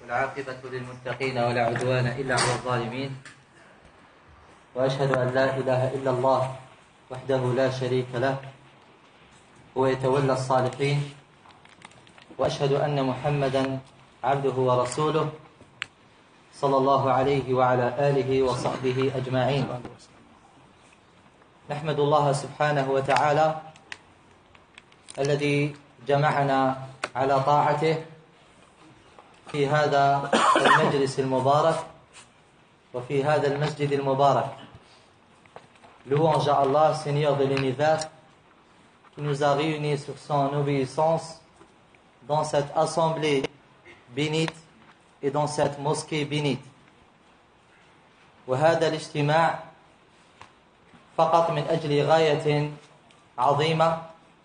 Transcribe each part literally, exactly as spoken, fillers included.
والعاقبة للمتقين ولا عدوان إلا على الظالمين وأشهد أن لا إله إلا الله وحده لا شريك له هو يتولى الصالحين وأشهد أن محمدا عبده ورسوله صلى الله عليه وعلى آله وصحبه أجمعين. نحمد الله سبحانه وتعالى الذي جمعنا على طاعته في هذا المجلس المبارك وفي هذا المسجد المبارك. Louange à Allah, Seigneur de l'univers, qui nous a réunis sur son obéissance dans cette assemblée bénite et dans cette mosquée bénite. وهذا الاجتماع فقط من أجل غاية عظيمة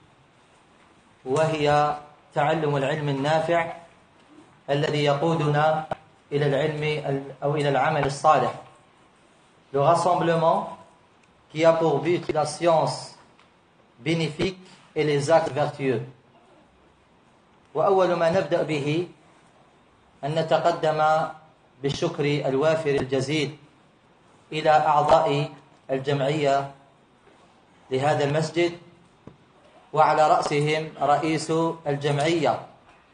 وهي تعلم العلم النافع الذي يقودنا إلى العلم أو إلى العمل الصالح. Le rassemblement qui a pour but la science bénéfique et les actes vertueux. وأول ما نبدأ به أن نتقدم بالشكر الوافر الجزيل إلى أعضاء الجمعية لهذا المسجد وعلى رأسهم رئيس الجمعية.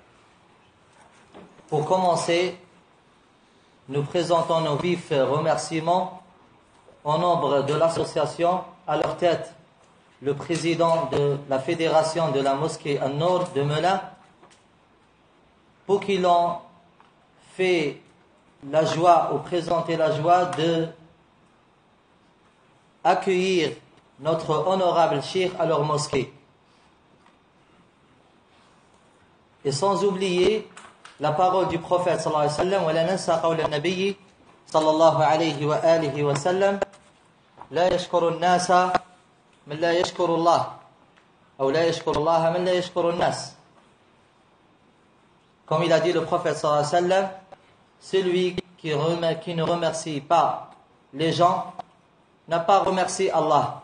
Pour commencer, nous présentons nos vifs remerciements au nombre de l'association, à leur tête le président de la fédération de la mosquée An-Nour de Melun, pour qu'ils ont fait la joie ou présenté la joie de accueillir notre honorable cheikh à leur mosquée. Et sans oublier la parole du prophète sallallahu alayhi wa sallam, ولا ننسى قول النبي صلى الله عليه وآله وسلم لا يشكر الناس من لا يشكر الله أو لا يشكر الله من لا يشكر الناس. Comme il a dit le prophète sallallahu alayhi wa sallam, celui qui, remer, qui ne remercie pas les gens n'a pas remercié Allah.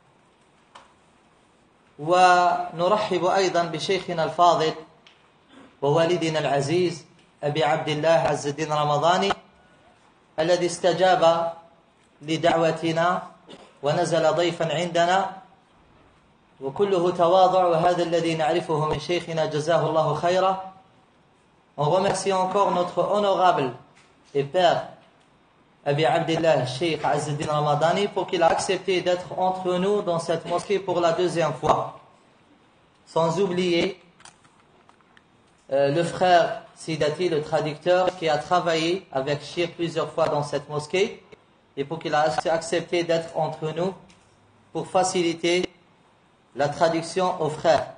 ونرحب أيضا بشيخنا الفاضل ووالدنا العزيز أبي عبد الله عز الدين رمضاني الذي استجاب لدعوتنا ونزل ضيفا عندنا وكله تواضع وهذا الذي نعرفه من شيخنا جزاه الله خيرا. On remercie encore notre honorable et père Abi Abdillah Sheikh Azz al-Din Ramadani pour qu'il a accepté d'être entre nous dans cette mosquée pour la deuxième fois. Sans oublier euh, le frère Sidati, le traducteur, qui a travaillé avec Sheikh plusieurs fois dans cette mosquée et pour qu'il a accepté d'être entre nous pour faciliter la traduction aux frères.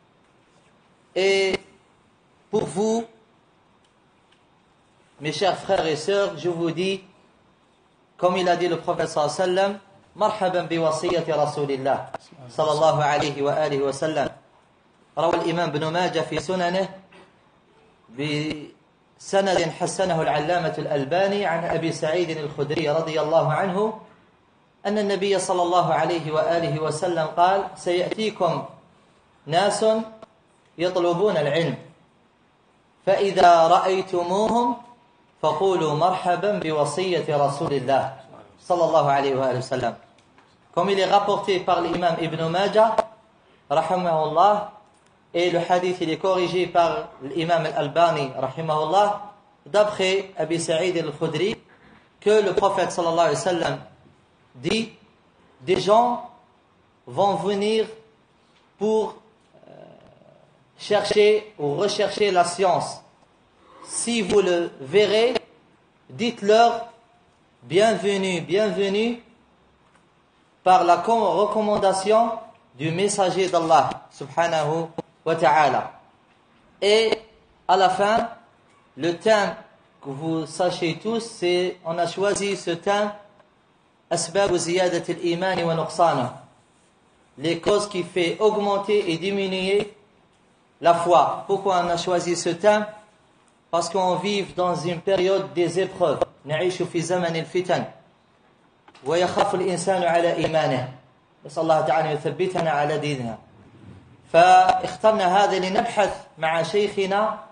Et pour vous, mes chers frères et sœurs, je vous dis, comme il a dit le prophète sallallahu alayhi wa sallam, marhaban bi wasiyyati rasulillah sallallahu alayhi wa alihi wa sallam. روى الإمام ابن ماجه في سننه بسند حسنه العلامة الألباني عن أبي سعيد الخدري رضي الله عنه أن النبي صلى الله عليه وآله وسلم قال سيأتيكم ناس يطلبون العلم فإذا رأيتموهم فقولوا مرحبا بوصية رسول الله صلى الله عليه وآله وسلم. Comme il est rapporté par l'imam Ibn Majah rahimahullah, et le hadith il est corrigé par l'imam Al-Albani rahimahullah, d'après Abi Sa'id al-Khudri, que le prophète sallallahu alayhi wa sallam dit, des gens vont venir pour euh, chercher ou rechercher la science. Si vous le verrez, dites-leur bienvenue, bienvenue par la recommandation du messager d'Allah subhanahu wa ta'ala. Et à la fin, le thème que vous sachez tous, c'est, on a choisi ce thème asbab ziyadat al-iman wa nuqsana, les causes qui fait augmenter et diminuer la foi. Pourquoi on a choisi ce thème? Parce qu'on vit dans une période des épreuves. نعيش في زمن الفتن ويخاف الإنسان على إيمانه. نسأل الله تعالى يثبتنا على ديننا. فاخترنا هذا لنبحث مع شيخنا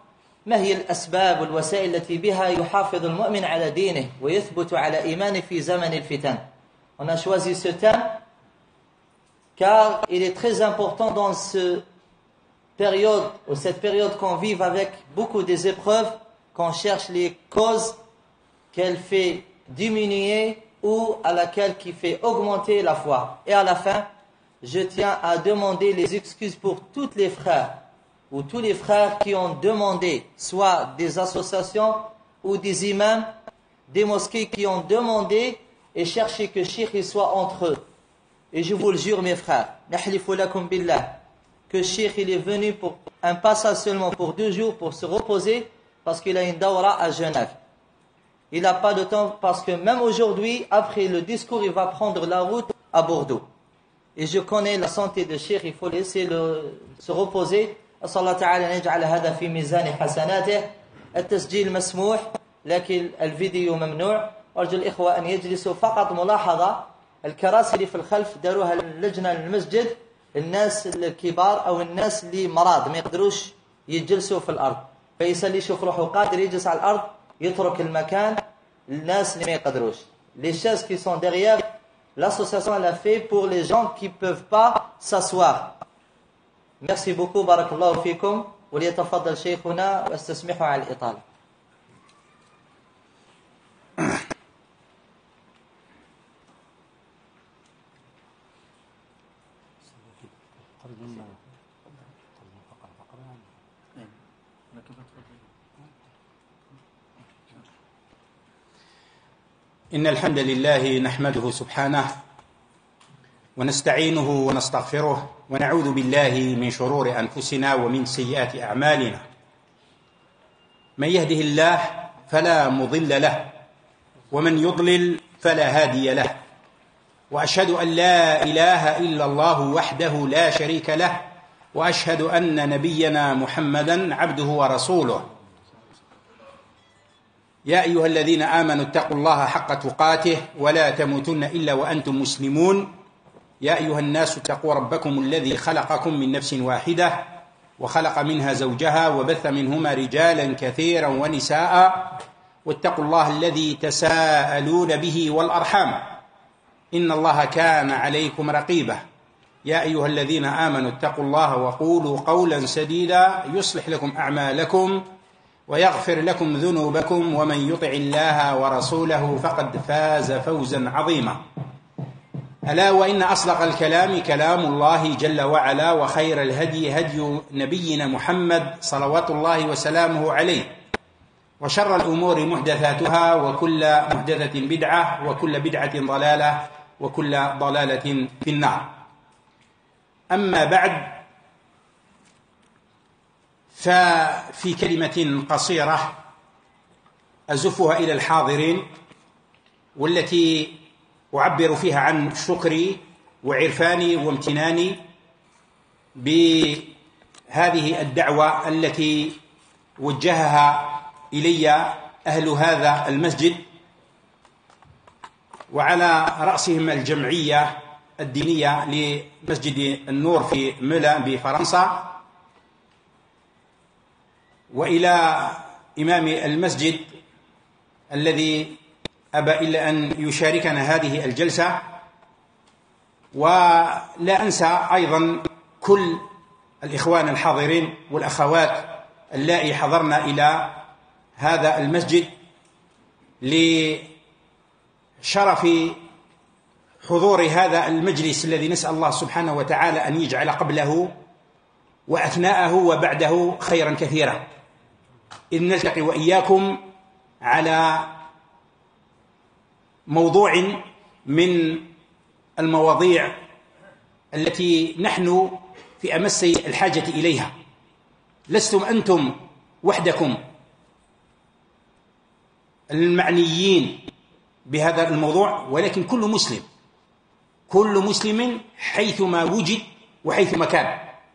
ما هي الأسباب والوسائل التي بها يحافظ المؤمن على دينه ويثبت على إيمانه في زمن الفتن. On a choisi ce thème car il est très important dans ce période, ou cette période qu'on vive avec beaucoup des épreuves, qu'on cherche les causes qu'elle fait diminuer ou à laquelle qui fait augmenter la foi. Et à la fin, je tiens à demander les excuses pour tous les frères ou tous les frères qui ont demandé, soit des associations ou des imams, des mosquées qui ont demandé et cherché que Cheikh soit entre eux. Et je vous le jure mes frères, nahlifu lakum billah, que Cheikh il est venu pour un passage seulement pour deux jours pour se reposer parce qu'il a une dawra à Genève. Il n'a pas de temps parce que même aujourd'hui, après le discours, il va prendre la route à Bordeaux. Et je connais la santé de Cheikh, il faut laisser le, se reposer. أسأل الله تعالى أن يجعل هذا في ميزان حسناته. التسجيل مسموح لكن الفيديو ممنوع. أرجو الإخوة أن يجلسوا. فقط ملاحظة، الكراسي اللي في الخلف داروها اللجنة المسجد الناس الكبار أو الناس اللي مرض ما يقدروش يجلسوا في الأرض، فيسأل يشوف روحه قادر يجلس على الأرض يترك المكان الناس اللي ما يقدروش. Les chaises qui sont derrière, l'association l'a fait pour les gens qui ne peuvent pas s'asseoir. Merci beaucoup, barakallahu fikum. وليتفضل شيخنا واستسمحوا على الإطالة. إن الحمد لله نحمده سبحانه ونستعينه ونستغفره ونعوذ بالله من شرور أنفسنا ومن سيئات أعمالنا. من يهده الله فلا مضل له ومن يضلل فلا هادي له، وأشهد أن لا إله إلا الله وحده لا شريك له، وأشهد أن نبينا محمدا عبده ورسوله. يا أيها الذين آمنوا اتقوا الله حق تقاته ولا تموتن إلا وأنتم مسلمون. يا أيها الناس اتقوا ربكم الذي خلقكم من نفس واحدة وخلق منها زوجها وبث منهما رجالا كثيرا ونساء، واتقوا الله الذي تساءلون به والأرحام إن الله كان عليكم رقيبا. يا أيها الذين آمنوا اتقوا الله وقولوا قولا سديدا يصلح لكم أعمالكم ويغفر لكم ذنوبكم، ومن يطع الله ورسوله فقد فاز فوزا عظيما. ألا وإن أصدق الكلام كلام الله جل وعلا، وخير الهدي هدي نبينا محمد صلوات الله وسلامه عليه، وشر الأمور محدثاتها، وكل محدثة بدعة، وكل بدعة ضلالة، وكل ضلالة في النار. أما بعد، ففي كلمة قصيرة أزفها إلى الحاضرين، والتي أعبر فيها عن شكري وعرفاني وامتناني بهذه الدعوة التي وجهها إلي أهل هذا المسجد، وعلى رأسهم الجمعية الدينية لمسجد النور في مولان بفرنسا، وإلى إمام المسجد الذي أبى إلا أن يشاركنا هذه الجلسة، ولا أنسى أيضا كل الإخوان الحاضرين والأخوات اللائي حضرنا إلى هذا المسجد لشرف حضور هذا المجلس الذي نسأل الله سبحانه وتعالى أن يجعل قبله وأثناءه وبعده خيرا كثيرا، إذ نلتقي وإياكم على موضوع من المواضيع التي نحن في أمس الحاجة إليها. لستم أنتم وحدكم المعنيين بهذا الموضوع، ولكن كل مسلم كل مسلم حيثما وجد وحيثما كان،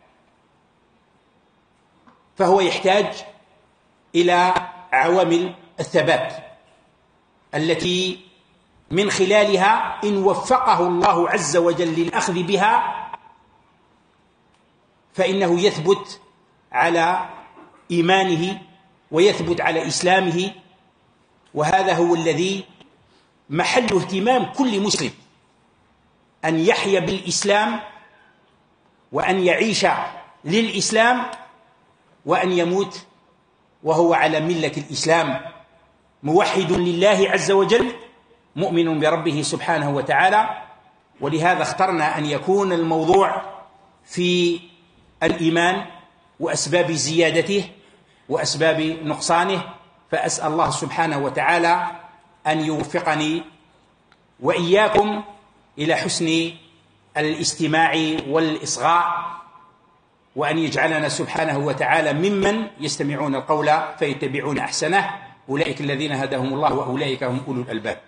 فهو يحتاج إلى عوامل الثبات التي من خلالها إن وفقه الله عز وجل للأخذ بها فإنه يثبت على إيمانه ويثبت على إسلامه، وهذا هو الذي محل اهتمام كل مسلم، أن يحيا بالإسلام وأن يعيش للإسلام وأن يموت وهو على ملة الإسلام، موحد لله عز وجل، مؤمن بربه سبحانه وتعالى. ولهذا اخترنا أن يكون الموضوع في الإيمان وأسباب زيادته وأسباب نقصانه، فأسأل الله سبحانه وتعالى أن يوفقني وإياكم إلى حسن الاستماع والإصغاء، وأن يجعلنا سبحانه وتعالى ممن يستمعون القول فيتبعون أحسنه، أولئك الذين هداهم الله وأولئك هم أولو الألباب.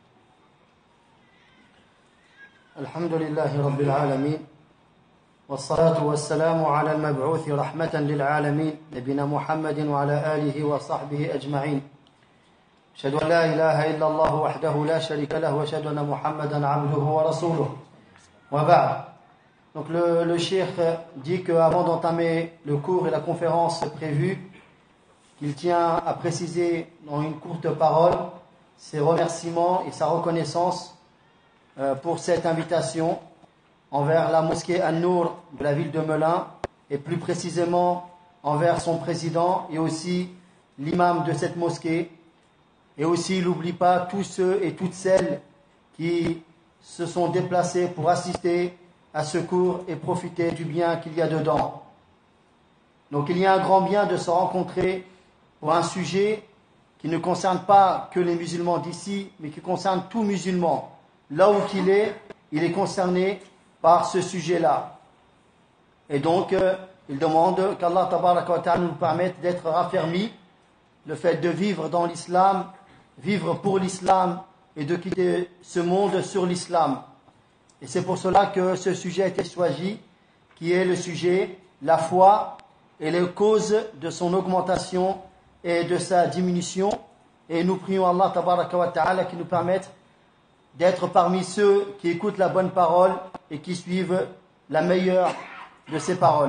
الحمد لله رب العالمين، والصلاة والسلام على المبعوث رحمة للعالمين نبينا محمد وعلى آله وصحبه أجمعين. أشهد أن لا إله إلا الله وحده لا شريك له وأشهد أن محمدا عبده ورسوله. وبعد. Donc le, le cheikh dit qu'avant d'entamer le cours et la conférence prévue, qu'il tient à préciser dans une courte parole ses remerciements et sa reconnaissance pour cette invitation envers la mosquée An-Nour de la ville de Melun, et plus précisément envers son président et aussi l'imam de cette mosquée. Et aussi, il n'oublie pas tous ceux et toutes celles qui se sont déplacés pour assister à ce cours et profiter du bien qu'il y a dedans. Donc il y a un grand bien de se rencontrer pour un sujet qui ne concerne pas que les musulmans d'ici, mais qui concerne tout musulman. Là où qu'il est, il est concerné par ce sujet-là. Et donc, euh, il demande qu'Allah Tabaraka wa Ta'ala nous permette d'être raffermis, le fait de vivre dans l'islam, vivre pour l'islam et de quitter ce monde sur l'islam. Et c'est pour cela que ce sujet a été choisi, qui est le sujet, la foi et les causes de son augmentation et de sa diminution. Et nous prions Allah Tabaraka wa Ta'ala qui nous permette d'être parmi ceux qui écoutent la bonne parole et qui suivent la meilleure de ces paroles.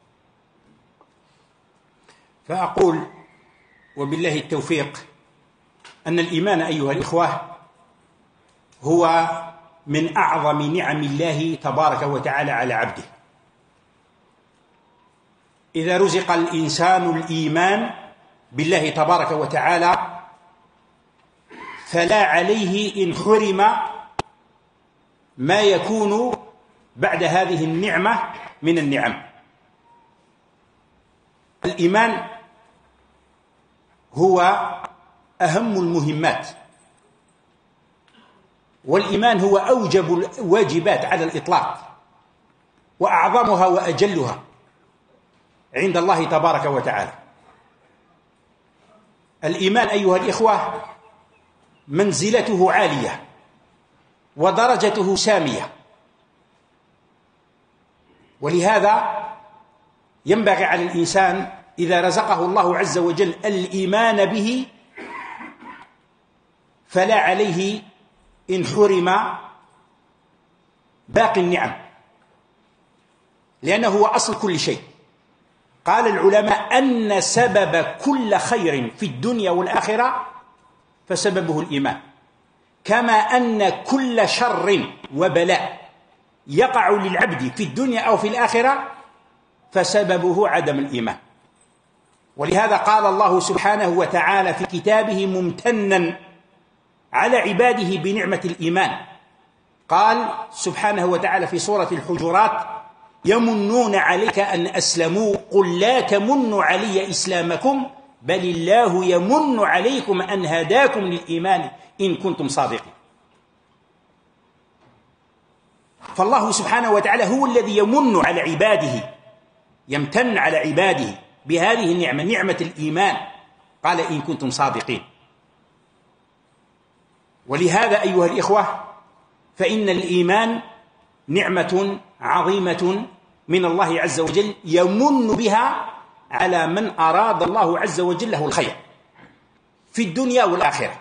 فأقول وبالله التوفيق أن الإيمان أيها الإخوة هو من أعظم نعم الله تبارك وتعالى على عبده. إذا رزق الإنسان الإيمان بالله تبارك وتعالى فلا عليه إن حرم ما يكون بعد هذه النعمة من النعم. الإيمان هو أهم المهمات، والإيمان هو أوجب الواجبات على الإطلاق وأعظمها وأجلها عند الله تبارك وتعالى. الإيمان أيها الإخوة منزلته عالية ودرجته سامية، ولهذا ينبغي على الإنسان إذا رزقه الله عز وجل الإيمان به فلا عليه إن حرم باقي النعم، لأنه هو أصل كل شيء. قال العلماء أن سبب كل خير في الدنيا والآخرة فسببه الإيمان، كما أن كل شر وبلاء يقع للعبد في الدنيا أو في الآخرة فسببه عدم الإيمان. ولهذا قال الله سبحانه وتعالى في كتابه ممتنا على عباده بنعمة الإيمان، قال سبحانه وتعالى في سورة الحجرات: يمنون عليك أن أسلموا قل لا تمنوا علي إسلامكم بل الله يمن عليكم أن هداكم للإيمان إن كنتم صادقين. فالله سبحانه وتعالى هو الذي يمن على عباده، يمتن على عباده بهذه النعمة، نعمة الإيمان، قال إن كنتم صادقين. ولهذا أيها الإخوة فإن الإيمان نعمة عظيمة من الله عز وجل يمن بها على من أراد الله عز وجل له الخير في الدنيا والآخرة.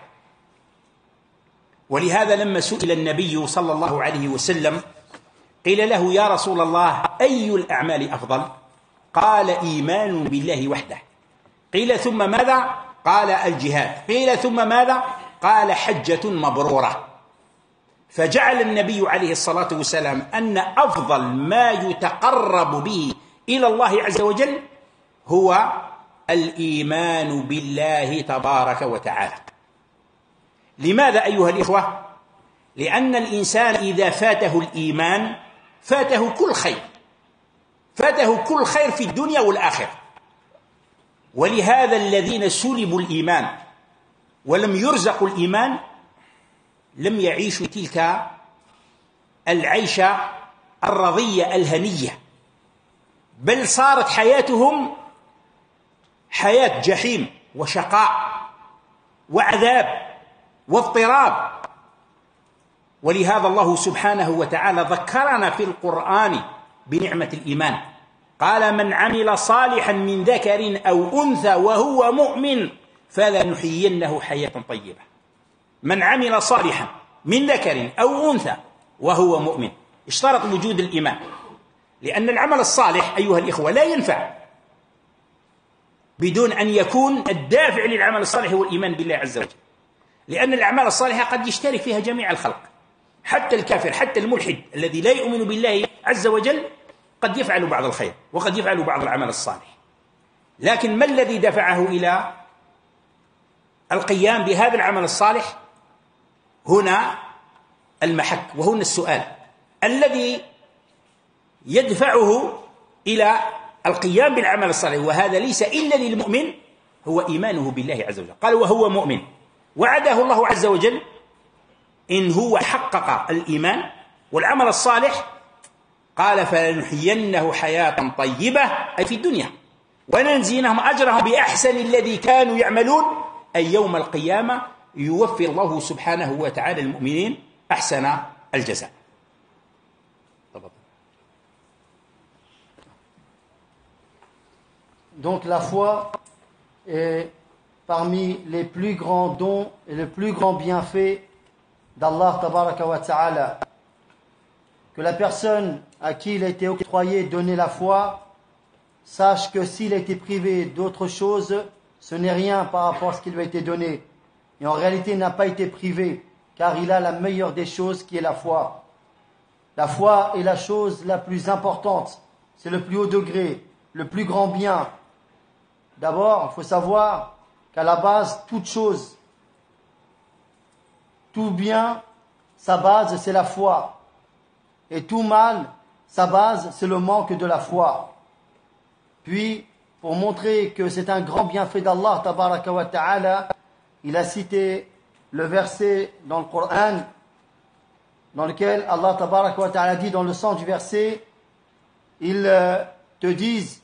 ولهذا لما سئل النبي صلى الله عليه وسلم قيل له: يا رسول الله أي الأعمال أفضل؟ قال: إيمان بالله وحده قيل ثم ماذا؟ قال الجهاد. قيل ثم ماذا؟ قال حجة مبرورة. فجعل النبي عليه الصلاة والسلام أن أفضل ما يتقرب به إلى الله عز وجل هو الإيمان بالله تبارك وتعالى. لماذا أيها الإخوة؟ لأن الإنسان إذا فاته الإيمان فاته كل خير، فاته كل خير في الدنيا والآخرة. ولهذا الذين سلبوا الإيمان ولم يرزقوا الإيمان لم يعيشوا تلك العيشة الرضية الهنية، بل صارت حياتهم حياة جحيم وشقاء وعذاب واضطراب. ولهذا الله سبحانه وتعالى ذكرنا في القرآن بنعمة الإيمان، قال: من عمل صالحا من ذكر أو أنثى وهو مؤمن فلنحيينه حياة طيبة. من عمل صالحا من ذكر أو أنثى وهو مؤمن. اشترط وجود الإيمان، لأن العمل الصالح أيها الإخوة لا ينفع بدون أن يكون الدافع للعمل الصالح هو الإيمان بالله عز وجل، لأن الأعمال الصالحة قد يشترك فيها جميع الخلق، حتى الكافر، حتى الملحد الذي لا يؤمن بالله عز وجل قد يفعل بعض الخير وقد يفعل بعض العمل الصالح. لكن ما الذي دفعه إلى القيام بهذا العمل الصالح؟ هنا المحك وهنا السؤال. الذي يدفعه إلى القيام بالعمل الصالح، وهذا ليس إلا للمؤمن، هو إيمانه بالله عز وجل. قال: وهو مؤمن. وعده الله عز وجل إن هو حقق الإيمان والعمل الصالح، قال: فلنحيينه حياة طيبة، أي في الدنيا، وننزينهم أجرهم بأحسن الذي كانوا يعملون، أي يوم القيامة يوفي الله سبحانه وتعالى المؤمنين أحسن الجزاء. Donc la foi est parmi les plus grands dons et les plus grands bienfaits d'Allah tabaraka wa ta'ala. Que la personne à qui il a été octroyé donner la foi sache que s'il a été privé d'autre chose, ce n'est rien par rapport à ce qui lui a été donné. Et en réalité, il n'a pas été privé, car il a la meilleure des choses qui est la foi. La foi est la chose la plus importante, c'est le plus haut degré, le plus grand bien. D'abord, il faut savoir qu'à la base, toute chose, tout bien, sa base, c'est la foi. Et tout mal, sa base, c'est le manque de la foi. Puis, pour montrer que c'est un grand bienfait d'Allah, tabaraka wa ta'ala, il a cité le verset dans le Coran, dans lequel Allah tabaraka wa ta'ala dit dans le sens du verset, ils euh, te disent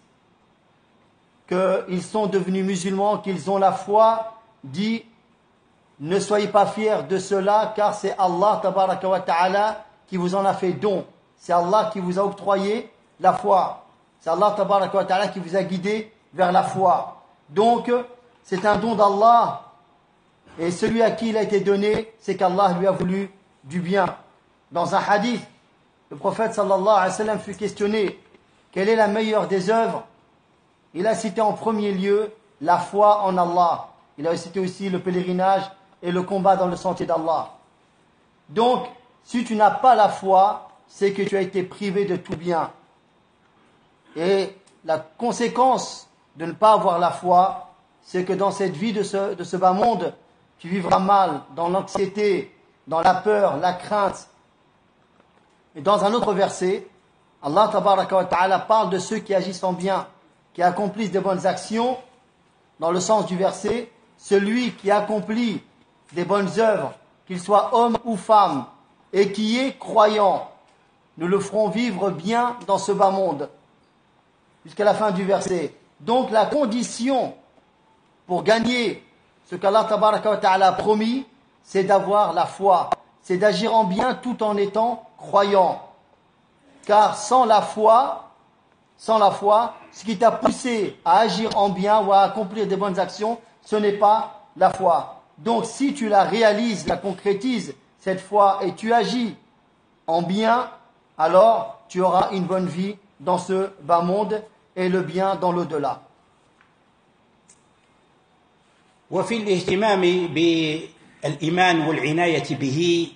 qu'ils sont devenus musulmans, qu'ils ont la foi, dit, ne soyez pas fiers de cela, car c'est Allah tabaraka wa ta'ala qui vous en a fait don. C'est Allah qui vous a octroyé la foi. C'est Allah tabaraka wa ta'ala qui vous a guidé vers la foi. Donc, c'est un don d'Allah. Et celui à qui il a été donné, c'est qu'Allah lui a voulu du bien. Dans un hadith, le prophète sallallahu alayhi wa sallam fut questionné, quelle est la meilleure des œuvres? Il a cité en premier lieu la foi en Allah. Il a cité aussi le pèlerinage et le combat dans le sentier d'Allah. Donc, si tu n'as pas la foi, c'est que tu as été privé de tout bien. Et la conséquence de ne pas avoir la foi, c'est que dans cette vie de ce, de ce bas monde, tu vivras mal, dans l'anxiété, dans la peur, la crainte. Et dans un autre verset, Allah tabaraka wa ta'ala parle de ceux qui agissent en bien, qui accomplissent de bonnes actions. Dans le sens du verset, celui qui accomplit des bonnes œuvres, qu'il soit homme ou femme, et qui est croyant, nous le ferons vivre bien dans ce bas monde. Jusqu'à la fin du verset. Donc la condition pour gagner ce qu'Allah tabaraka wa ta'ala a promis, c'est d'avoir la foi, c'est d'agir en bien tout en étant croyant. Car sans la foi, sans la foi, ce qui t'a poussé à agir en bien ou à accomplir des bonnes actions, ce n'est pas la foi. Donc si tu la réalises, la concrétises, cette foi, et tu agis en bien, alors tu auras une bonne vie dans ce bas monde et le bien dans l'au-delà. وفي الاهتمام بالإيمان والعناية به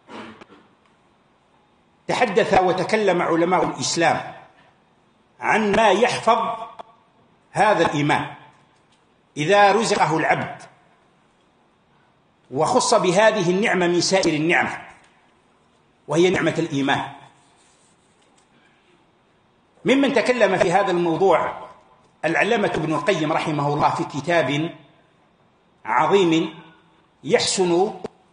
تحدث وتكلم علماء الإسلام عن ما يحفظ هذا الإيمان إذا رزقه العبد وخص بهذه النعمة من سائر النعم، وهي نعمة الإيمان. ممن تكلم في هذا الموضوع العلامة ابن القيم رحمه الله في كتاب عظيم يحسن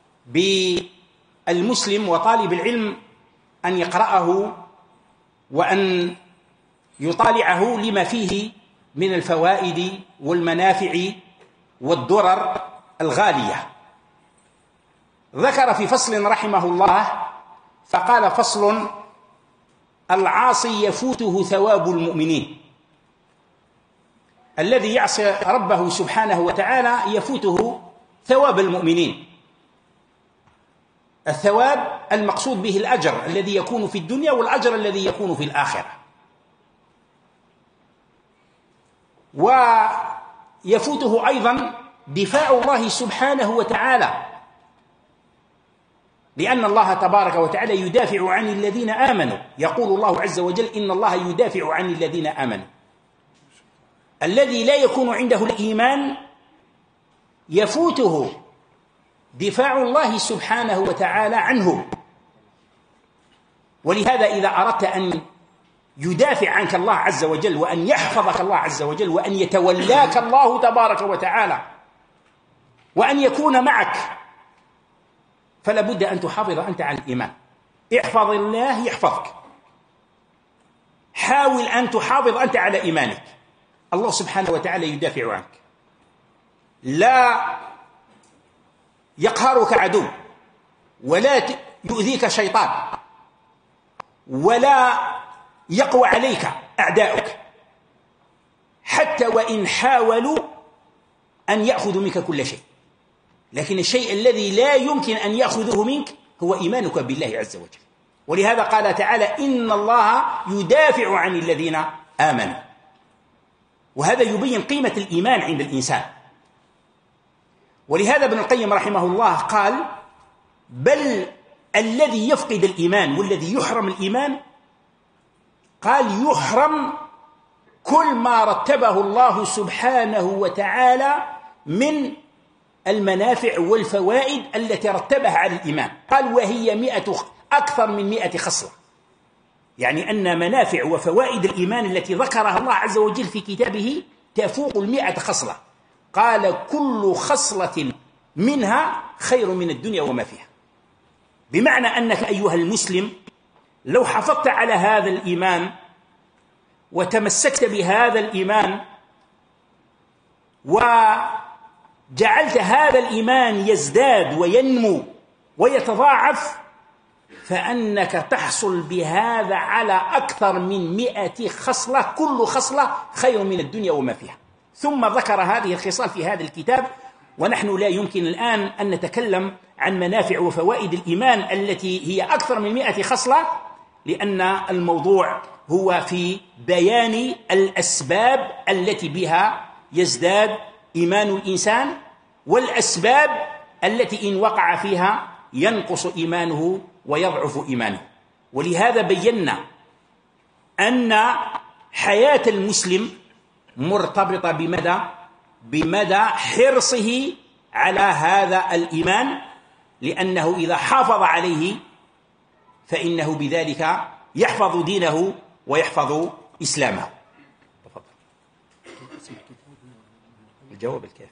بالمسلم وطالب العلم أن يقرأه وأن يطالعه لما فيه من الفوائد والمنافع والدرر الغالية. ذكر في فصل رحمه الله فقال: فصل: العاصي يفوته ثواب المؤمنين. الذي يعصي ربه سبحانه وتعالى يفوته ثواب المؤمنين. الثواب المقصود به الأجر الذي يكون في الدنيا والأجر الذي يكون في الآخرة. ويفوته أيضا دفاع الله سبحانه وتعالى، لأن الله تبارك وتعالى يدافع عن الذين آمنوا. يقول الله عز وجل: إن الله يدافع عن الذين آمنوا. الذي لا يكون عنده الإيمان يفوته دفاع الله سبحانه وتعالى عنه. ولهذا إذا أردت أن يدافع عنك الله عز وجل وأن يحفظك الله عز وجل وأن يتولاك الله تبارك وتعالى وأن يكون معك، فلا بد أن تحافظ أنت على الإيمان. احفظ الله يحفظك. حاول أن تحافظ أنت على إيمانك. الله سبحانه وتعالى يدافع عنك. لا يقهرك عدو، ولا يؤذيك شيطان، ولا يقوى عليك أعداؤك، حتى وإن حاولوا أن يأخذوا منك كل شيء. لكن الشيء الذي لا يمكن أن يأخذه منك هو إيمانك بالله عز وجل. ولهذا قال تعالى: إن الله يدافع عن الذين آمنوا. وهذا يبين قيمة الإيمان عند الإنسان. ولهذا ابن القيم رحمه الله قال: بل الذي يفقد الإيمان والذي يحرم الإيمان، قال يحرم كل ما رتبه الله سبحانه وتعالى من المنافع والفوائد التي رتبها على الإيمان. قال: وهي مئة أكثر من مئة خصلة. يعني أن منافع وفوائد الإيمان التي ذكرها الله عز وجل في كتابه تفوق المئة خصلة. قال: كل خصلة منها خير من الدنيا وما فيها. بمعنى أنك أيها المسلم لو حافظت على هذا الإيمان وتمسكت بهذا الإيمان وجعلت هذا الإيمان يزداد وينمو ويتضاعف، فأنك تحصل بهذا على أكثر من مئة خصلة، كل خصلة خير من الدنيا وما فيها. ثم ذكر هذه الخصال في هذا الكتاب، ونحن لا يمكن الآن أن نتكلم عن منافع وفوائد الإيمان التي هي أكثر من مئة خصلة، لأن الموضوع هو في بيان الأسباب التي بها يزداد إيمان الإنسان، والأسباب التي إن وقع فيها ينقص إيمانه ويضعف إيمانه. ولهذا بينا أن حياة المسلم مرتبطة بمدى بمدى حرصه على هذا الإيمان، لأنه إذا حافظ عليه فإنه بذلك يحفظ دينه ويحفظ إسلامه. تفضل. الجواب الكافي.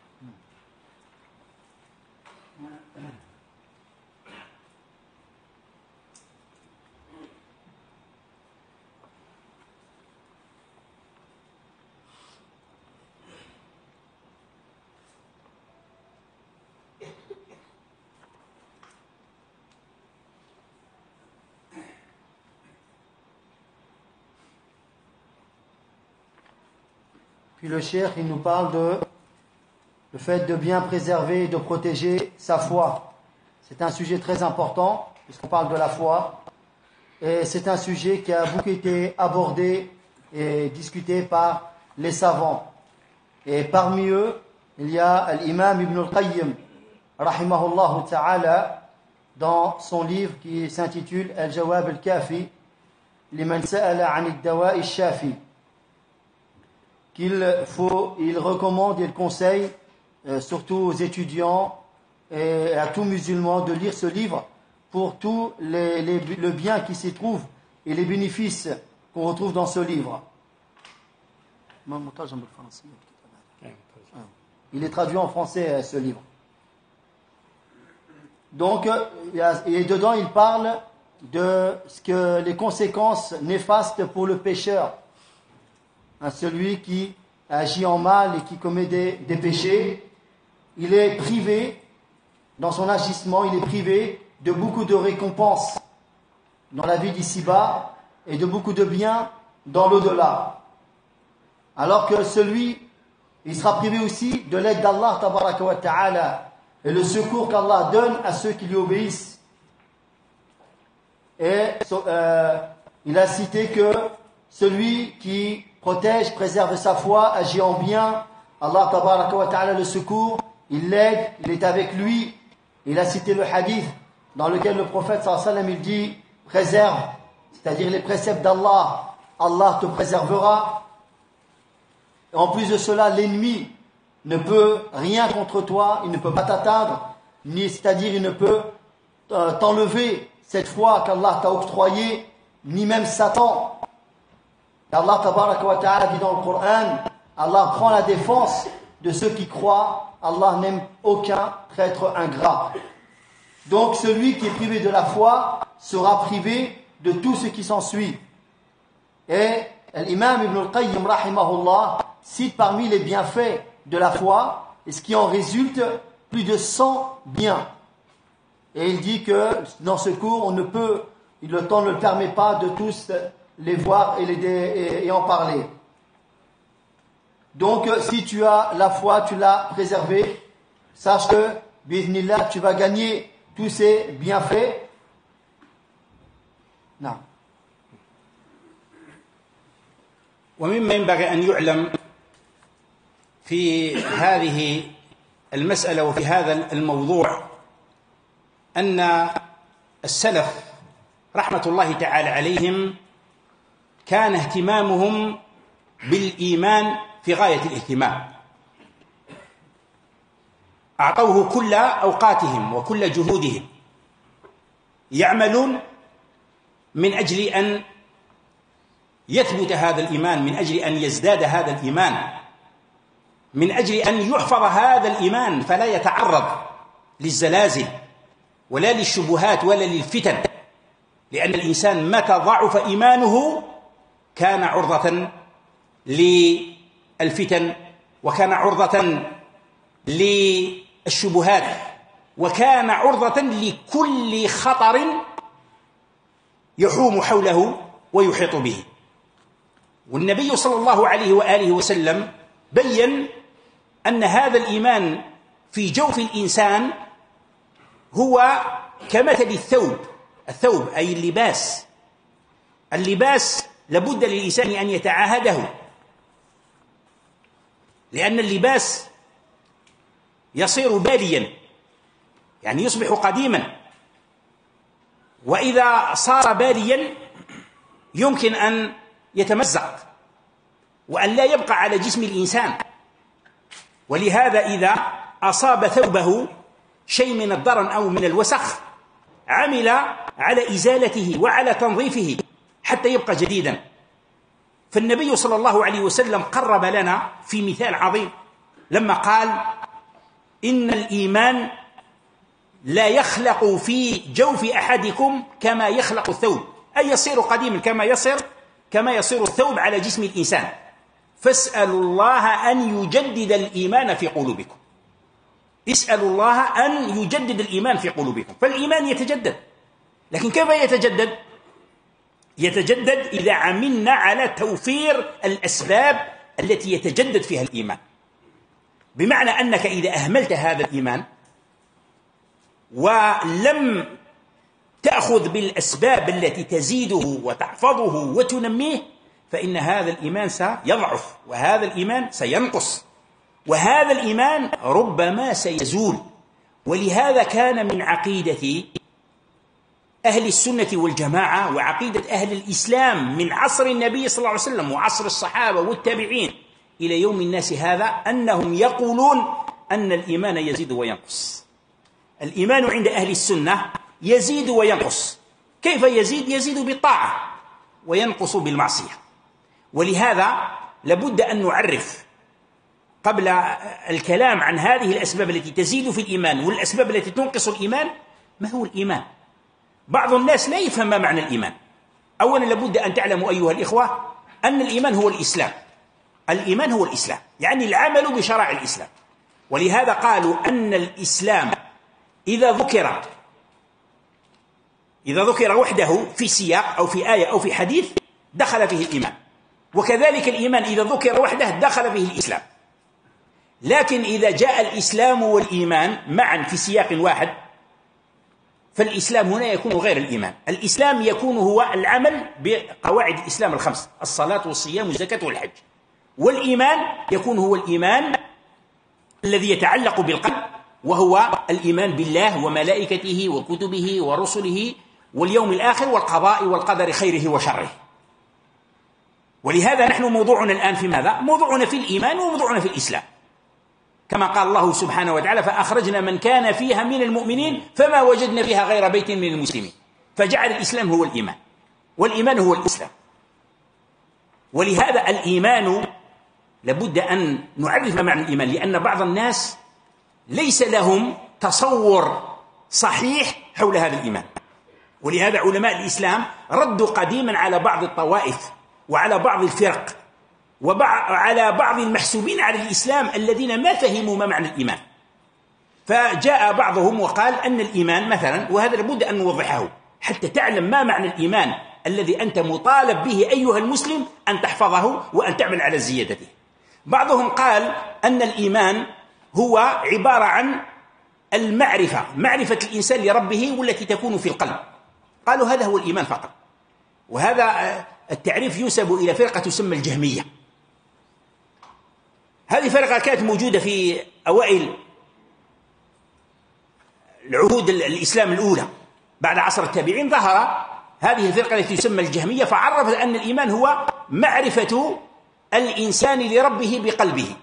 Puis le cheikh, il nous parle de le fait de bien préserver et de protéger sa foi. C'est un sujet très important, puisqu'on parle de la foi. Et c'est un sujet qui a beaucoup été abordé et discuté par les savants. Et parmi eux, il y a l'imam Ibn al-Qayyim, rahimahullah ta'ala, dans son livre qui s'intitule Al-Jawab al-Kafi, liman sa'ala 'an ad-dawa' al-shafi, qu'il faut, il recommande et il conseille, euh, surtout aux étudiants et à tout musulman, de lire ce livre pour tout les, les, le bien qui s'y trouve et les bénéfices qu'on retrouve dans ce livre. Il est traduit en français, ce livre. Donc, et dedans, il parle de ce que les conséquences néfastes pour le pécheur, hein, celui qui agit en mal et qui commet des, des péchés. Il est privé, dans son agissement, il est privé de beaucoup de récompenses dans la vie d'ici-bas et de beaucoup de biens dans l'au-delà. Alors que celui, il sera privé aussi de l'aide d'Allah tabaraka wa ta'ala et le secours qu'Allah donne à ceux qui lui obéissent. Et euh, il a cité que celui qui protège, préserve sa foi, agit en bien, Allah tabaraka wa ta'ala le secours, il l'aide, il est avec lui. Il a cité le hadith dans lequel le prophète sallallahu alayhi wa sallam il dit préserve, c'est-à-dire les préceptes d'Allah, Allah te préservera. Et en plus de cela, l'ennemi ne peut rien contre toi, il ne peut pas t'atteindre, ni c'est-à-dire il ne peut euh, t'enlever cette foi qu'Allah t'a octroyée, ni même Satan. Allah tabaraka wa ta'ala dit dans le Coran, Allah prend la défense de ceux qui croient, Allah n'aime aucun traître ingrat. Donc celui qui est privé de la foi sera privé de tout ce qui s'ensuit. Et l'imam Ibn al-Qayyim rahimahullah cite parmi les bienfaits de la foi, et ce qui en résulte, plus de cent biens. Et il dit que dans ce cours, on ne peut, le temps ne le permet pas de tous les voir et, les, et, et en parler. Donc, si tu as la foi, tu l'as préservée, sache que, bi'idhnillah, tu vas gagner tous ces bienfaits. Non. ومما ينبغي أن يعلم في هذه المسألة وفي هذا الموضوع أن السلف رحمة الله تعالى عليهم كان اهتمامهم بالإيمان في غاية الاهتمام، أعطوه كل أوقاتهم وكل جهودهم، يعملون من أجل أن يثبت هذا الإيمان، من أجل أن يزداد هذا الإيمان، من أجل أن يحفظ هذا الإيمان فلا يتعرض للزلازل ولا للشبهات ولا للفتن، لأن الإنسان متى ضعف إيمانه كان عرضة للفتن وكان عرضة للشبهات وكان عرضة لكل خطر يحوم حوله ويحيط به. والنبي صلى الله عليه وآله وسلم بين أن هذا الإيمان في جوف الإنسان هو كمثل الثوب، الثوب أي اللباس، اللباس لابد للإنسان أن يتعاهده، لأن اللباس يصير باليا، يعني يصبح قديما، وإذا صار باليا يمكن أن يتمزق وأن لا يبقى على جسم الإنسان. ولهذا إذا أصاب ثوبه شيء من الضرن أو من الوسخ عمل على إزالته وعلى تنظيفه حتى يبقى جديدا. فالنبي صلى الله عليه وسلم قرب لنا في مثال عظيم لما قال إن الإيمان لا يخلق في جوف أحدكم كما يخلق الثوب، أي يصير قديما كما يصير كما يصير الثوب على جسم الإنسان، فاسألوا الله أن يجدد الإيمان في قلوبكم، اسألوا الله أن يجدد الإيمان في قلوبكم. فالإيمان يتجدد، لكن كيف يتجدد؟ يتجدد إذا عملنا على توفير الأسباب التي يتجدد فيها الإيمان، بمعنى أنك إذا أهملت هذا الإيمان ولم تأخذ بالأسباب التي تزيده وتحفظه وتنميه فإن هذا الإيمان سيضعف وهذا الإيمان سينقص. وهذا الإيمان ربما سيزول. ولهذا كان من عقيدة أهل السنة والجماعة وعقيدة أهل الإسلام من عصر النبي صلى الله عليه وسلم وعصر الصحابة والتابعين إلى يوم الناس هذا أنهم يقولون أن الإيمان يزيد وينقص. الإيمان عند أهل السنة يزيد وينقص. كيف يزيد؟ يزيد بالطاعة وينقص بالمعصية. ولهذا لابد أن نعرف قبل الكلام عن هذه الأسباب التي تزيد في الإيمان والأسباب التي تنقص الإيمان ما هو الإيمان. بعض الناس لا يفهم ما معنى الإيمان. أولا لابد أن تعلموا أيها الإخوة أن الإيمان هو الإسلام. الإيمان هو الإسلام، يعني العمل بشرائع الإسلام. ولهذا قالوا أن الإسلام إذا ذكر إذا ذكر وحده في سياق أو في آية أو في حديث دخل فيه الإيمان، وكذلك الإيمان إذا ذكر وحده دخل فيه الإسلام. لكن إذا جاء الإسلام والإيمان معا في سياق واحد فالإسلام هنا يكون غير الإيمان. الإسلام يكون هو العمل بقواعد الإسلام الخمس: الصلاة والصيام والزكاة والحج. والإيمان يكون هو الإيمان الذي يتعلق بالقلب، وهو الإيمان بالله وملائكته وكتبه ورسله واليوم الآخر والقضاء والقدر خيره وشره. ولهذا نحن موضوعنا الآن في ماذا؟ موضوعنا في الإيمان وموضوعنا في الإسلام، كما قال الله سبحانه وتعالى: فأخرجنا من كان فيها من المؤمنين فما وجدنا فيها غير بيت من المسلمين. فجعل الإسلام هو الإيمان والإيمان هو الإسلام. ولهذا الإيمان لابد أن نعرف ما معنى الإيمان، لأن بعض الناس ليس لهم تصور صحيح حول هذا الإيمان. ولهذا علماء الإسلام ردوا قديما على بعض الطوائف وعلى بعض الفرق وعلى بعض المحسوبين على الإسلام الذين ما فهموا ما معنى الإيمان. فجاء بعضهم وقال أن الإيمان مثلا، وهذا لابد أن نوضحه حتى تعلم ما معنى الإيمان الذي أنت مطالب به أيها المسلم أن تحفظه وأن تعمل على زيادته. بعضهم قال أن الإيمان هو عبارة عن المعرفة، معرفة الإنسان لربه والتي تكون في القلب. قالوا هذا هو الإيمان فقط. وهذا التعريف ينسب إلى فرقة تسمى الجهمية. هذه فرقة كانت موجودة في أوائل العهود الإسلام الأولى بعد عصر التابعين. ظهر هذه الفرقة التي تسمى الجهمية فعرفت أن الإيمان هو معرفة الإنسان لربه بقلبه.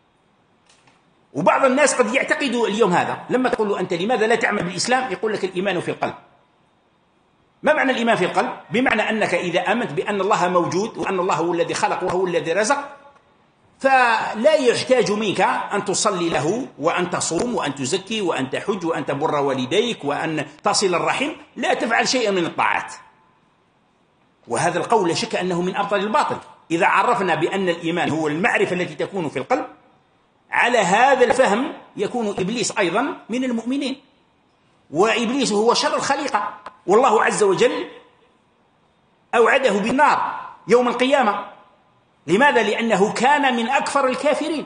وبعض الناس قد يعتقدوا اليوم هذا، لما تقول له أنت لماذا لا تعمل بالإسلام يقول لك الإيمان في القلب. ما معنى الإيمان في القلب؟ بمعنى أنك إذا آمنت بأن الله موجود وأن الله هو الذي خلق وهو الذي رزق فلا يحتاج منك أن تصلي له وأن تصوم وأن تزكي وأن تحج وأن تبر والديك وأن تصل الرحم، لا تفعل شيئا من الطاعات. وهذا القول لا شك أنه من أبطل الباطل. إذا عرفنا بأن الإيمان هو المعرفة التي تكون في القلب، على هذا الفهم يكون إبليس أيضا من المؤمنين، وإبليس هو شر الخليقة، والله عز وجل أوعده بالنار يوم القيامة. لماذا؟ لأنه كان من أكفر الكافرين.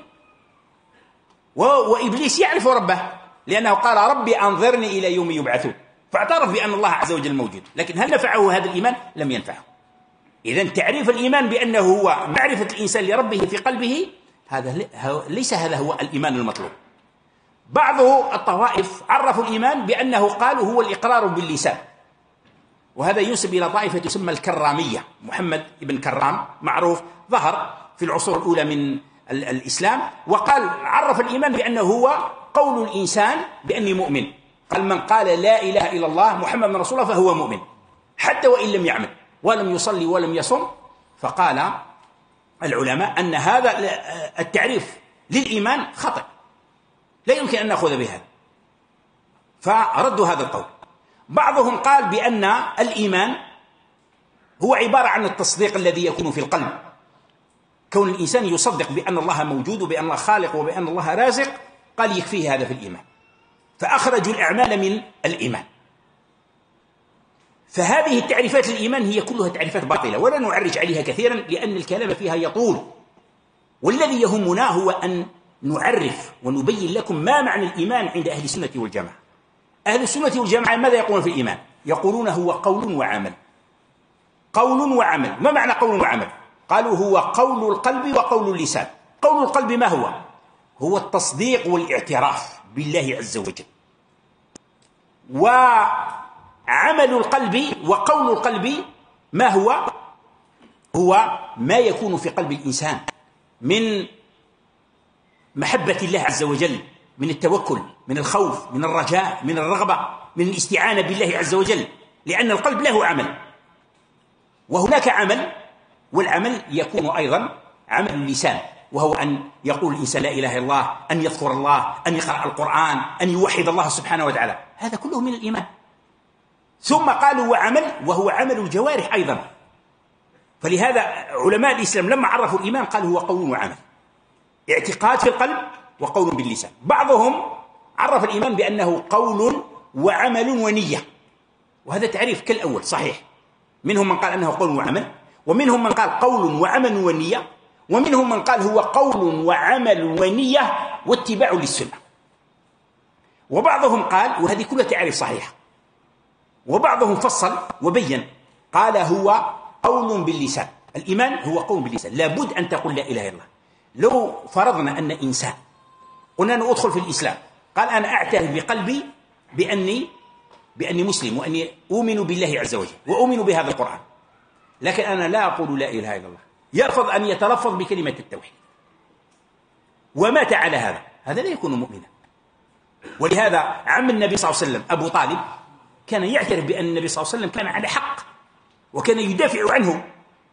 وإبليس يعرف ربه لأنه قال ربي أنظرني إلى يوم يبعثون، فاعترف بأن الله عز وجل موجود. لكن هل نفعه هذا الإيمان؟ لم ينفعه. إذن تعريف الإيمان بأنه هو معرفة الإنسان لربه في قلبه، هذا ليس هذا هو الإيمان المطلوب. بعض الطوائف عرفوا الإيمان بأنه قالوا هو الإقرار باللسان، وهذا ينسب إلى طائفة تسمى الكرامية. محمد بن كرام معروف ظهر في العصور الأولى من الإسلام، وقال عرف الإيمان بأنه هو قول الإنسان بأني مؤمن. قال من قال لا إله إلا الله محمد رسول الله فهو مؤمن حتى وإن لم يعمل ولم يصلي ولم يصم. فقال العلماء أن هذا التعريف للإيمان خطأ، لا يمكن أن نأخذ بهذا، فردوا هذا القول. بعضهم قال بأن الإيمان هو عبارة عن التصديق الذي يكون في القلب، كون الإنسان يصدق بأن الله موجود وبأن الله خالق وبأن الله رازق، قال يكفيه هذا في الإيمان، فأخرجوا الأعمال من الإيمان. فهذه التعريفات للإيمان هي كلها تعريفات باطلة ولا نعرج عليها كثيرا لأن الكلام فيها يطول. والذي يهمنا هو أن نعرف ونبين لكم ما معنى الإيمان عند أهل السنة والجماعة. أهل السنة والجماعة ماذا يقولون في الإيمان؟ يقولون هو قول وعمل. قول وعمل. ما معنى قول وعمل؟ قالوا هو قول القلب وقول اللسان. قول القلب ما هو؟ هو التصديق والاعتراف بالله عز وجل، وعمل القلب وقول القلب ما هو؟ هو ما يكون في قلب الإنسان من محبة الله عز وجل، من التوكل، من الخوف، من الرجاء، من الرغبة، من الاستعانة بالله عز وجل، لأن القلب له عمل وهناك عمل، والعمل يكون أيضا عمل اللسان، وهو أن يقول الإنسان لا إله إلا الله، أن يذكر الله، أن يقرأ القرآن، أن يوحد الله سبحانه وتعالى، هذا كله من الإيمان. ثم قالوا وعمل، وهو عمل الجوارح أيضا. فلهذا علماء الإسلام لما عرفوا الإيمان قالوا هو قول وعمل، اعتقاد في القلب وقول باللسان. بعضهم عرف الإيمان بأنه قول وعمل ونية، وهذا تعريف كالأول صحيح. منهم من قال أنه قول وعمل، ومنهم من قال قول وعمل ونية، ومنهم من قال هو قول وعمل ونية واتباع للسنة. وبعضهم قال، وهذه كلها تعريف صحيحة، وبعضهم فصل وبين قال هو قول باللسان. الإيمان هو قول باللسان، لابد أن تقول لا إله إلا الله. لو فرضنا أن إنسان قلنا أن أدخل في الإسلام، قال أنا أعترف بقلبي بأني بأني مسلم، وأني أؤمن بالله عز وجل، وأؤمن بهذا القرآن، لكن أنا لا أقول لا إله إلا الله، يرفض أن يتلفظ بكلمة التوحيد ومات على هذا، هذا لا يكون مؤمنا. ولهذا عم النبي صلى الله عليه وسلم أبو طالب كان يعترف بأن النبي صلى الله عليه وسلم كان على حق، وكان يدافع عنه.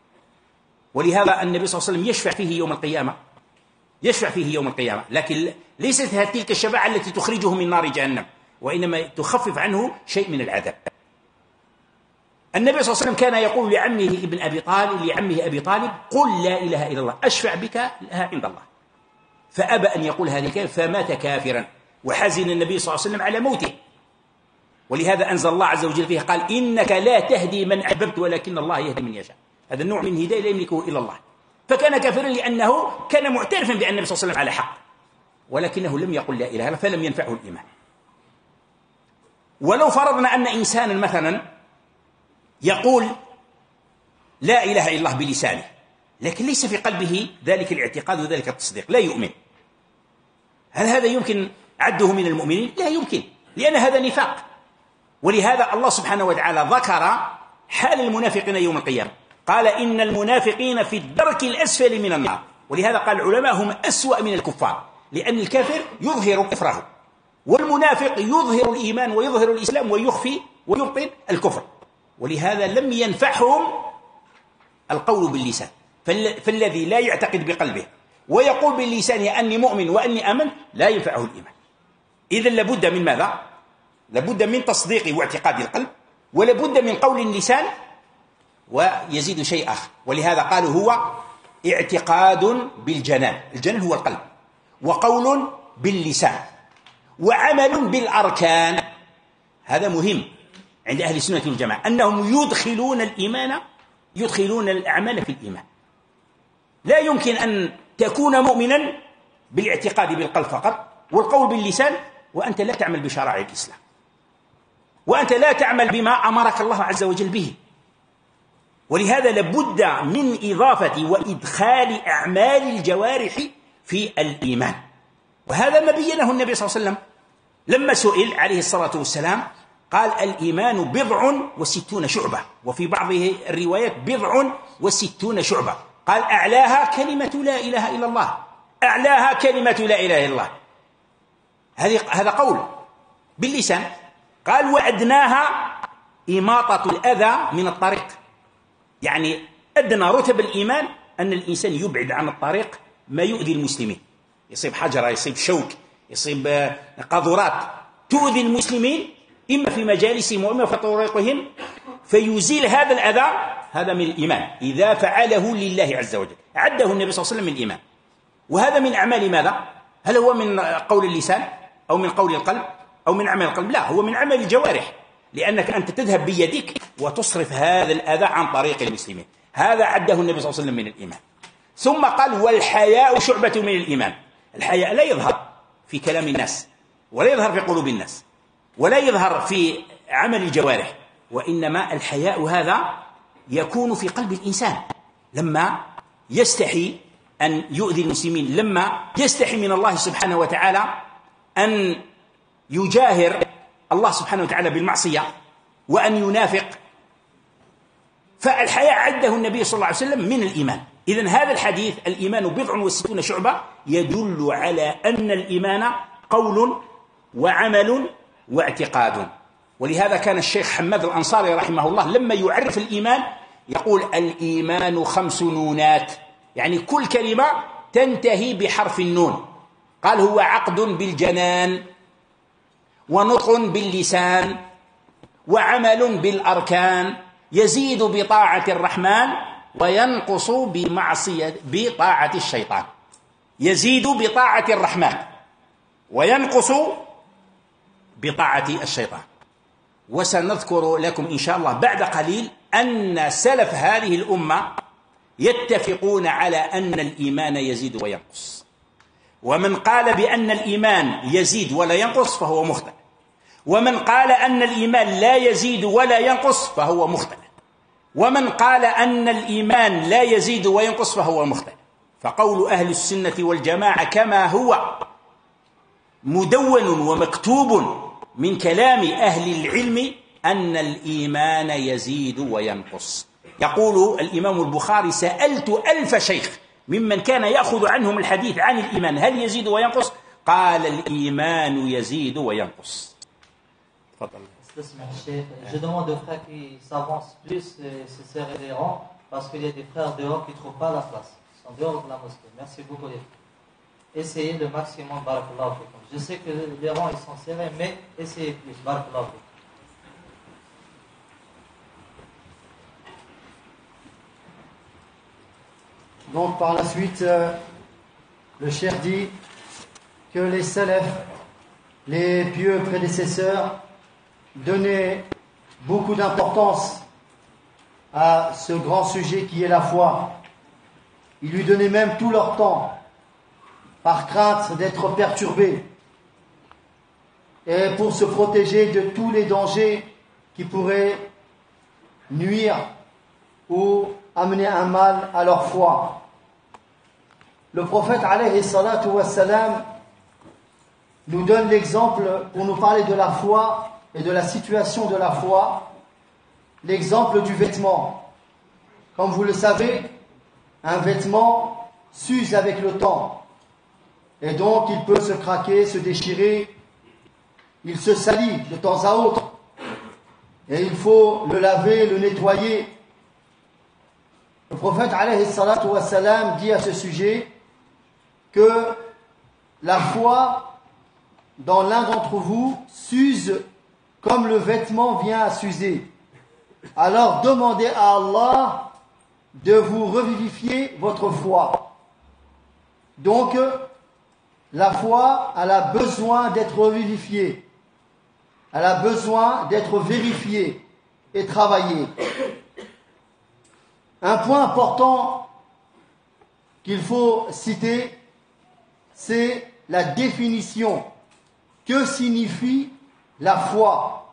ولهذا النبي صلى الله عليه وسلم يشفع فيه يوم القيامة، يشفع فيه يوم القيامة، لكن ليست تلك الشفاعة التي تخرجه من نار جهنم، وإنما تخفف عنه شيء من العذاب. النبي صلى الله عليه وسلم كان يقول لعمه ابن أبي طالب لعمه أبي طالب قل لا إله إلا الله أشفع بك لها عند الله، فأبى أن يقول هذه الكلمة فمات كافرا، وحزن النبي صلى الله عليه وسلم على موته. ولهذا أنزل الله عز وجل فيه قال إنك لا تهدي من أحببت ولكن الله يهدي من يشاء. هذا النوع من الهداية لا يملكه إلا الله. فكان كافرا لأنه كان معترفا بأن النبي صلى الله عليه وسلم على حق، ولكنه لم يقل لا إله إلا الله، فلم ينفعه الإيمان. ولو فرضنا أن إنسانا مثلا يقول لا إله إلا الله بلسانه، لكن ليس في قلبه ذلك الاعتقاد وذلك التصديق، لا يؤمن، هل هذا يمكن عده من المؤمنين؟ لا يمكن، لأن هذا نفاق. ولهذا الله سبحانه وتعالى ذكر حال المنافقين يوم القيامة، قال إن المنافقين في الدرك الأسفل من النار. ولهذا قال العلماء هم أسوأ من الكفار، لأن الكافر يظهر كفره، والمنافق يظهر الإيمان ويظهر الإسلام ويخفي ويبطن الكفر. ولهذا لم ينفعهم القول باللسان، فالذي لا يعتقد بقلبه ويقول باللسان أني مؤمن وأني آمن لا ينفعه الإيمان. إذن لابد من ماذا؟ لابد من تصديق واعتقاد القلب، ولابد من قول اللسان، ويزيد شيء آخر. ولهذا قالوا هو اعتقاد بالجنان، الجنان هو القلب، وقول باللسان، وعمل بالأركان. هذا مهم عند أهل السنة والجماعة، أنهم يدخلون الإيمان يدخلون الأعمال في الإيمان. لا يمكن أن تكون مؤمنا بالاعتقاد بالقلب فقط والقول باللسان وأنت لا تعمل بشرائع الإسلام، وأنت لا تعمل بما أمرك الله عز وجل به. ولهذا لابد من إضافة وإدخال أعمال الجوارح في الإيمان، وهذا ما بينه النبي صلى الله عليه وسلم لما سئل عليه الصلاة والسلام، قال الإيمان بضع وستون شعبة، وفي بعض الروايات بضع وستون شعبة، قال أعلاها كلمة لا إله إلا الله، أعلاها كلمة لا إله إلا الله، هذا قول باللسان. قال وأدناها إماطة الأذى من الطريق، يعني أدنى رتب الإيمان أن الإنسان يبعد عن الطريق ما يؤذي المسلمين، يصيب حجرة، يصيب شوك، يصيب قاذورات تؤذي المسلمين إما في مجالسهم وإما في طريقهم، فيزيل هذا الأذى، هذا من الإيمان إذا فعله لله عز وجل، عده النبي صلى الله عليه وسلم من الإيمان. وهذا من أعمال ماذا؟ هل هو من قول اللسان أو من قول القلب أو من عمل القلب؟ لا، هو من عمل الجوارح، لأنك أنت تذهب بيدك وتصرف هذا الأذى عن طريق المسلمين، هذا عده النبي صلى الله عليه وسلم من الإيمان. ثم قال والحياء شعبة من الإيمان. الحياء لا يظهر في كلام الناس، ولا يظهر في قلوب الناس، ولا يظهر في عمل الجوارح، وإنما الحياء هذا يكون في قلب الإنسان لما يستحي أن يؤذي المسلمين لما يستحي من الله سبحانه وتعالى أن يجاهر الله سبحانه وتعالى بالمعصية وأن ينافق، فالحياء عده النبي صلى الله عليه وسلم من الإيمان. إذن هذا الحديث الإيمان بضع وستون شعبة يدل على أن الإيمان قول وعمل واعتقاد. ولهذا كان الشيخ حماد الأنصاري رحمه الله لما يعرف الإيمان يقول الإيمان خمس نونات، يعني كل كلمة تنتهي بحرف النون. قال هو عقد بالجنان، ونطق باللسان، وعمل بالأركان، يزيد بطاعة الرحمن وينقص بمعصية بطاعة الشيطان. يزيد بطاعة الرحمن وينقص بطاعة الشيطان. وسنذكر لكم إن شاء الله بعد قليل أن سلف هذه الأمة يتفقون على أن الإيمان يزيد وينقص، ومن قال بأن الإيمان يزيد ولا ينقص فهو مخطئ، ومن قال أن الإيمان لا يزيد ولا ينقص فهو مخطئ، ومن قال أن الإيمان لا يزيد وينقص فهو مخطئ. فقول أهل السنة والجماعة كما هو مدون ومكتوب من كلام أهل العلم أن الإيمان يزيد وينقص. يقول الإمام البخاري سألت ألف شيخ ممن كان يأخذ عنهم الحديث عن الإيمان هل يزيد وينقص؟ قال الإيمان يزيد وينقص. تفضل. Je demande aux frères qui s'avancent plus et se serrer les rangs parce qu'il y a des frères dehors qui ne trouvent pas la place. Ils sont dehors de la mosquée. Merci beaucoup les frères. Essayez le maximum, barakallahu fikum. Je sais que les rangs ils sont serrés, mais essayez plus, barakallahu fikum. Donc par la suite, euh, le cheikh dit que les salafs, les pieux prédécesseurs, donnaient beaucoup d'importance à ce grand sujet qui est la foi. Ils lui donnaient même tout leur temps, par crainte d'être perturbés, et pour se protéger de tous les dangers qui pourraient nuire ou amener un mal à leur foi. Le prophète alayhi salatu wassalam nous donne l'exemple pour nous parler de la foi et de la situation de la foi, l'exemple du vêtement. Comme vous le savez, un vêtement s'use avec le temps et donc il peut se craquer, se déchirer, il se salit de temps à autre et il faut le laver, le nettoyer. Le prophète alayhi salatu wassalam dit à ce sujet que la foi dans l'un d'entre vous s'use comme le vêtement vient à s'user. Alors demandez à Allah de vous revivifier votre foi. Donc la foi, elle a besoin d'être revivifiée. Elle a besoin d'être vérifiée et travaillée. Un point important qu'il faut citer, c'est la définition. Que signifie la foi?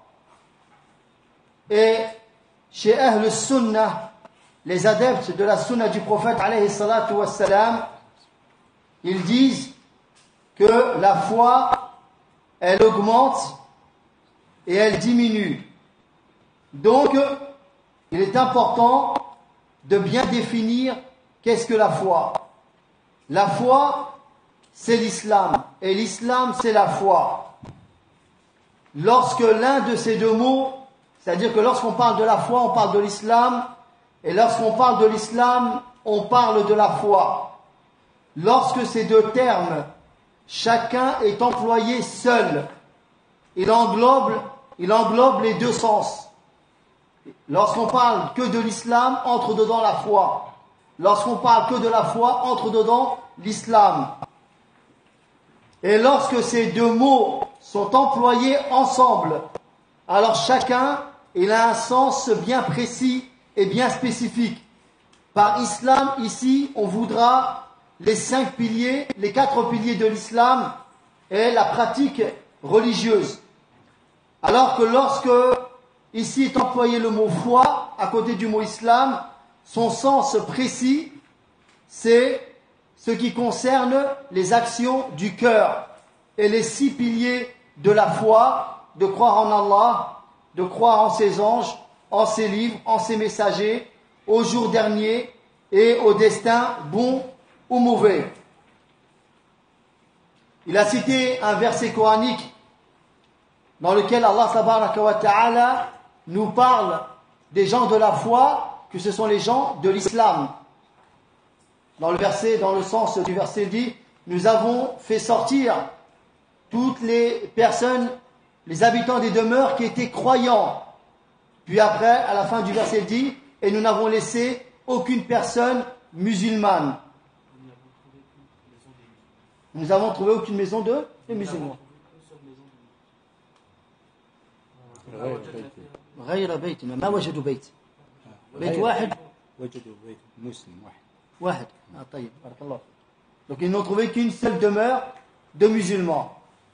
Et chez Ahl Sunnah, les adeptes de la Sunna du prophète alayhi salatu wassalam, ils disent que la foi, elle augmente et elle diminue. Donc, il est important de bien définir qu'est-ce que la foi. La foi, c'est l'islam, et l'islam, c'est la foi. Lorsque l'un de ces deux mots, c'est-à-dire que lorsqu'on parle de la foi, on parle de l'islam, et lorsqu'on parle de l'islam, on parle de la foi. Lorsque ces deux termes, chacun est employé seul, il englobe, il englobe les deux sens. Lorsqu'on parle que de l'islam, entre dedans la foi. Lorsqu'on parle que de la foi, entre dedans l'islam. Et lorsque ces deux mots sont employés ensemble, alors chacun, il a un sens bien précis et bien spécifique. Par islam, ici, on voudra les cinq piliers, les quatre piliers de l'islam et la pratique religieuse. Alors que lorsque ici est employé le mot foi à côté du mot islam, son sens précis, c'est ce qui concerne les actions du cœur et les six piliers de la foi, de croire en Allah, de croire en ses anges, en ses livres, en ses messagers, au jour dernier et au destin bon ou mauvais. Il a cité un verset coranique dans lequel Allah tabaraka wa ta'ala nous parle des gens de la foi, que ce sont les gens de l'islam. Dans le verset, dans le sens du verset, il dit: nous avons fait sortir toutes les personnes, les habitants des demeures qui étaient croyants. Puis après, à la fin du verset, il dit: et nous n'avons laissé aucune personne musulmane. Nous avons trouvé aucune maison de des musulmans. غير بيتنا ما وجدوا بيت بيت واحد وجدوا بيت مسلم واحد واحد ah, طيب بارك الله. Donc ils n'ont trouvé qu'une seule demeure de musulmans.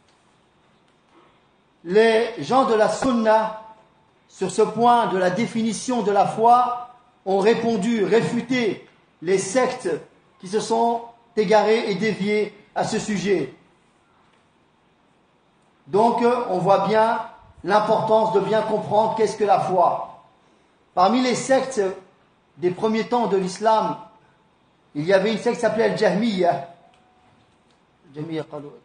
Les gens de la sunna sur ce point de la définition de la foi ont répondu, réfuté les sectes qui se sont égarées et déviées à ce sujet. Donc on voit bien l'importance de bien comprendre qu'est-ce que la foi. Parmi les sectes des premiers temps de l'islam, il y avait une secte qui s'appelait Al-Jahmiyya. Al-Jahmiyya,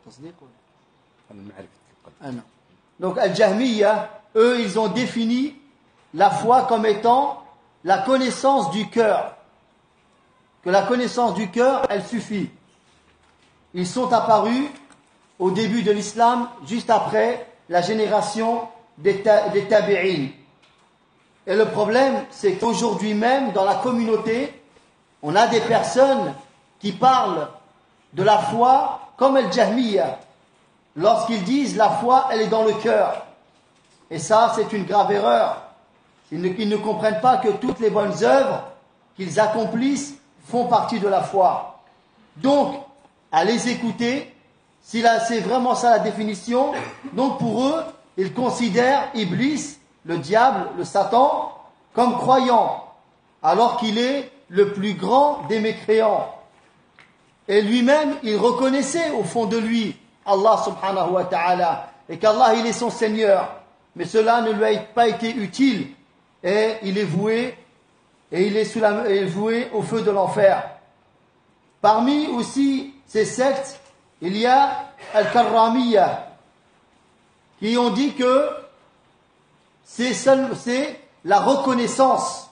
ah non. Donc Al-Jahmiyya, eux, ils ont défini la foi comme étant la connaissance du cœur. Que la connaissance du cœur, elle suffit. Ils sont apparus au début de l'islam, juste après la génération des, ta, des tabi'in. Et le problème, c'est qu'aujourd'hui même, dans la communauté, on a des personnes qui parlent de la foi comme Al-Jahmiyya. Lorsqu'ils disent la foi, elle est dans le cœur. Et ça, c'est une grave erreur. Ils ne, ils ne comprennent pas que toutes les bonnes œuvres qu'ils accomplissent font partie de la foi. Donc, à les écouter, si là, c'est vraiment ça la définition, donc pour eux, ils considèrent Iblis, le diable, le Satan, comme croyant, alors qu'il est le plus grand des mécréants. Et lui-même, il reconnaissait au fond de lui Allah subhanahu wa ta'ala, et qu'Allah, il est son Seigneur. Mais cela ne lui a pas été utile, et il est voué, et il est, sous la, il est voué au feu de l'enfer. Parmi aussi ces sectes, il y a Al-Karramiyya, qui ont dit que c'est, seul, c'est la reconnaissance.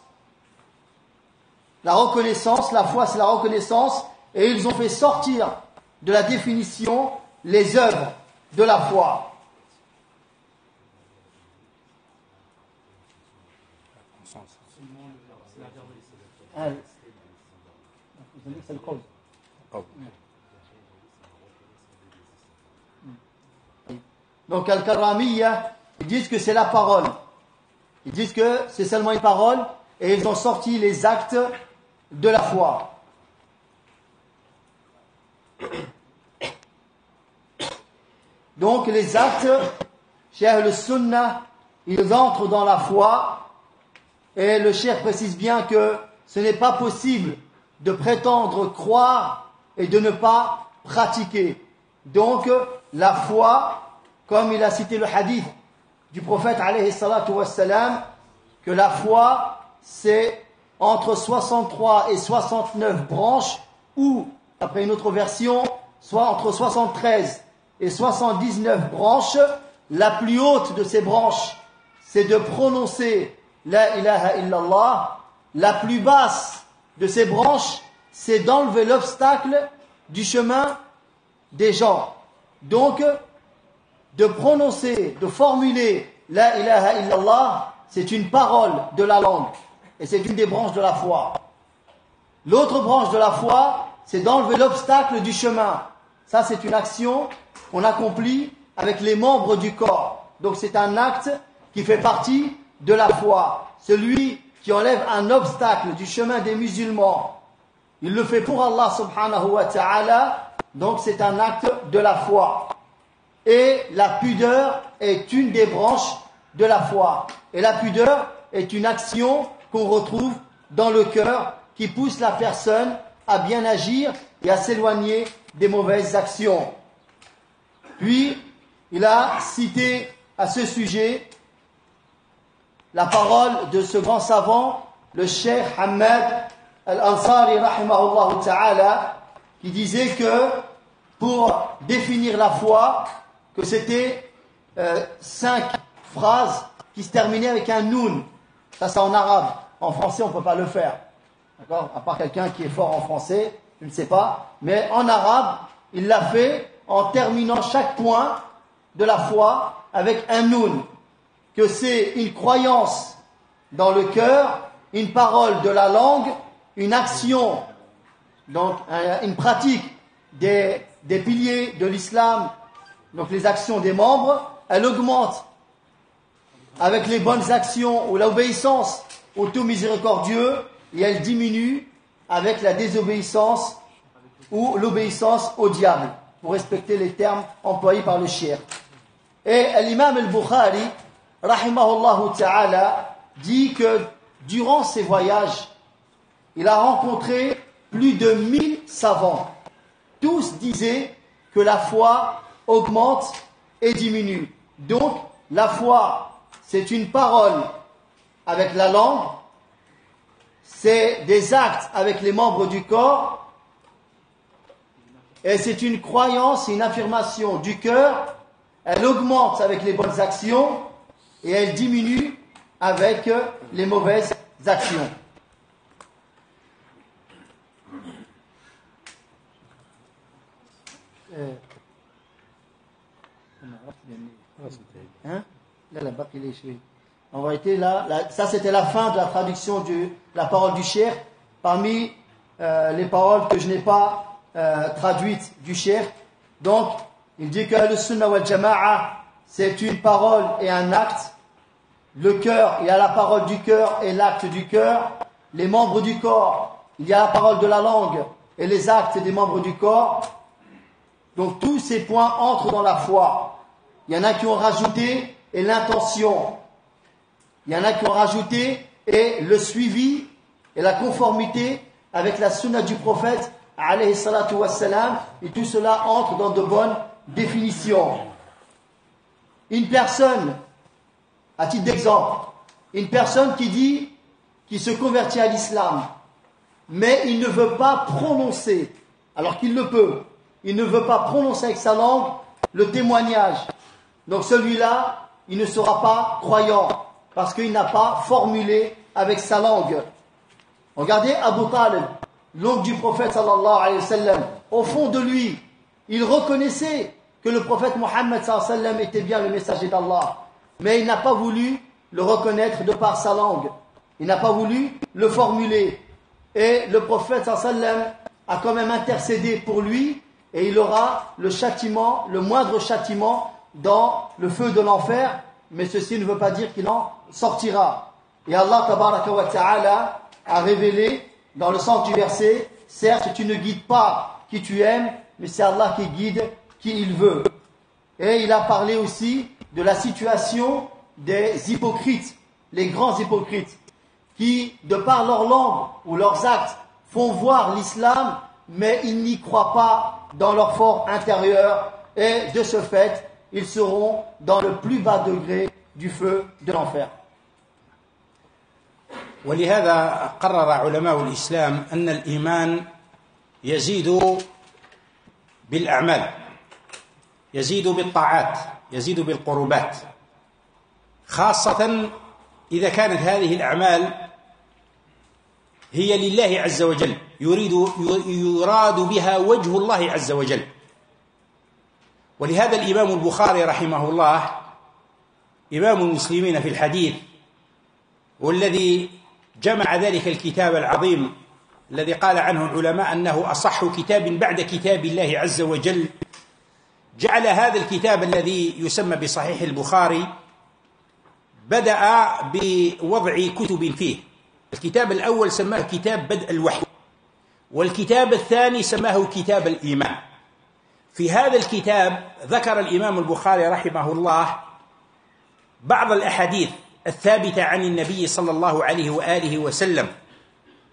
La reconnaissance, la foi, c'est la reconnaissance, et ils ont fait sortir de la définition les œuvres de la foi. Donc Al-Karramiyya, ils disent que c'est la parole. Ils disent que c'est seulement une parole, et ils ont sorti les actes de la foi. Donc les actes, chez le Sunnah, ils entrent dans la foi, et le cheikh précise bien que ce n'est pas possible de prétendre croire et de ne pas pratiquer. Donc la foi, comme il a cité le hadith du prophète alayhi salatu wassalam, que la foi c'est entre soixante-trois et soixante-neuf branches, ou, après une autre version, soit entre soixante-treize et soixante-dix-neuf branches. La plus haute de ces branches, c'est de prononcer la ilaha illallah. La plus basse de ces branches, c'est d'enlever l'obstacle du chemin des gens. Donc, de prononcer, de formuler la ilaha illallah, c'est une parole de la langue. Et c'est une des branches de la foi. L'autre branche de la foi, c'est d'enlever l'obstacle du chemin. Ça, c'est une action qu'on accomplit avec les membres du corps. Donc c'est un acte qui fait partie de la foi. Celui qui enlève un obstacle du chemin des musulmans, il le fait pour Allah subhanahu wa ta'ala, donc c'est un acte de la foi. Et la pudeur est une des branches de la foi. Et la pudeur est une action qu'on retrouve dans le cœur, qui pousse la personne à bien agir et à s'éloigner des mauvaises actions. Puis, il a cité à ce sujet la parole de ce grand savant, le Cheikh Hamad Al-Ansari, rahimahullah ta'ala, qui disait que pour définir la foi, que c'était euh, cinq phrases qui se terminaient avec un noun. Ça, c'est en arabe. En français, on ne peut pas le faire. D'accord ? À part quelqu'un qui est fort en français, je ne sais pas. Mais en arabe, il l'a fait en terminant chaque point de la foi avec un noun. Que c'est une croyance dans le cœur, une parole de la langue, une action, donc une pratique des, des piliers de l'islam, donc les actions des membres, elle augmente avec les bonnes actions ou l'obéissance au tout miséricordieux, et elle diminue avec la désobéissance ou l'obéissance au diable, pour respecter les termes employés par le shir. Et l'imam al-Bukhari, rahimahullah ta'ala, dit que durant ses voyages, il a rencontré plus de mille savants. Tous disaient que la foi augmente et diminue. Donc, la foi, c'est une parole avec la langue, c'est des actes avec les membres du corps, et c'est une croyance, une affirmation du cœur. Elle augmente avec les bonnes actions et elle diminue avec les mauvaises actions. Hein? Là, la bac, il est échoué. En vérité, là, là, ça c'était la fin de la traduction de la parole du cheikh. Parmi euh, les paroles que je n'ai pas euh, traduites du cheikh. Donc, il dit que le sunnah wal jama'a, c'est une parole et un acte. Le cœur, il y a la parole du cœur et l'acte du cœur. Les membres du corps, il y a la parole de la langue et les actes des membres du corps. Donc tous ces points entrent dans la foi. Il y en a qui ont rajouté et l'intention. Il y en a qui ont rajouté et le suivi et la conformité avec la sunna du prophète alayhi salatu wassalam, et tout cela entre dans de bonnes définitions. Une personne, à titre d'exemple, une personne qui dit qu'il se convertit à l'islam, mais il ne veut pas prononcer, alors qu'il le peut, il ne veut pas prononcer avec sa langue le témoignage. Donc celui-là, il ne sera pas croyant, parce qu'il n'a pas formulé avec sa langue. Regardez Abu Talib, l'oncle du prophète sallallahu alayhi wa sallam. Au fond de lui, il reconnaissait que le prophète Mohammed sallallahu alayhi wa sallam était bien le messager d'Allah. Mais il n'a pas voulu le reconnaître de par sa langue. Il n'a pas voulu le formuler. Et le prophète sallallahu alayhi wa sallam a quand même intercédé pour lui, et il aura le châtiment, le moindre châtiment dans le feu de l'enfer, mais ceci ne veut pas dire qu'il en sortira. Et Allah tabaraka wa ta'ala a révélé dans le sens du verset, certes tu ne guides pas qui tu aimes, mais c'est Allah qui guide qui il veut. Et il a parlé aussi de la situation des hypocrites, les grands hypocrites, qui de par leur langue ou leurs actes font voir l'islam, mais ils n'y croient pas dans leur fort intérieur, et de ce fait, ils seront dans le plus bas degré du feu de l'enfer. ولهذا قرر علماء الإسلام أن الإيمان يزيد بالأعمال، يزيد بالطاعات، يزيد بالقربات، خاصة إذا كانت هذه الأعمال هي لله عز وجل، يريد يراد بها وجه الله عز وجل. ولهذا الإمام البخاري رحمه الله إمام المسلمين في الحديث، والذي جمع ذلك الكتاب العظيم الذي قال عنه العلماء أنه أصح كتاب بعد كتاب الله عز وجل، جعل هذا الكتاب الذي يسمى بصحيح البخاري بدأ بوضع كتب فيه. الكتاب الأول سماه كتاب بدء الوحي، والكتاب الثاني سماه كتاب الإيمان. في هذا الكتاب ذكر الإمام البخاري رحمه الله بعض الأحاديث الثابتة عن النبي صلى الله عليه وآله وسلم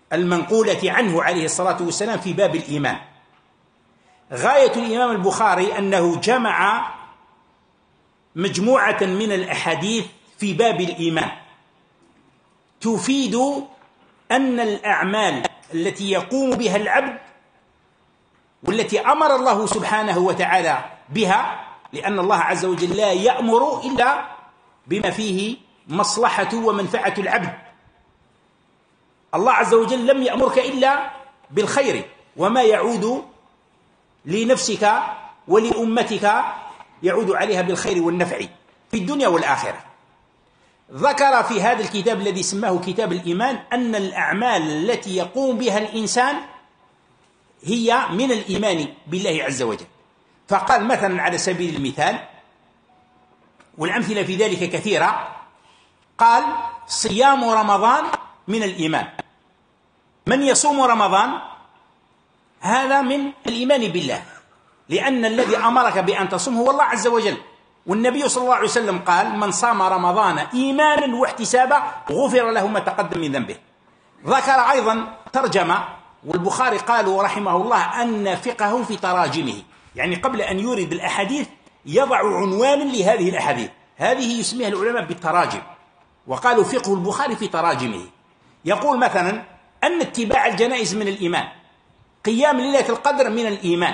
المنقولة عنه عليه الصلاة والسلام في باب الإيمان. غاية الإمام البخاري أنه جمع مجموعة من الأحاديث في باب الإيمان تفيد أن الأعمال التي يقوم بها العبد والتي أمر الله سبحانه وتعالى بها، لأن الله عز وجل لا يأمر إلا بما فيه مصلحة ومنفعة العبد. الله عز وجل لم يأمرك إلا بالخير، وما يعود لنفسك ولأمتك يعود عليها بالخير والنفع في الدنيا والآخرة. ذكر في هذا الكتاب الذي سماه كتاب الإيمان أن الأعمال التي يقوم بها الإنسان هي من الإيمان بالله عز وجل. فقال مثلا على سبيل المثال، والأمثلة في ذلك كثيرة، قال صيام رمضان من الإيمان. من يصوم رمضان هذا من الإيمان بالله، لأن الذي أمرك بأن تصوم هو الله عز وجل. والنبي صلى الله عليه وسلم قال من صام رمضان إيمانا واحتسابا غفر له ما تقدم من ذنبه. ذكر أيضا ترجمة، والبخاري قالوا رحمه الله أن فقهه في تراجمه، يعني قبل أن يورد الأحاديث يضع عنوانا لهذه الأحاديث، هذه يسميها العلماء بالتراجم، وقالوا فقه البخاري في تراجمه. يقول مثلا أن اتباع الجنائز من الإيمان، قيام ليلة القدر من الإيمان،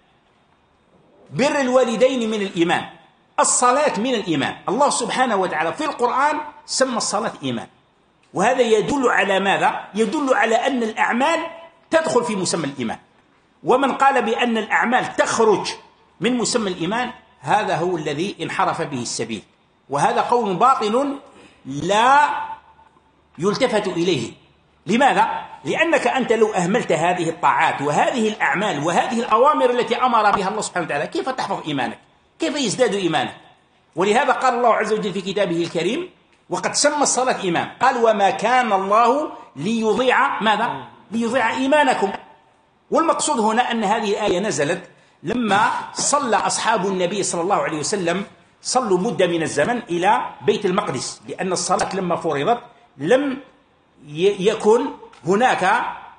بر الوالدين من الإيمان، الصلاة من الإيمان. الله سبحانه وتعالى في القرآن سمى الصلاة إيمان، وهذا يدل على ماذا؟ يدل على أن الأعمال تدخل في مسمى الإيمان. ومن قال بأن الأعمال تخرج من مسمى الإيمان هذا هو الذي انحرف به السبيل، وهذا قول باطل لا يلتفت إليه. لماذا؟ لأنك أنت لو أهملت هذه الطاعات وهذه الأعمال وهذه الأوامر التي أمر بها الله سبحانه وتعالى كيف تحفظ إيمانك؟ كيف يزداد إيمانك؟ ولهذا قال الله عز وجل في كتابه الكريم وقد سمى الصلاة إيمان، قال وما كان الله ليضيع ماذا؟ ليضيع إيمانكم. والمقصود هنا أن هذه الآية نزلت لما صلى أصحاب النبي صلى الله عليه وسلم، صلوا مدة من الزمن إلى بيت المقدس، لأن الصلاة لما فرضت لم يكن هناك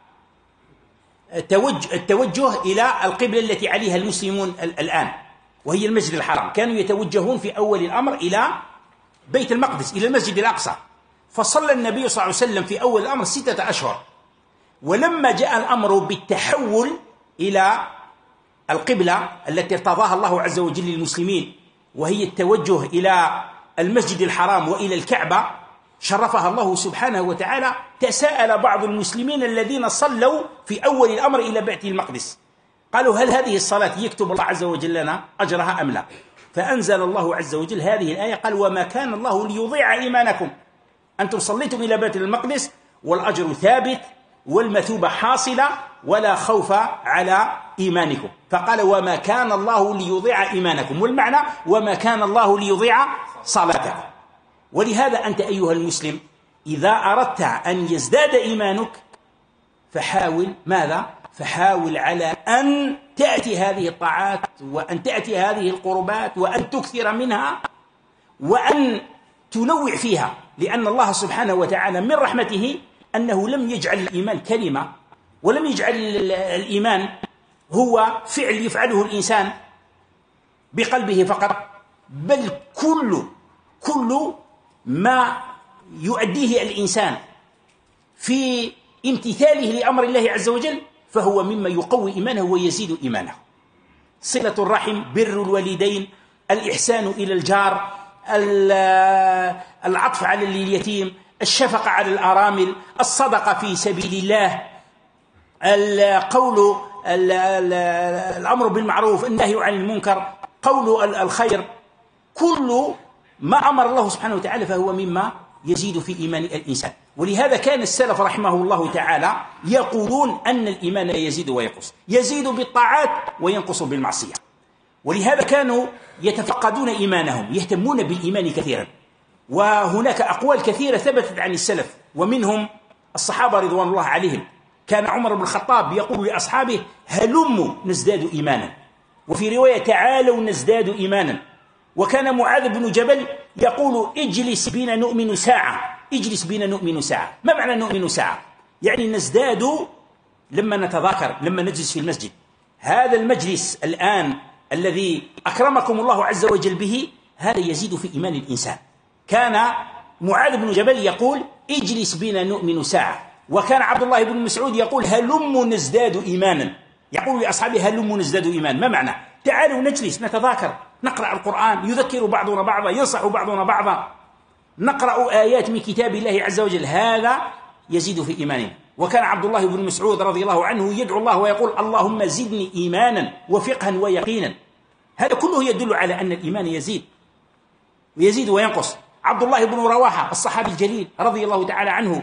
التوجه إلى القبلة التي عليها المسلمون الآن وهي المسجد الحرام، كانوا يتوجهون في أول الأمر إلى بيت المقدس، إلى المسجد الأقصى. فصلى النبي صلى الله عليه وسلم في أول الأمر ستة أشهر، ولما جاء الأمر بالتحول إلى القبلة التي ارتضاها الله عز وجل للمسلمين وهي التوجه إلى المسجد الحرام وإلى الكعبة شرفها الله سبحانه وتعالى، تساءل بعض المسلمين الذين صلوا في أول الأمر إلى بيت المقدس، قالوا هل هذه الصلاة يكتب الله عز وجل لنا أجرها أم لا؟ فأنزل الله عز وجل هذه الآية قال وما كان الله ليضيع إيمانكم، أنتم صليتم إلى بيت المقدس والأجر ثابت والمثوبة حاصلة ولا خوف على إيمانكم. فقال وما كان الله ليضيع إيمانكم، والمعنى وما كان الله ليضيع صلاتكم. ولهذا أنت أيها المسلم إذا أردت أن يزداد إيمانك فحاول ماذا؟ فحاول على أن تأتي هذه الطاعات وأن تأتي هذه القربات وأن تكثر منها وأن تنوع فيها، لأن الله سبحانه وتعالى من رحمته أنه لم يجعل الإيمان كلمة، ولم يجعل الإيمان هو فعل يفعله الإنسان بقلبه فقط، بل كل كل ما يؤديه الإنسان في امتثاله لأمر الله عز وجل فهو مما يقوي إيمانه ويزيد إيمانه. صلة الرحم، بر الوالدين، الإحسان إلى الجار، العطف على اليتيم، الشفقة على الأرامل، الصدقة في سبيل الله، القول الأمر بالمعروف، النهي عن المنكر، قول الخير، كل ما أمر الله سبحانه وتعالى فهو مما يزيد في إيمان الإنسان. ولهذا كان السلف رحمه الله تعالى يقولون أن الإيمان يزيد وينقص، يزيد بالطاعات وينقص بالمعصية. ولهذا كانوا يتفقدون إيمانهم، يهتمون بالإيمان كثيرا. وهناك أقوال كثيرة ثبتت عن السلف ومنهم الصحابة رضوان الله عليهم. كان عمر بن الخطاب يقول لأصحابه هلموا نزداد إيمانا، وفي رواية تعالوا نزداد إيمانا. وكان معاذ بن جبل يقول اجلس بنا نؤمن ساعة، اجلس بنا نؤمن ساعة. ما معنى نؤمن ساعة؟ يعني نزداد لما نتذاكر، لما نجلس في المسجد. هذا المجلس الآن الذي أكرمكم الله عز وجل به، هذا يزيد في إيمان الإنسان. كان معاذ بن جبل يقول اجلس بنا نؤمن ساعة، وكان عبد الله بن مسعود يقول هلم نزداد إيمانا، يقول لأصحابه هلم نزداد إيمان. ما معنى؟ تعالوا نجلس نتذاكر، نقرأ القرآن، يذكر بعضنا بعضا، ينصح بعضنا بعضا، نقرأ آيات من كتاب الله عز وجل، هذا يزيد في إيماننا. وكان عبد الله بن مسعود رضي الله عنه يدعو الله ويقول اللهم زدني إيمانا وفقها ويقينا. هذا كله يدل على أن الإيمان يزيد ويزيد وينقص. عبد الله بن رواحة الصحابي الجليل رضي الله تعالى عنه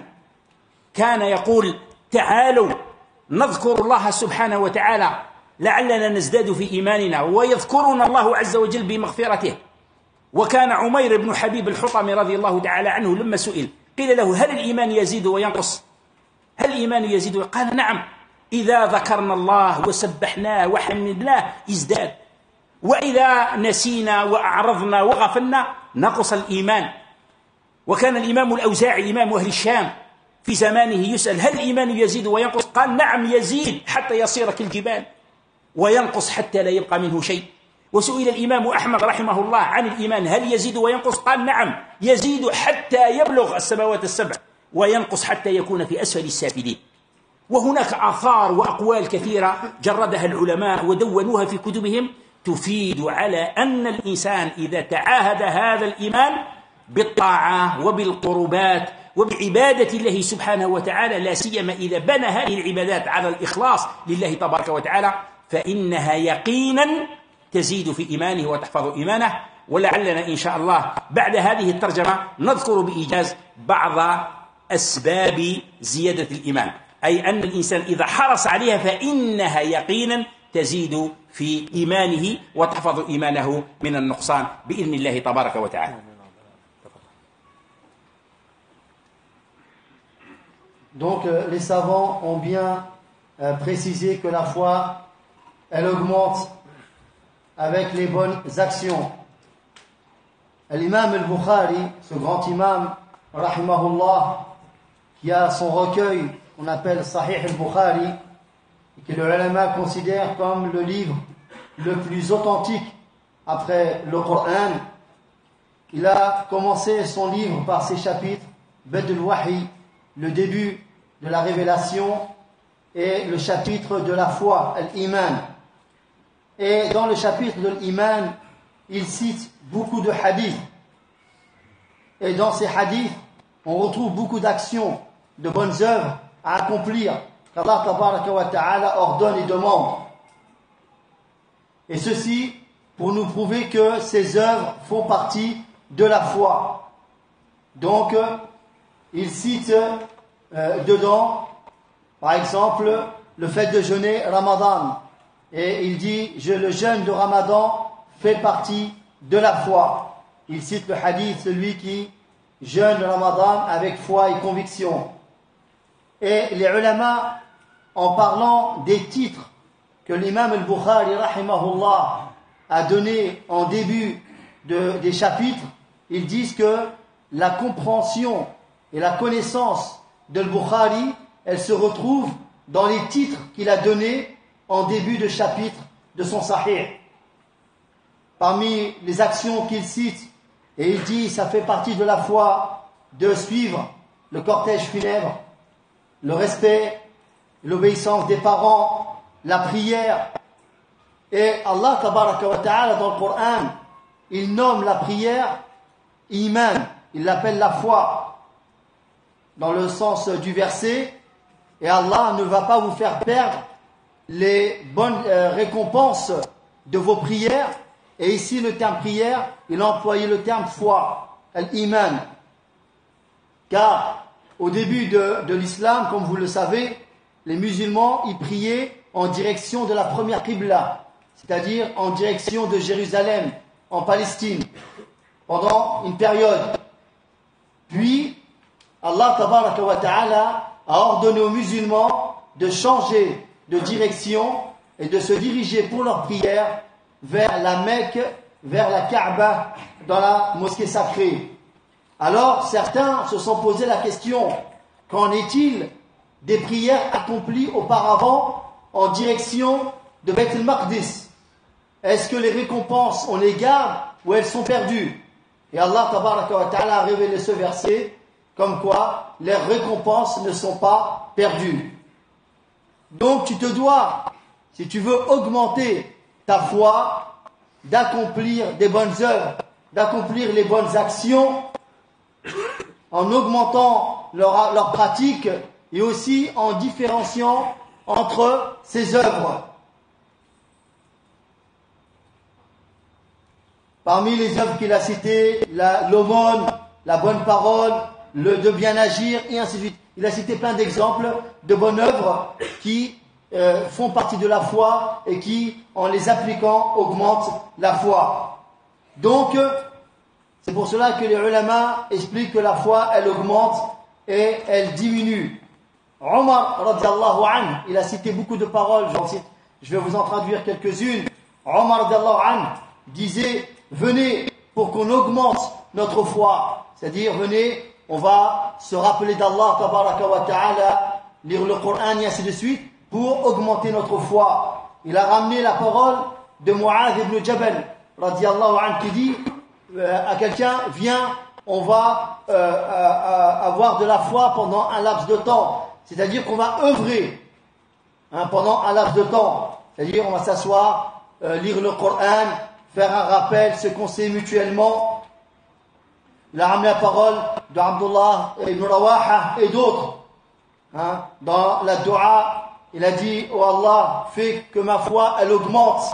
كان يقول تعالوا نذكر الله سبحانه وتعالى لعلنا نزداد في إيماننا، ويذكرنا الله عز وجل بمغفرته. وكان عمير بن حبيب الحطمي رضي الله تعالى عنه لما سئل قيل له هل الإيمان يزيد وينقص؟ هل الإيمان يزيد؟ قال نعم، إذا ذكرنا الله وسبحناه وحمدناه ازداد، وإذا نسينا وأعرضنا وغفلنا نقص الإيمان. وكان الإمام الأوزاعي إمام أهل الشام في زمانه يسأل هل الإيمان يزيد وينقص؟ قال نعم يزيد حتى يصير كالجبال، وينقص حتى لا يبقى منه شيء. وسئل الإمام أحمد رحمه الله عن الإيمان هل يزيد وينقص؟ قال نعم يزيد حتى يبلغ السماوات السبع، وينقص حتى يكون في أسفل السافلين. وهناك آثار وأقوال كثيرة جردها العلماء ودونوها في كتبهم تفيد على أن الإنسان إذا تعاهد هذا الإيمان بالطاعة وبالقربات وبعبادة الله سبحانه وتعالى، لا سيما إذا بنى هذه العبادات على الإخلاص لله تبارك وتعالى، فإنها يقينا تزيد في إيمانه وتحفظ إيمانه. ولعلنا إن شاء الله بعد هذه الترجمة نذكر بإيجاز بعض أسباب زيادة الإيمان، أي أن الإنسان إذا حرص عليها فإنها يقينا تزيد في إيمانه وتحفظ إيمانه من النقصان بإذن الله تبارك وتعالى. Donc euh, les savants ont bien euh, précisé que la foi, elle augmente avec les bonnes actions. L'imam al-Bukhari, ce grand imam, rahimahullah, qui a son recueil, on appelle Sahih al-Bukhari, et que le ulama considère comme le livre le plus authentique après le Coran. Il a commencé son livre par ses chapitres, Bad al-Wahi, le début de la révélation, et le chapitre de la foi, al-Iman. Et dans le chapitre de l'iman, il cite beaucoup de hadiths. Et dans ces hadiths, on retrouve beaucoup d'actions, de bonnes œuvres à accomplir, qu'Allah tabaraka wa ta'ala ordonne et demande. Et ceci pour nous prouver que ces œuvres font partie de la foi. Donc, il cite euh, dedans, par exemple, le fait de jeûner Ramadan. Et il dit, je, le jeûne de Ramadan fait partie de la foi. Il cite le hadith, celui qui jeûne le Ramadan avec foi et conviction. Et les ulama, en parlant des titres que l'imam al-Bukhari, rahimahullah, a donné en début de, des chapitres, ils disent que la compréhension et la connaissance de al-Bukhari, elle se retrouve dans les titres qu'il a donnés en début de chapitre de son Sahih. Parmi les actions qu'il cite, et il dit, ça fait partie de la foi de suivre le cortège funèbre, le respect, l'obéissance des parents, la prière. Et Allah tabaraka wa ta'ala dans le Coran, il nomme la prière iman, il l'appelle la foi dans le sens du verset. Et Allah ne va pas vous faire perdre les bonnes euh, récompenses de vos prières. Et ici le terme prière, il a employé le terme foi, al-iman. Car au début de, de l'islam, comme vous le savez, les musulmans y priaient en direction de la première qibla, c'est-à-dire en direction de Jérusalem, en Palestine, pendant une période. Puis, Allah tabaraka wa ta'ala a ordonné aux musulmans de changer de direction et de se diriger pour leur prière vers la Mecque, vers la Kaaba, dans la mosquée sacrée. Alors, certains se sont posé la question, qu'en est-il des prières accomplies auparavant en direction de Bayt al-Maqdis? Est-ce que les récompenses, on les garde ou elles sont perdues? Et Allah tabaraka wa ta'ala a révélé ce verset comme quoi les récompenses ne sont pas perdues. Donc tu te dois, si tu veux augmenter ta foi, d'accomplir des bonnes œuvres, d'accomplir les bonnes actions en augmentant leur, leur pratique et aussi en différenciant entre ces œuvres. Parmi les œuvres qu'il a citées, la, l'aumône, la bonne parole, le de bien agir et ainsi de suite. Il a cité plein d'exemples de bonnes œuvres qui euh, font partie de la foi et qui, en les appliquant, augmentent la foi. Donc, c'est pour cela que les ulama expliquent que la foi, elle augmente et elle diminue. Omar, radiallahu anhu, il a cité beaucoup de paroles, j'en cite, je vais vous en traduire quelques-unes. Omar, radiallahu anhu, disait, venez pour qu'on augmente notre foi. C'est-à-dire, venez, on va se rappeler d'Allah, tabaraka wa ta'ala, lire le Coran et ainsi de suite, pour augmenter notre foi. Il a ramené la parole de Mu'adh ibn Jabal, radiallahu anhu, qui dit euh, à quelqu'un, viens, on va euh, euh, avoir de la foi pendant un laps de temps. C'est-à-dire qu'on va œuvrer hein, pendant un laps de temps. C'est-à-dire on va s'asseoir, euh, lire le Coran, faire un rappel, se conseiller mutuellement. Il a ramené la parole de Abdullah ibn Rawaha et d'autres. Hein, dans la dua, il a dit, oh Allah, fais que ma foi, elle augmente.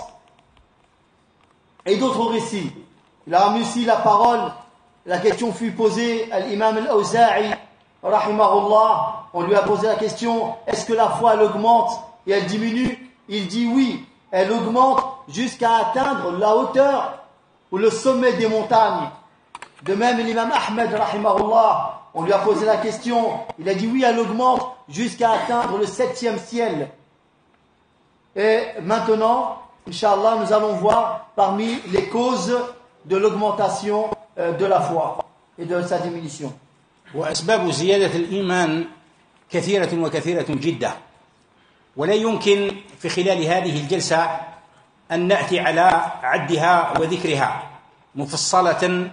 Et d'autres récits. Il a ramené aussi la parole, la question fut posée à l'imam al-Awza'i, rahimahullah. On lui a posé la question, est-ce que la foi, elle augmente et elle diminue? Il dit oui, elle augmente jusqu'à atteindre la hauteur ou le sommet des montagnes. De même, l'imam Ahmed, rahimahullah, on lui a posé la question, il a dit oui, elle augmente jusqu'à atteindre le septième ciel. Et maintenant, Inch'Allah, nous allons voir parmi les causes de l'augmentation de la foi et de sa diminution. وأسباب زيادة الإيمان كثيرة وكثيرة جدا، ولا يمكن في خلال هذه الجلسة أن نأتي على عدها وذكرها مفصلة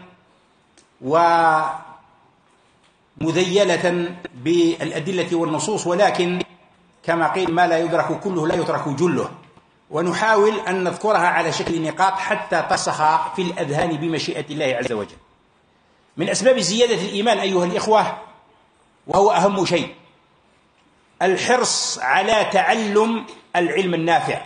ومذيلة بالأدلة والنصوص، ولكن كما قيل ما لا يدرك كله لا يترك جله، ونحاول أن نذكرها على شكل نقاط حتى تصخ في الأذهان بمشيئة الله عز وجل. من أسباب زيادة الإيمان أيها الإخوة، وهو أهم شيء، الحرص على تعلم العلم النافع.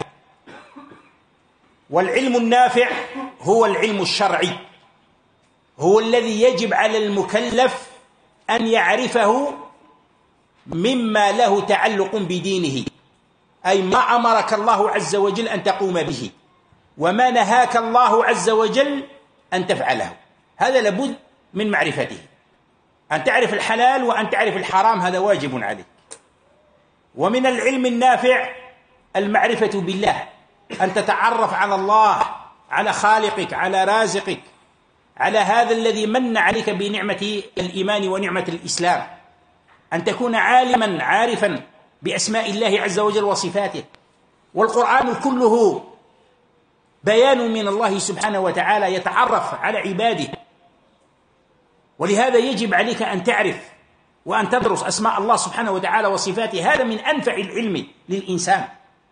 والعلم النافع هو العلم الشرعي، هو الذي يجب على المكلف أن يعرفه مما له تعلق بدينه، أي ما أمرك الله عز وجل أن تقوم به وما نهاك الله عز وجل أن تفعله، هذا لابد من معرفته. أن تعرف الحلال وأن تعرف الحرام هذا واجب عليك. ومن العلم النافع المعرفة بالله، أن تتعرف على الله، على خالقك، على رازقك، على هذا الذي من عليك بنعمة الإيمان ونعمة الإسلام، أن تكون عالما عارفا بأسماء الله عز وجل وصفاته. والقرآن كله بيان من الله سبحانه وتعالى يتعرف على عباده، ولهذا يجب عليك أن تعرف وأن تدرس أسماء الله سبحانه وتعالى وصفاته، هذا من أنفع العلم للإنسان.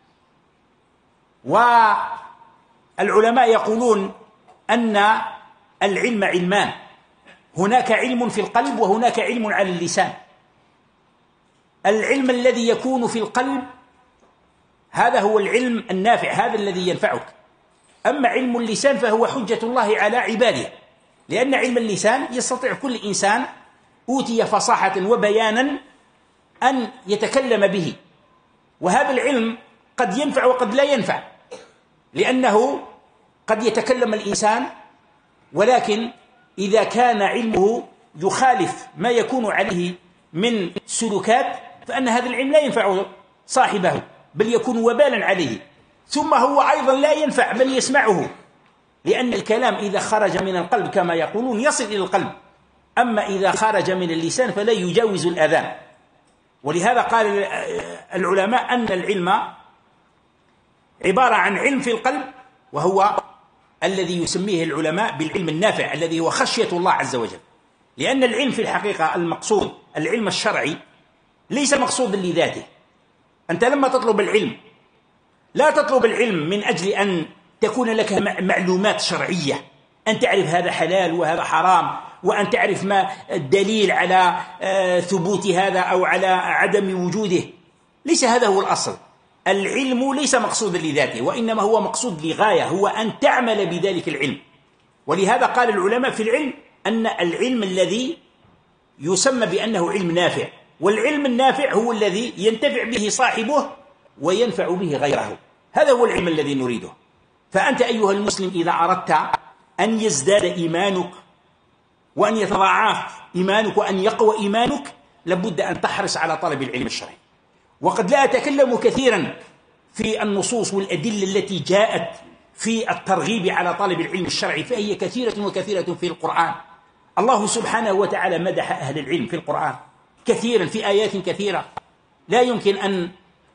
والعلماء يقولون أن العلم علمان، هناك علم في القلب وهناك علم على اللسان. العلم الذي يكون في القلب هذا هو العلم النافع، هذا الذي ينفعك. أما علم اللسان فهو حجة الله على عباده، لأن علم اللسان يستطيع كل إنسان أوتي فصاحة وبيانا أن يتكلم به، وهذا العلم قد ينفع وقد لا ينفع، لأنه قد يتكلم الإنسان ولكن إذا كان علمه يخالف ما يكون عليه من سلوكات فأن هذا العلم لا ينفع صاحبه بل يكون وبالا عليه، ثم هو أيضا لا ينفع من يسمعه، لأن الكلام إذا خرج من القلب كما يقولون يصل إلى القلب، أما إذا خرج من اللسان فلا يجاوز الأذان. ولهذا قال العلماء أن العلم عبارة عن علم في القلب، وهو الذي يسميه العلماء بالعلم النافع الذي هو خشية الله عز وجل. لأن العلم في الحقيقة المقصود العلم الشرعي ليس مقصودا لذاته. أنت لما تطلب العلم لا تطلب العلم من أجل أن تكون لك معلومات شرعية، أن تعرف هذا حلال وهذا حرام، وأن تعرف ما الدليل على ثبوت هذا أو على عدم وجوده. ليس هذا هو الأصل. العلم ليس مقصودا لذاته، وإنما هو مقصود لغاية، هو أن تعمل بذلك العلم. ولهذا قال العلماء في العلم أن العلم الذي يسمى بأنه علم نافع، والعلم النافع هو الذي ينتفع به صاحبه وينفع به غيره. هذا هو العلم الذي نريده. فأنت أيها المسلم إذا أردت أن يزداد إيمانك وأن يتضاعف إيمانك وأن يقوى إيمانك، لابد أن تحرص على طلب العلم الشرعي. وقد لا أتكلم كثيرا في النصوص والأدلة التي جاءت في الترغيب على طلب العلم الشرعي، فهي كثيرة وكثيرة في القرآن. الله سبحانه وتعالى مدح أهل العلم في القرآن كثيرا في آيات كثيرة لا يمكن أن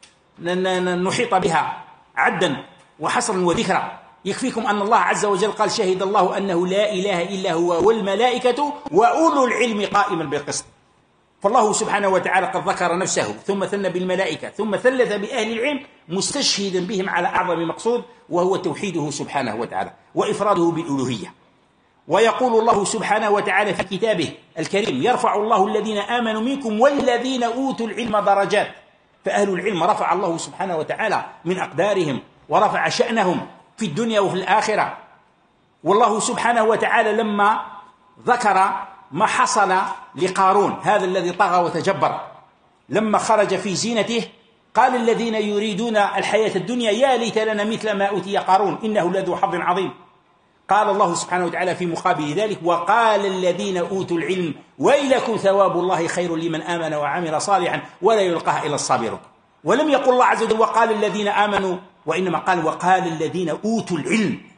نحيط بها عدا وحصرا وذكرا. يكفيكم أن الله عز وجل قال: شهد الله أنه لا إله إلا هو والملائكة وأولو العلم قائما بالقسط. فالله سبحانه وتعالى قد ذكر نفسه ثم ثنى بالملائكة ثم ثلث بأهل العلم، مستشهدا بهم على أعظم مقصود، وهو توحيده سبحانه وتعالى وإفراده بالألوهية. ويقول الله سبحانه وتعالى في كتابه الكريم: يرفع الله الذين آمنوا منكم والذين أوتوا العلم درجات. فأهل العلم رفع الله سبحانه وتعالى من أقدارهم ورفع شأنهم في الدنيا وفي الآخرة. والله سبحانه وتعالى لما ذكر ما حصل لقارون هذا الذي طغى وتجبر، لما خرج في زينته قال الذين يريدون الحياة الدنيا: يا ليت لنا مثل ما أوتي قارون إنه لذو حظ عظيم. قال الله سبحانه وتعالى في مقابل ذلك: وقال الذين أوتوا العلم ويلكم ثواب الله خير لمن آمن وعمل صالحا ولا يلقاها إلا الصابرون. ولم يقل الله عز وجل وقال الذين آمنوا، وإنما قال وقال الذين أوتوا العلم.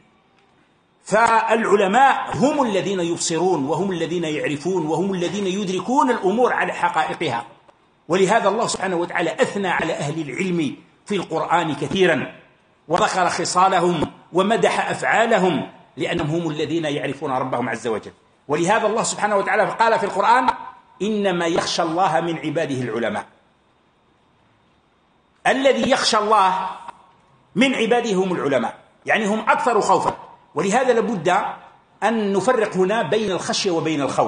فالعلماء هم الذين يبصرون وهم الذين يعرفون وهم الذين يدركون الأمور على حقائقها. ولهذا الله سبحانه وتعالى أثنى على أهل العلم في القرآن كثيرا، وذكر خصالهم ومدح أفعالهم، لأنهم هم الذين يعرفون ربهم عز وجل. ولهذا الله سبحانه وتعالى قال في القرآن: إنما يخشى الله من عباده العلماء. الذي يخشى الله من عباده هم العلماء، يعني هم أكثر خوفا. ولهذا لابد أن نفرق هنا بين الخشية وبين الخوف.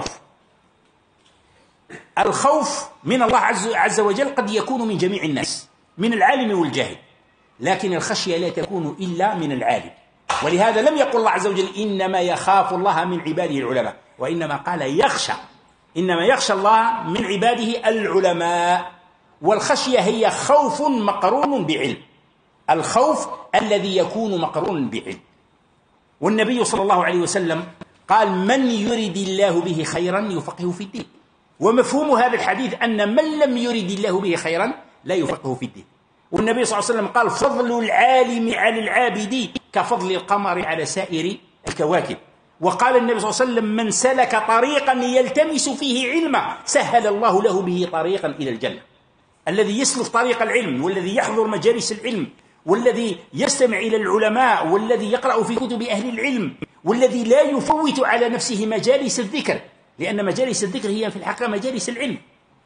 الخوف من الله عز وجل قد يكون من جميع الناس، من العالم والجاهل، لكن الخشية لا تكون إلا من العالم. ولهذا لم يقل الله عز وجل إنما يخاف الله من عباده العلماء، وإنما قال يخشى، إنما يخشى الله من عباده العلماء. والخشية هي خوف مقرون بعلم، الخوف الذي يكون مقرون بعلم. والنبي صلى الله عليه وسلم قال: من يرد الله به خيرا يفقهه في الدين. ومفهوم هذا الحديث أن من لم يرد الله به خيرا لا يفقهه في الدين. والنبي صلى الله عليه وسلم قال: فضل العالم على العابد كفضل القمر على سائر الكواكب. وقال النبي صلى الله عليه وسلم: من سلك طريقا يلتمس فيه علما سهل الله له به طريقا إلى الجنة. الذي يسلك طريق العلم والذي يحضر مجالس العلم والذي يستمع إلى العلماء والذي يقرأ في كتب أهل العلم والذي لا يفوت على نفسه مجالس الذكر، لأن مجالس الذكر هي في الحقيقة مجالس العلم.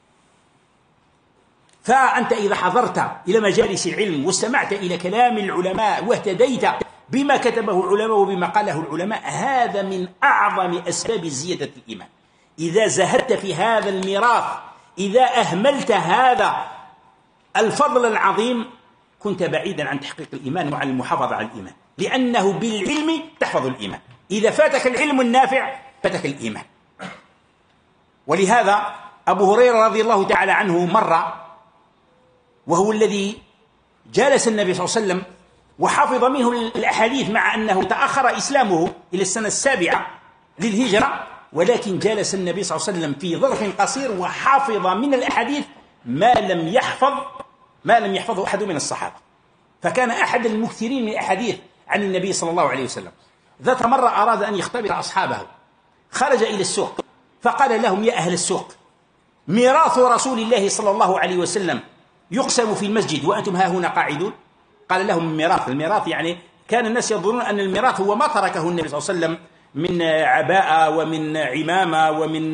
فأنت إذا حضرت إلى مجالس العلم واستمعت إلى كلام العلماء واهتديت بما كتبه العلماء وبما قاله العلماء، هذا من أعظم أسباب زيادة الإيمان. إذا زهدت في هذا الميراث، إذا أهملت هذا الفضل العظيم، كنت بعيدا عن تحقيق الإيمان وعن المحافظة على الإيمان، لأنه بالعلم تحفظ الإيمان. إذا فاتك العلم النافع فاتك الإيمان. ولهذا أبو هريرة رضي الله تعالى عنه مرة، وهو الذي جالس النبي صلى الله عليه وسلم وحفظ منه الأحاديث، مع أنه تأخر إسلامه إلى السنة السابعة للهجرة، ولكن جالس النبي صلى الله عليه وسلم في ظرف قصير وحافظ من الأحاديث ما لم يحفظ ما لم يحفظه أحد من الصحابة. فكان أحد المكثرين من الأحاديث عن النبي صلى الله عليه وسلم. ذات مرة أراد أن يختبر أصحابه، خرج إلى السوق فقال لهم: يا أهل السوق، ميراث رسول الله صلى الله عليه وسلم يقسم في المسجد وأنتم ها هنا قاعدون؟ قال لهم ميراث. الميراث يعني كان الناس يظنون أن الميراث هو ما تركه النبي صلى الله عليه وسلم من عباءة ومن عمامة ومن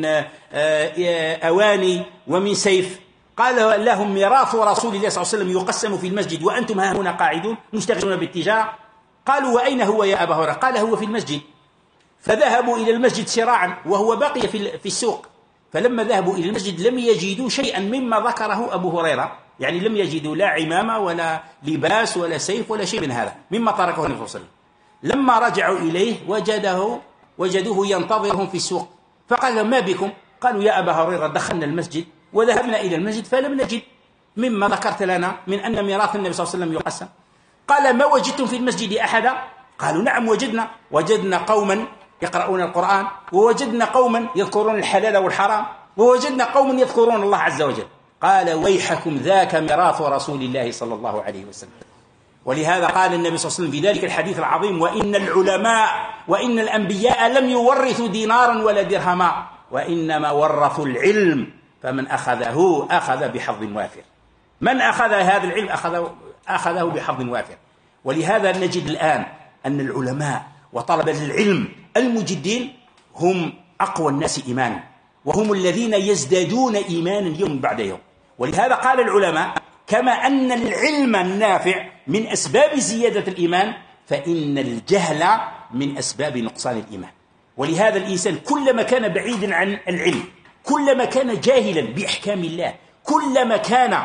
أواني ومن سيف. قال لهم ميراث رسول الله صلى الله عليه وسلم يقسم في المسجد وأنتم ها هنا قاعدون مشتغلون بالتجارة. قالوا وأين هو يا أبا هريرة؟ قال هو في المسجد. فذهبوا إلى المسجد سراعا وهو بقي في السوق. فلما ذهبوا إلى المسجد لم يجدوا شيئا مما ذكره أبو هريرة، يعني لم يجدوا لا عمامة ولا لباس ولا سيف ولا شيء من هذا مما تركه النبي صلى الله عليه وسلم. لما رجعوا إليه وجده وجدوه ينتظرهم في السوق. فقال ما بكم؟ قالوا يا أبا هريرة دخلنا المسجد وذهبنا إلى المسجد فلم نجد مما ذكرت لنا من أن ميراث النبي صلى الله عليه وسلم يقسم. قال ما وجدتم في المسجد أحدا؟ قالوا نعم وجدنا وجدنا قوما يقرؤون القرآن ووجدنا قوما يذكرون الحلال والحرام ووجدنا قوما يذكرون الله عز وجل. قال ويحكم ذاك ميراث رسول الله صلى الله عليه وسلم. ولهذا قال النبي صلى الله عليه وسلم في ذلك الحديث العظيم وإن العلماء وإن الأنبياء لم يورثوا دينارا ولا درهما وإنما ورثوا العلم فمن أخذه أخذ بحظ وافر. من أخذ هذا العلم أخذه, أخذه بحظ وافر. ولهذا نجد الآن أن العلماء وطلبة العلم المجدين هم أقوى الناس إيمانا وهم الذين يزدادون إيمانا يوم بعد يوم. ولهذا قال العلماء كما أن العلم النافع من أسباب زيادة الإيمان فإن الجهل من أسباب نقصان الإيمان. ولهذا الإنسان كلما كان بعيدا عن العلم كلما كان جاهلا بأحكام الله كلما كان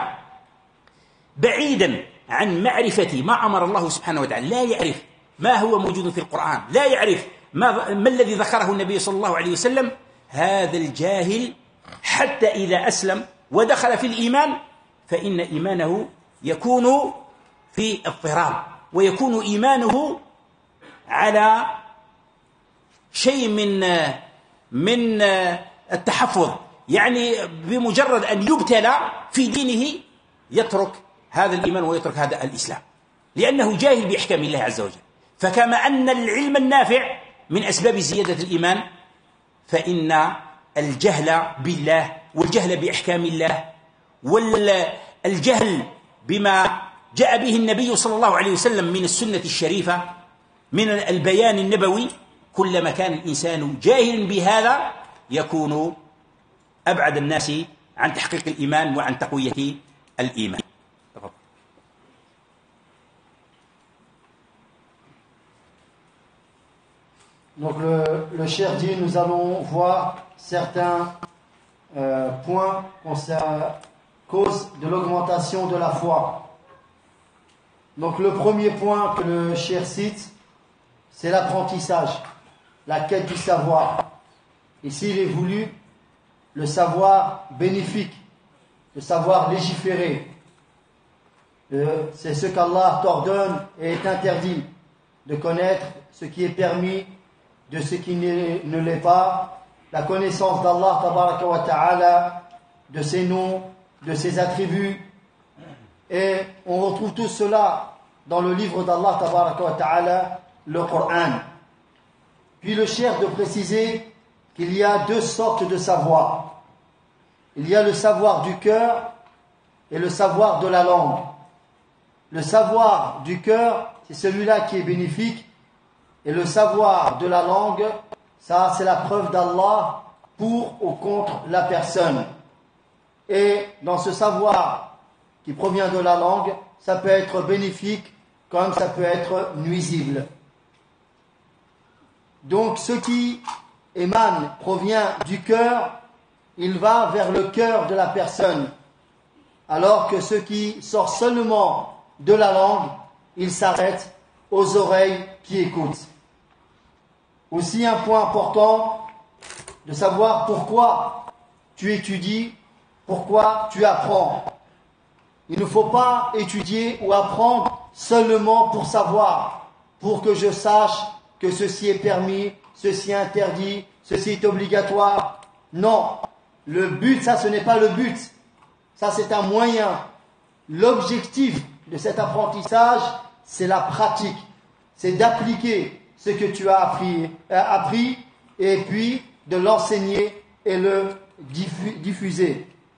بعيدا عن معرفة ما أمر الله سبحانه وتعالى لا يعرف ما هو موجود في القرآن لا يعرف ما, ما الذي ذكره النبي صلى الله عليه وسلم. هذا الجاهل حتى إذا أسلم ودخل في الإيمان فإن إيمانه يكون في اضطراب ويكون إيمانه على شيء من من التحفظ، يعني بمجرد أن يبتلى في دينه يترك هذا الإيمان ويترك هذا الإسلام لأنه جاهل بأحكام الله عز وجل. فكما أن العلم النافع من أسباب زيادة الإيمان فإن الجهل بالله والجهل بأحكام الله والجهل بما جاء به النبي صلى الله عليه وسلم من السنة الشريفة من البيان النبوي كلما كان الإنسان جاهل بهذا يكون أبعد الناس عن تحقيق الإيمان وعن تقوية الإيمان. Donc le, le cher dit, nous allons voir certains euh, points concernant cause de l'augmentation de la foi. Donc le premier point que le cher cite, c'est l'apprentissage, la quête du savoir. Ici il est voulu le savoir bénéfique, le savoir légiféré. Euh, c'est ce qu'Allah t'ordonne et est interdit, de connaître ce qui est permis de ce qui ne l'est pas, la connaissance d'Allah tabaraka wa ta'ala, de ses noms, de ses attributs. Et on retrouve tout cela dans le livre d'Allah tabaraka wa ta'ala, le Coran. Puis le cher de préciser qu'il y a deux sortes de savoir. Il y a le savoir du cœur et le savoir de la langue. Le savoir du cœur, c'est celui-là qui est bénéfique. Et le savoir de la langue, ça c'est la preuve d'Allah pour ou contre la personne. Et dans ce savoir qui provient de la langue, ça peut être bénéfique comme ça peut être nuisible. Donc ce qui émane, provient du cœur, il va vers le cœur de la personne. Alors que ce qui sort seulement de la langue, il s'arrête aux oreilles qui écoutent. Aussi un point important de savoir pourquoi tu étudies, pourquoi tu apprends. Il ne faut pas étudier ou apprendre seulement pour savoir, pour que je sache que ceci est permis, ceci est interdit, ceci est obligatoire. Non, le but, ça ce n'est pas le but, ça c'est un moyen. L'objectif de cet apprentissage, c'est la pratique, c'est d'appliquer ce que tu as appris, euh, appris et puis de l'enseigner et le diffu- diffuser.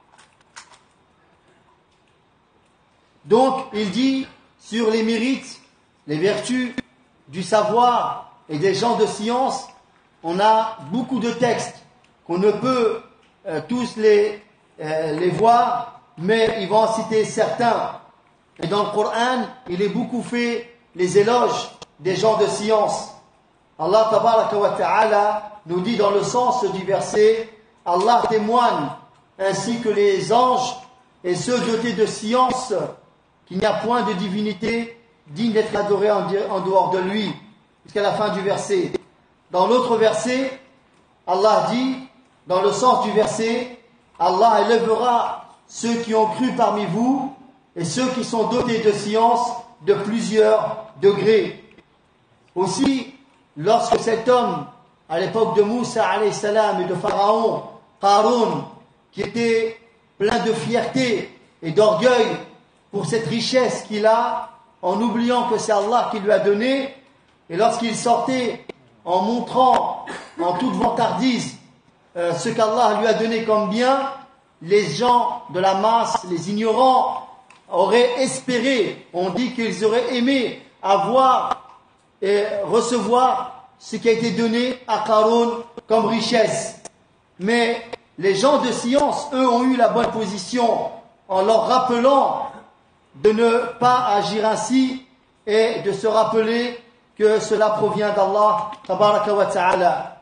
Donc, il dit sur les mérites, les vertus du savoir et des gens de science, on a beaucoup de textes qu'on ne peut euh, tous les, euh, les voir, mais il va en citer certains. Et dans le Coran, il est beaucoup fait les éloges des gens de science. Allah tabaraka wa ta'ala nous dit dans le sens du verset, Allah témoigne, ainsi que les anges et ceux dotés de science, qu'il n'y a point de divinité digne d'être adorée en dehors de lui, jusqu'à la fin du verset. Dans l'autre verset, Allah dit, dans le sens du verset, Allah élèvera ceux qui ont cru parmi vous et ceux qui sont dotés de science de plusieurs degrés. Aussi, lorsque cet homme, à l'époque de Moussa alayhi salam et de Pharaon, Qarun, qui était plein de fierté et d'orgueil pour cette richesse qu'il a, en oubliant que c'est Allah qui lui a donné, et lorsqu'il sortait en montrant en toute vantardise euh, ce qu'Allah lui a donné comme bien, les gens de la masse, les ignorants, auraient espéré, on dit qu'ils auraient aimé avoir et recevoir ce qui a été donné à Qarun comme richesse. Mais les gens de science, eux, ont eu la bonne position en leur rappelant de ne pas agir ainsi et de se rappeler que cela provient d'Allah tabaraka wa ta'ala.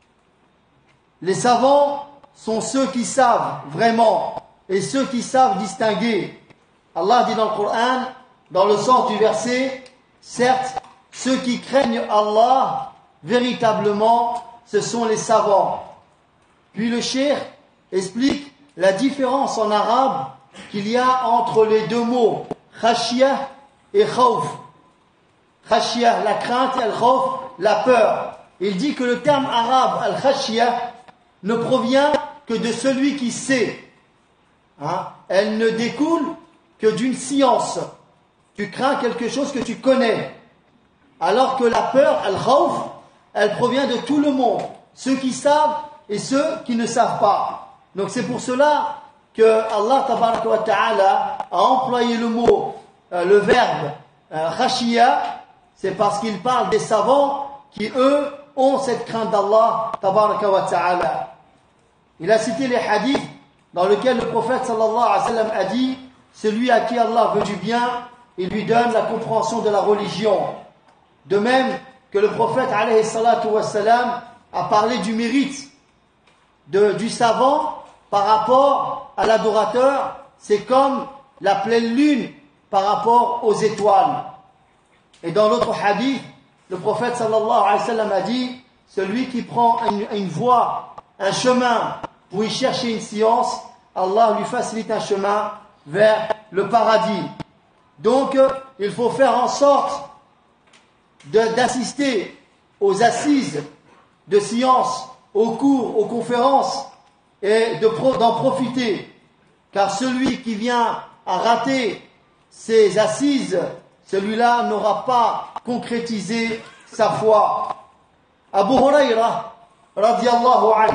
Les savants sont ceux qui savent vraiment et ceux qui savent distinguer. Allah dit dans le Coran, dans le sens du verset, certes, ceux qui craignent Allah, véritablement, ce sont les savants. Puis le cheikh explique la différence en arabe qu'il y a entre les deux mots khashiyah et khawf. Khashiyah, la crainte, et al-khawf, la peur. Il dit que le terme arabe al-khashiyah ne provient que de celui qui sait. Hein? Elle ne découle que d'une science. Tu crains quelque chose que tu connais. Alors que la peur, al-khawf, elle provient de tout le monde. Ceux qui savent et ceux qui ne savent pas. Donc c'est pour cela que Allah tabaraka wa ta'ala a employé le mot, euh, le verbe euh, khashiyah, c'est parce qu'il parle des savants qui eux ont cette crainte d'Allah tabaraka wa ta'ala. Il a cité les hadiths dans lesquels le prophète sallallahu alayhi wa sallam a dit, celui à qui Allah veut du bien, il lui donne la compréhension de la religion. De même que le prophète alayhi salatu wa sallam a parlé du mérite de, du savant par rapport à l'adorateur, c'est comme la pleine lune par rapport aux étoiles. Et dans l'autre hadith, le prophète sallallahu alayhi wa sallam a dit, celui qui prend une, une voie, un chemin pour y chercher une science, Allah lui facilite un chemin vers le paradis. Donc, il faut faire en sorte de, d'assister aux assises de science, aux cours, aux conférences, et de, d'en profiter. Car celui qui vient à rater ces assises, celui-là n'aura pas concrétisé sa foi. Abu Huraira, radiyallahu anhu,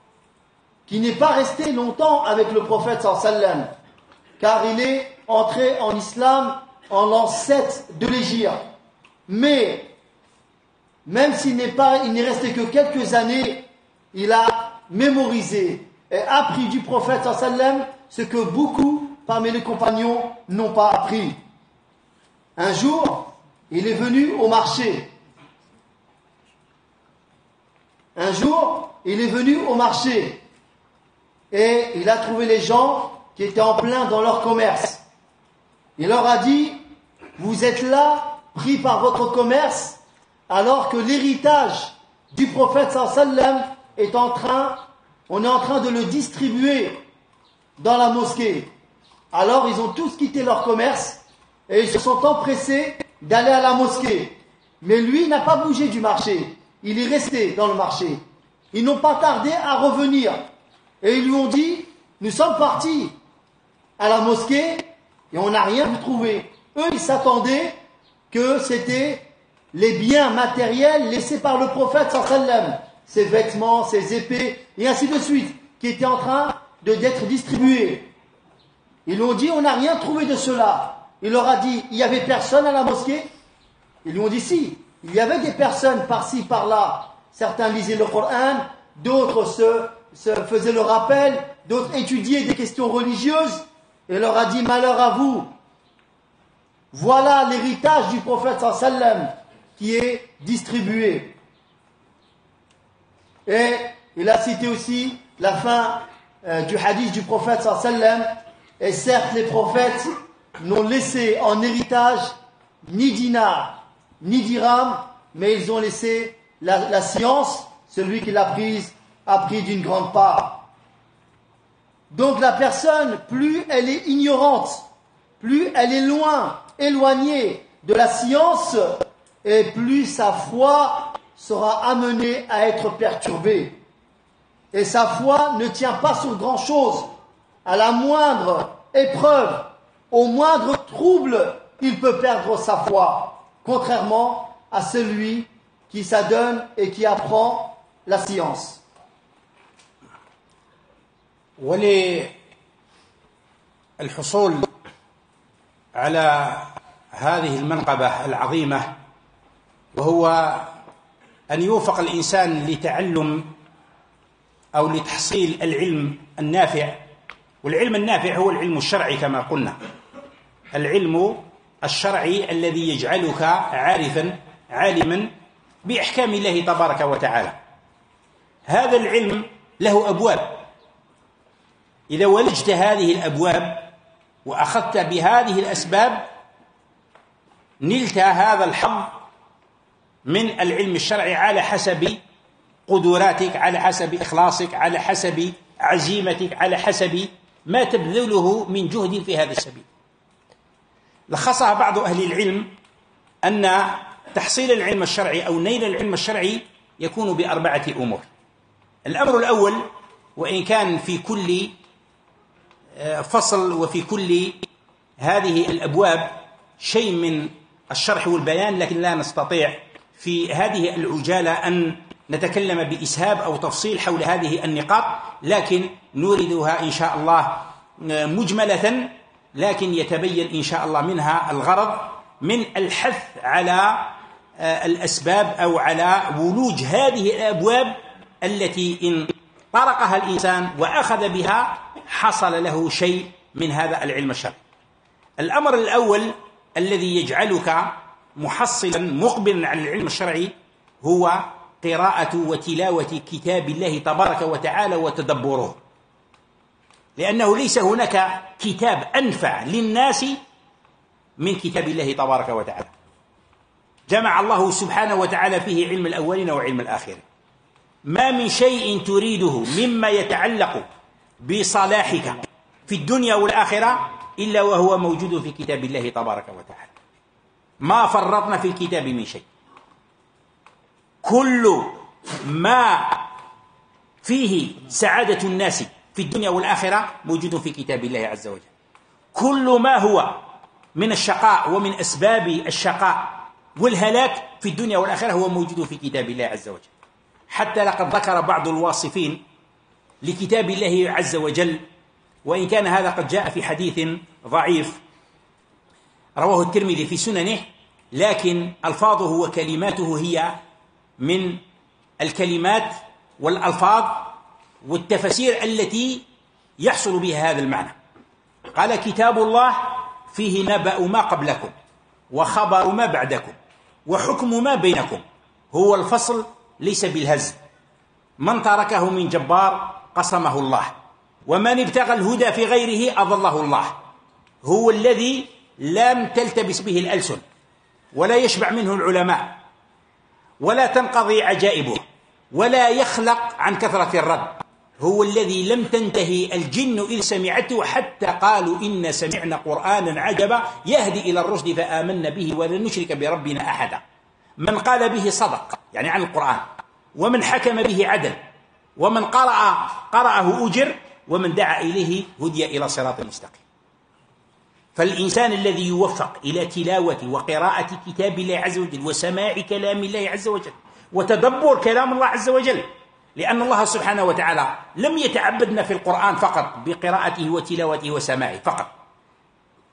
qui n'est pas resté longtemps avec le prophète sallallahu alayhi wa sallam, car il est entré en islam en l'an sept de l'Hégire. Mais, même s'il n'est pas, il n'est resté que quelques années, il a mémorisé et appris du prophète sallallahu alayhi wa sallam ce que beaucoup parmi les compagnons n'ont pas appris. Un jour, il est venu au marché. Un jour, il est venu au marché et il a trouvé les gens qui étaient en plein dans leur commerce. Il leur a dit, vous êtes là, pris par votre commerce, alors que l'héritage du prophète sallallahu alayhi wa sallam est en train, on est en train de le distribuer dans la mosquée. Alors ils ont tous quitté leur commerce et ils se sont empressés d'aller à la mosquée. Mais lui n'a pas bougé du marché. Il est resté dans le marché. Ils n'ont pas tardé à revenir. Et ils lui ont dit, nous sommes partis à la mosquée et on n'a rien trouvé. Eux, ils s'attendaient que c'était les biens matériels laissés par le prophète sallallahu alayhi wa sallam, ses vêtements, ses épées, et ainsi de suite, qui étaient en train de, d'être distribués. Ils lui ont dit, on n'a rien trouvé de cela. Il leur a dit, il n'y avait personne à la mosquée? Ils lui ont dit si. Il y avait des personnes par-ci, par-là. Certains lisaient le Coran, d'autres se, se faisaient le rappel, d'autres étudiaient des questions religieuses. Et il leur a dit, malheur à vous. Voilà l'héritage du prophète sallallahu alayhi wa sallam qui est distribué. Et il a cité aussi la fin euh, du hadith du prophète sallallahu alayhi wa sallam. Et certes, les prophètes n'ont laissé en héritage ni dinar, ni dirham, mais ils ont laissé la, la science. Celui qui l'a prise a pris d'une grande part. Donc la personne, plus elle est ignorante, plus elle est loin, éloignée de la science, et plus sa foi sera amenée à être perturbée. Et sa foi ne tient pas sur grand-chose. À la moindre épreuve, au moindre trouble, il peut perdre sa foi, contrairement à celui qui s'adonne et qui apprend la science. وللحصول على هذه المنقبة العظيمة وهو أن يوفق الإنسان لتعلم أو لتحصيل العلم النافع. والعلم النافع هو العلم الشرعي كما قلنا، العلم الشرعي الذي يجعلك عارفا عالما بأحكام الله تبارك وتعالى. هذا العلم له أبواب، إذا ولجت هذه الأبواب وأخذت بهذه الأسباب نلت هذا الحظ من العلم الشرعي على حسب قدراتك، على حسب إخلاصك، على حسب عزيمتك، على حسب ما تبذله من جهد في هذا السبيل. لخصها بعض أهل العلم أن تحصيل العلم الشرعي أو نيل العلم الشرعي يكون بأربعة أمور. الأمر الأول، وإن كان في كل فصل وفي كل هذه الأبواب شيء من الشرح والبيان، لكن لا نستطيع في هذه العجالة أن نتكلم بإسهاب أو تفصيل حول هذه النقاط، لكن نوردها إن شاء الله مجملة، لكن يتبين إن شاء الله منها الغرض من الحث على الأسباب أو على ولوج هذه الأبواب التي إن طرقها الإنسان وأخذ بها حصل له شيء من هذا العلم الشرعي. الأمر الأول الذي يجعلك محصلا مقبلا على العلم الشرعي هو قراءة وتلاوة كتاب الله تبارك وتعالى وتدبره، لأنه ليس هناك كتاب أنفع للناس من كتاب الله تبارك وتعالى. جمع الله سبحانه وتعالى فيه علم الأولين وعلم الآخرين. ما من شيء تريده مما يتعلق بصلاحك في الدنيا والآخرة إلا وهو موجود في كتاب الله تبارك وتعالى. ما فرطنا في الكتاب من شيء. كل ما فيه سعادة الناس في الدنيا والآخرة موجود في كتاب الله عز وجل. كل ما هو من الشقاء ومن أسباب الشقاء والهلاك في الدنيا والآخرة هو موجود في كتاب الله عز وجل. حتى لقد ذكر بعض الواصفين لكتاب الله عز وجل، وإن كان هذا قد جاء في حديث ضعيف رواه الترمذي في سننه، لكن ألفاظه وكلماته هي من الكلمات والألفاظ والتفسير التي يحصل بها هذا المعنى. قال: كتاب الله فيه نبأ ما قبلكم وخبر ما بعدكم وحكم ما بينكم، هو الفصل ليس بالهزل. من تركه من جبار قصمه الله، ومن ابتغى الهدى في غيره أضله الله. هو الذي لم تلتبس به الألسن ولا يشبع منه العلماء ولا تنقضي عجائبه ولا يخلق عن كثرة الرد. هو الذي لم تنتهي الجن إذ سمعته حتى قالوا إن سمعنا قرآنا عجبا يهدي إلى الرشد فآمنا به ولن نشرك بربنا أحدا. من قال به صدق، يعني عن القرآن، ومن حكم به عدل، ومن قرأ قرأه أجر، ومن دعا إليه هدي إلى صراط مستقيم. فالإنسان الذي يوفق إلى تلاوة وقراءة كتاب الله عز وجل وسماع كلام الله عز وجل وتدبر كلام الله عز وجل، لأن الله سبحانه وتعالى لم يتعبدنا في القرآن فقط بقراءته وتلاوته وسماعه فقط،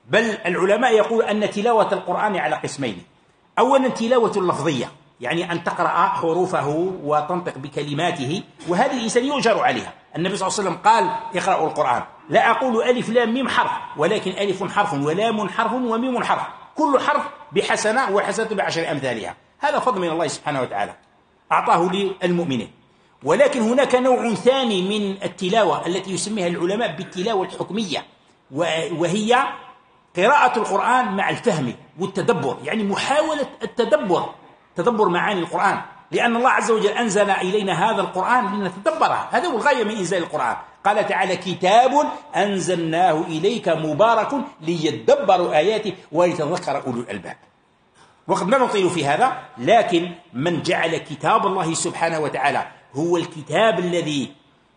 بل العلماء يقول أن تلاوة القرآن على قسمين. أولا تلاوة لفظية، يعني أن تقرأ حروفه وتنطق بكلماته، وهذه الإنسان يؤجر عليها. النبي صلى الله عليه وسلم قال اقرأوا القرآن، لا أقول ألف لام ميم حرف، ولكن ألف حرف ولام حرف وميم حرف، كل حرف بحسنة والحسنة بعشر أمثالها. هذا فضل من الله سبحانه وتعالى أعطاه للمؤمنين. ولكن هناك نوع ثاني من التلاوة التي يسميها العلماء بالتلاوة الحكمية، وهي قراءة القرآن مع الفهم والتدبر، يعني محاولة التدبر، تدبر معاني القرآن، لأن الله عز وجل أنزل إلينا هذا القرآن لنتدبره، هذا هو الغاية من إنزال القرآن. قال تعالى كتاب أنزلناه إليك مبارك ليدبروا آياته وليتذكر أولو الألباب. وقد لا نطيل في هذا، لكن من جعل كتاب الله سبحانه وتعالى هو الكتاب الذي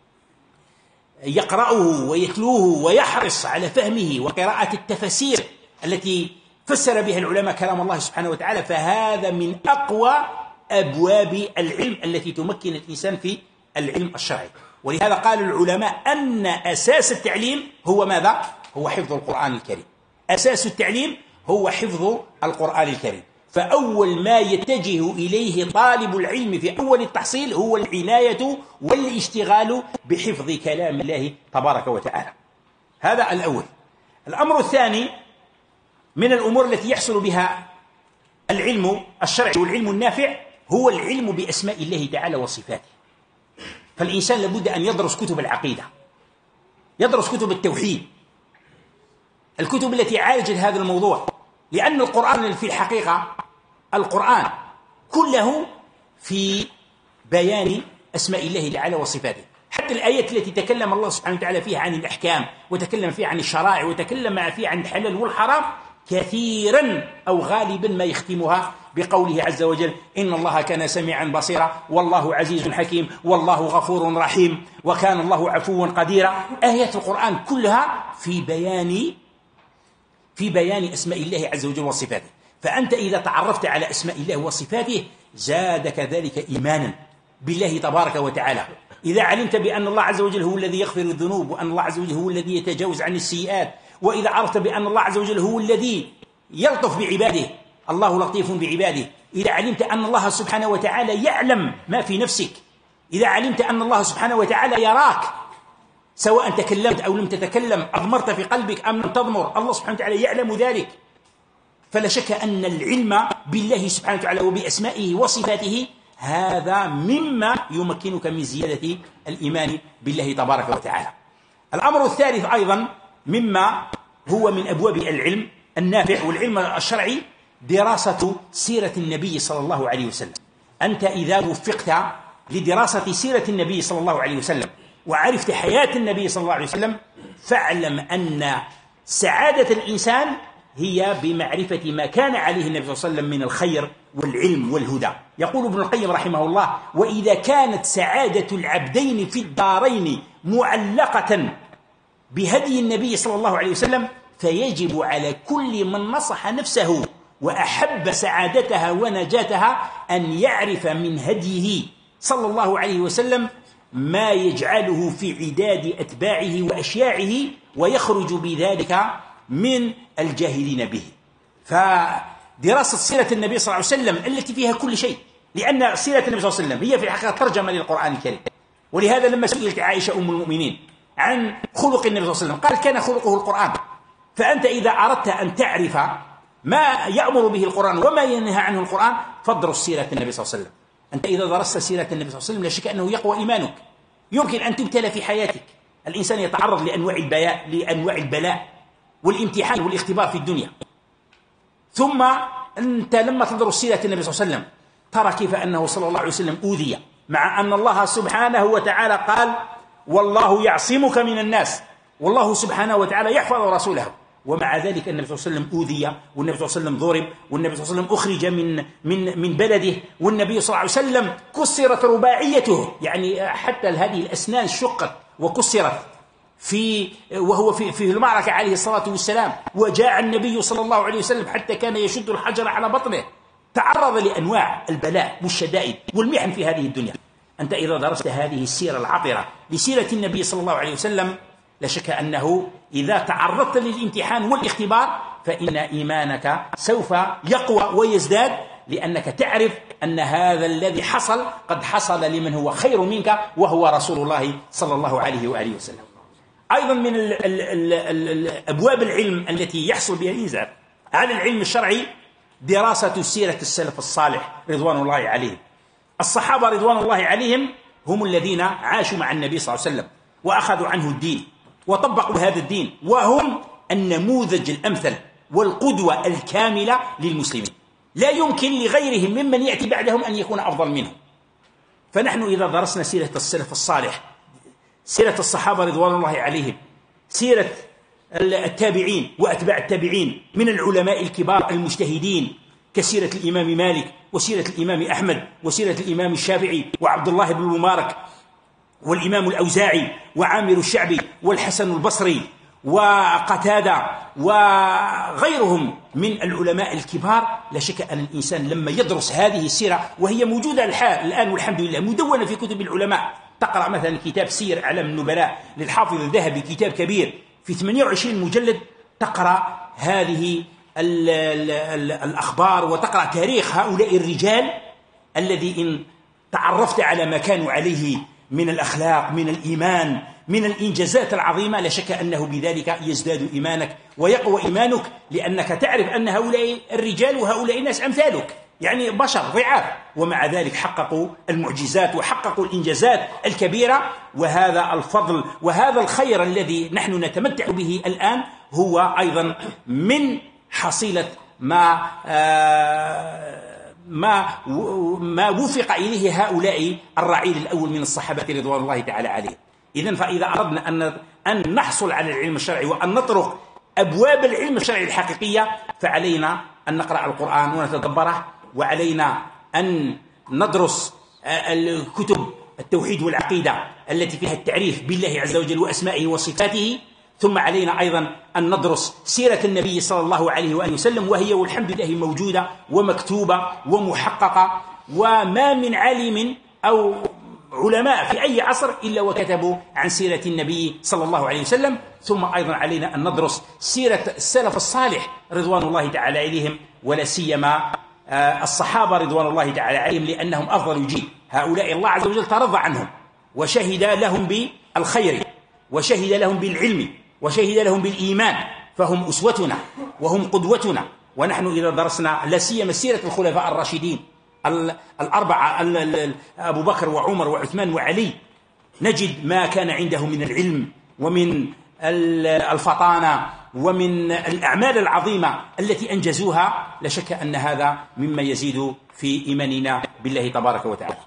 يقرأه ويتلوه ويحرص على فهمه وقراءة التفاسير التي فسر بها العلماء كلام الله سبحانه وتعالى، فهذا من أقوى أبواب العلم التي تمكن الإنسان في العلم الشرعي. ولهذا قال العلماء أن أساس التعليم هو ماذا؟ هو حفظ القرآن الكريم. أساس التعليم هو حفظ القرآن الكريم. فأول ما يتجه إليه طالب العلم في أول التحصيل هو العناية والاشتغال بحفظ كلام الله تبارك وتعالى. هذا الأول. الأمر الثاني من الأمور التي يحصل بها العلم الشرعي والعلم النافع هو العلم بأسماء الله تعالى وصفاته. فالإنسان لابد أن يدرس كتب العقيدة، يدرس كتب التوحيد، الكتب التي عالجت هذا الموضوع، لأن القرآن في الحقيقة القرآن كله في بيان أسماء الله تعالى وصفاته. حتى الآيات التي تكلم الله سبحانه وتعالى فيها عن الأحكام، وتكلم فيها عن الشرائع، وتكلم فيها عن الحلال والحرام، كثيرا أو غالبا ما يختمها بقوله عز وجل إن الله كان سميعا بصيرا، والله عزيز حكيم، والله غفور رحيم، وكان الله عفوا قديرا. آيات القرآن كلها في بيان في بيان أسماء الله عز وجل وصفاته. فأنت إذا تعرفت على أسماء الله وصفاته زادك ذلك إيمانا بالله تبارك وتعالى. إذا علمت بأن الله عز وجل هو الذي يغفر الذنوب، وأن الله عز وجل هو الذي يتجاوز عن السيئات، وإذا عرفت بأن الله عز وجل هو الذي يلطف بعباده، الله لطيف بعباده، إذا علمت أن الله سبحانه وتعالى يعلم ما في نفسك، إذا علمت أن الله سبحانه وتعالى يراك سواء تكلمت أو لم تتكلم، أضمرت في قلبك أم لم تضمر، الله سبحانه وتعالى يعلم ذلك. فلا شك أن العلم بالله سبحانه وتعالى وبأسمائه وصفاته هذا مما يمكنك من زيادة الإيمان بالله تبارك وتعالى. الأمر الثالث أيضا مما هو من أبواب العلم النافع والعلم الشرعي دراسة سيرة النبي صلى الله عليه وسلم. أنت إذا وفقت لدراسة سيرة النبي صلى الله عليه وسلم وعرفت حياة النبي صلى الله عليه وسلم، فاعلم أن سعادة الإنسان هي بمعرفة ما كان عليه النبي صلى الله عليه وسلم من الخير والعلم والهدى. يقول ابن القيم رحمه الله: وإذا كانت سعادة العبدين في الدارين معلقة بهدي النبي صلى الله عليه وسلم، فيجب على كل من نصح نفسه وأحب سعادتها ونجاتها أن يعرف من هديه صلى الله عليه وسلم ما يجعله في عداد أتباعه وأشياعه ويخرج بذلك من الجاهلين به. فدراسة سيرة النبي صلى الله عليه وسلم التي فيها كل شيء، لأن سيرة النبي صلى الله عليه وسلم هي في الحقيقة ترجمة للقرآن الكريم. ولهذا لما سئلت عائشة أم المؤمنين عن خلق النبي صلى الله عليه وسلم قال كان خلقه القرآن. فأنت إذا أردت أن تعرف ما يأمر به القرآن وما ينهى عنه القرآن فادرس سيرة النبي صلى الله عليه وسلم. أنت إذا درست سيرة النبي صلى الله عليه وسلم لا شك أنه يقوى إيمانك. يمكن أن تبتلى في حياتك، الإنسان يتعرض لأنواع البلاء لأنواع البلاء والامتحان والاختبار في الدنيا، ثم أنت لما تدرس سيرة النبي صلى الله عليه وسلم ترى كيف أنه صلى الله عليه وسلم أوذي، مع أن الله سبحانه وتعالى قال والله يعصمك من الناس، والله سبحانه وتعالى يحفظ رسوله، ومع ذلك النبي صلى الله عليه وسلم أوذي، والنبي صلى الله عليه وسلم ضرب، والنبي صلى الله عليه وسلم أخرج من من من بلده، والنبي صلى الله عليه وسلم كسرت رباعيته، يعني حتى هذه الأسنان شقت وكسرت في وهو في في المعركة عليه الصلاة والسلام، وجاء النبي صلى الله عليه وسلم حتى كان يشد الحجر على بطنه. تعرض لأنواع البلاء والشدائد والمحن في هذه الدنيا. أنت إذا درست هذه السيرة العطرة لسيرة النبي صلى الله عليه وسلم لا شك أنه إذا تعرضت للامتحان والاختبار فإن إيمانك سوف يقوى ويزداد، لأنك تعرف أن هذا الذي حصل قد حصل لمن هو خير منك وهو رسول الله صلى الله عليه وآله وسلم. أيضا من ال ال ال ال أبواب العلم التي يحصل بها الإنسان على العلم الشرعي دراسة سيرة السلف الصالح رضوان الله عليهم. الصحابة رضوان الله عليهم هم الذين عاشوا مع النبي صلى الله عليه وسلم وأخذوا عنه الدين وطبقوا هذا الدين، وهم النموذج الأمثل والقدوة الكاملة للمسلمين. لا يمكن لغيرهم ممن يأتي بعدهم أن يكون أفضل منهم. فنحن إذا درسنا سيرة السلف الصالح، سيرة الصحابة رضوان الله عليهم، سيرة التابعين وأتباع التابعين من العلماء الكبار المجتهدين كسيرة الإمام مالك وسيرة الإمام أحمد وسيرة الإمام الشافعي وعبد الله بن المبارك والإمام الأوزاعي وعامر الشعبي والحسن البصري وقتادة وغيرهم من العلماء الكبار، لا شك أن الإنسان لما يدرس هذه السيرة وهي موجودة الآن والحمد لله مدونة في كتب العلماء، تقرأ مثلا كتاب سير أعلام النبلاء للحافظ الذهبي، كتاب كبير في ثمانية وعشرين مجلد، تقرأ هذه ال ال ال الأخبار وتقرأ تاريخ هؤلاء الرجال الذي إن تعرفت على ما كانوا عليه من الأخلاق، من الإيمان، من الإنجازات العظيمة، لا شك أنه بذلك يزداد إيمانك ويقوى إيمانك، لأنك تعرف أن هؤلاء الرجال وهؤلاء الناس أمثالك، يعني بشر ضعاف، ومع ذلك حققوا المعجزات وحققوا الإنجازات الكبيرة. وهذا الفضل وهذا الخير الذي نحن نتمتع به الآن هو أيضا من حصيلة ما ما ما وفق إليه هؤلاء الرعيل الأول من الصحابة رضوان الله تعالى عليهم. إذن فإذا أردنا أن أن نحصل على العلم الشرعي وأن نطرق أبواب العلم الشرعي الحقيقية، فعلينا أن نقرأ القرآن ونتدبره، وعلينا أن ندرس الكتب التوحيد والعقيدة التي فيها التعريف بالله عز وجل وأسمائه وصفاته، ثم علينا أيضا أن ندرس سيرة النبي صلى الله عليه وآله وسلم، وهي والحمد لله موجودة ومكتوبة ومحققة، وما من عالم أو علماء في أي عصر إلا وكتبوا عن سيرة النبي صلى الله عليه وسلم. ثم أيضا علينا أن ندرس سيرة السلف الصالح رضوان الله تعالى عليهم، ولا سيما الصحابة رضوان الله تعالى عليهم، لأنهم أفضل جيل. هؤلاء الله عز وجل ترضى عنهم وشهد لهم بالخير وشهد لهم بالعلم وشهد لهم بالإيمان، فهم أسوتنا وهم قدوتنا. ونحن إذا درسنا لا سيما سيرة الخلفاء الراشدين الأربعة أبو بكر وعمر وعثمان وعلي، نجد ما كان عنده من العلم ومن الفطانة ومن الأعمال العظيمة التي أنجزوها. لا شك أن هذا مما يزيد في إيماننا بالله تبارك وتعالى.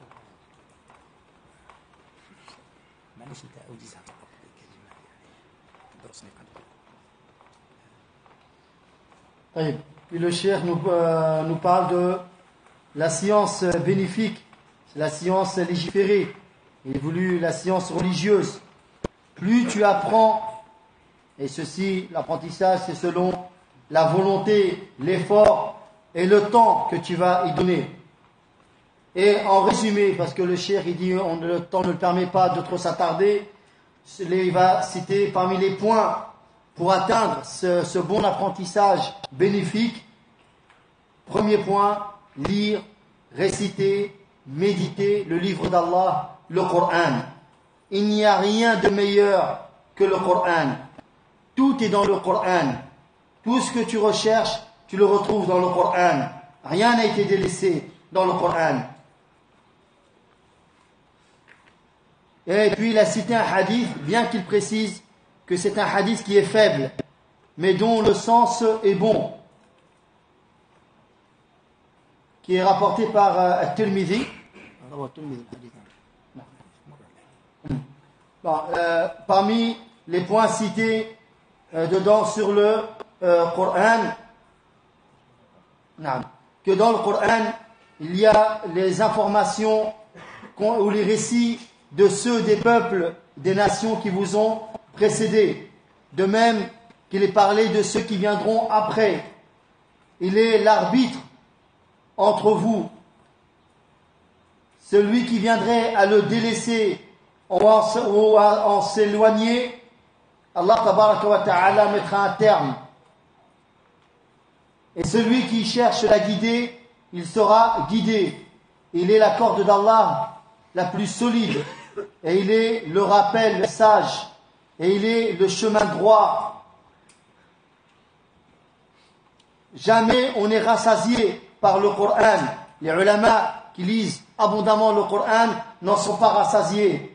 Puis le cheikh nous, euh, nous parle de la science bénéfique, la science légiférée. Il a voulu la science religieuse. Plus tu apprends, et ceci, l'apprentissage, c'est selon la volonté, l'effort et le temps que tu vas y donner. Et en résumé, parce que le cheikh il dit on, le temps ne le permet pas de trop s'attarder, il va citer parmi les points pour atteindre ce, ce bon apprentissage bénéfique. Premier point, lire, réciter, méditer le livre d'Allah, le Coran. Il n'y a rien de meilleur que le Coran. Tout est dans le Coran. Tout ce que tu recherches, tu le retrouves dans le Coran. Rien n'a été délaissé dans le Coran. Et puis il a cité un hadith, bien qu'il précise que c'est un hadith qui est faible, mais dont le sens est bon, qui est rapporté par euh, At-Tirmidhi. Bon, euh, parmi les points cités euh, dedans sur le euh, Coran, que dans le Coran, il y a les informations ou les récits de ceux des peuples, des nations qui vous ont précédés. De même qu'il est parlé de ceux qui viendront après. Il est l'arbitre entre vous. Celui qui viendrait à le délaisser ou à en s'éloigner, Allah tabaraka wa ta'ala mettra un terme. Et celui qui cherche la guider, il sera guidé. Il est la corde d'Allah la plus solide. Et il est le rappel sage. Et il est le chemin droit. Jamais on n'est rassasié par le Coran. Les ulama qui lisent abondamment le Coran n'en sont pas rassasiés.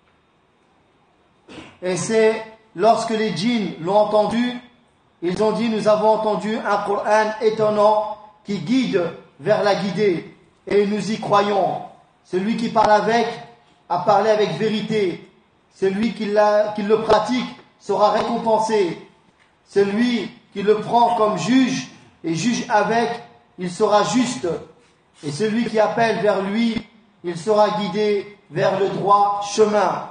Et c'est lorsque les djinns l'ont entendu, ils ont dit: nous avons entendu un Coran étonnant qui guide vers la guidée. Et nous y croyons. Celui qui parle avec a parlé avec vérité. Celui qui, l'a, qui le pratique sera récompensé. Celui qui le prend comme juge et juge avec, il sera juste. Et celui qui appelle vers lui, il sera guidé vers le droit chemin.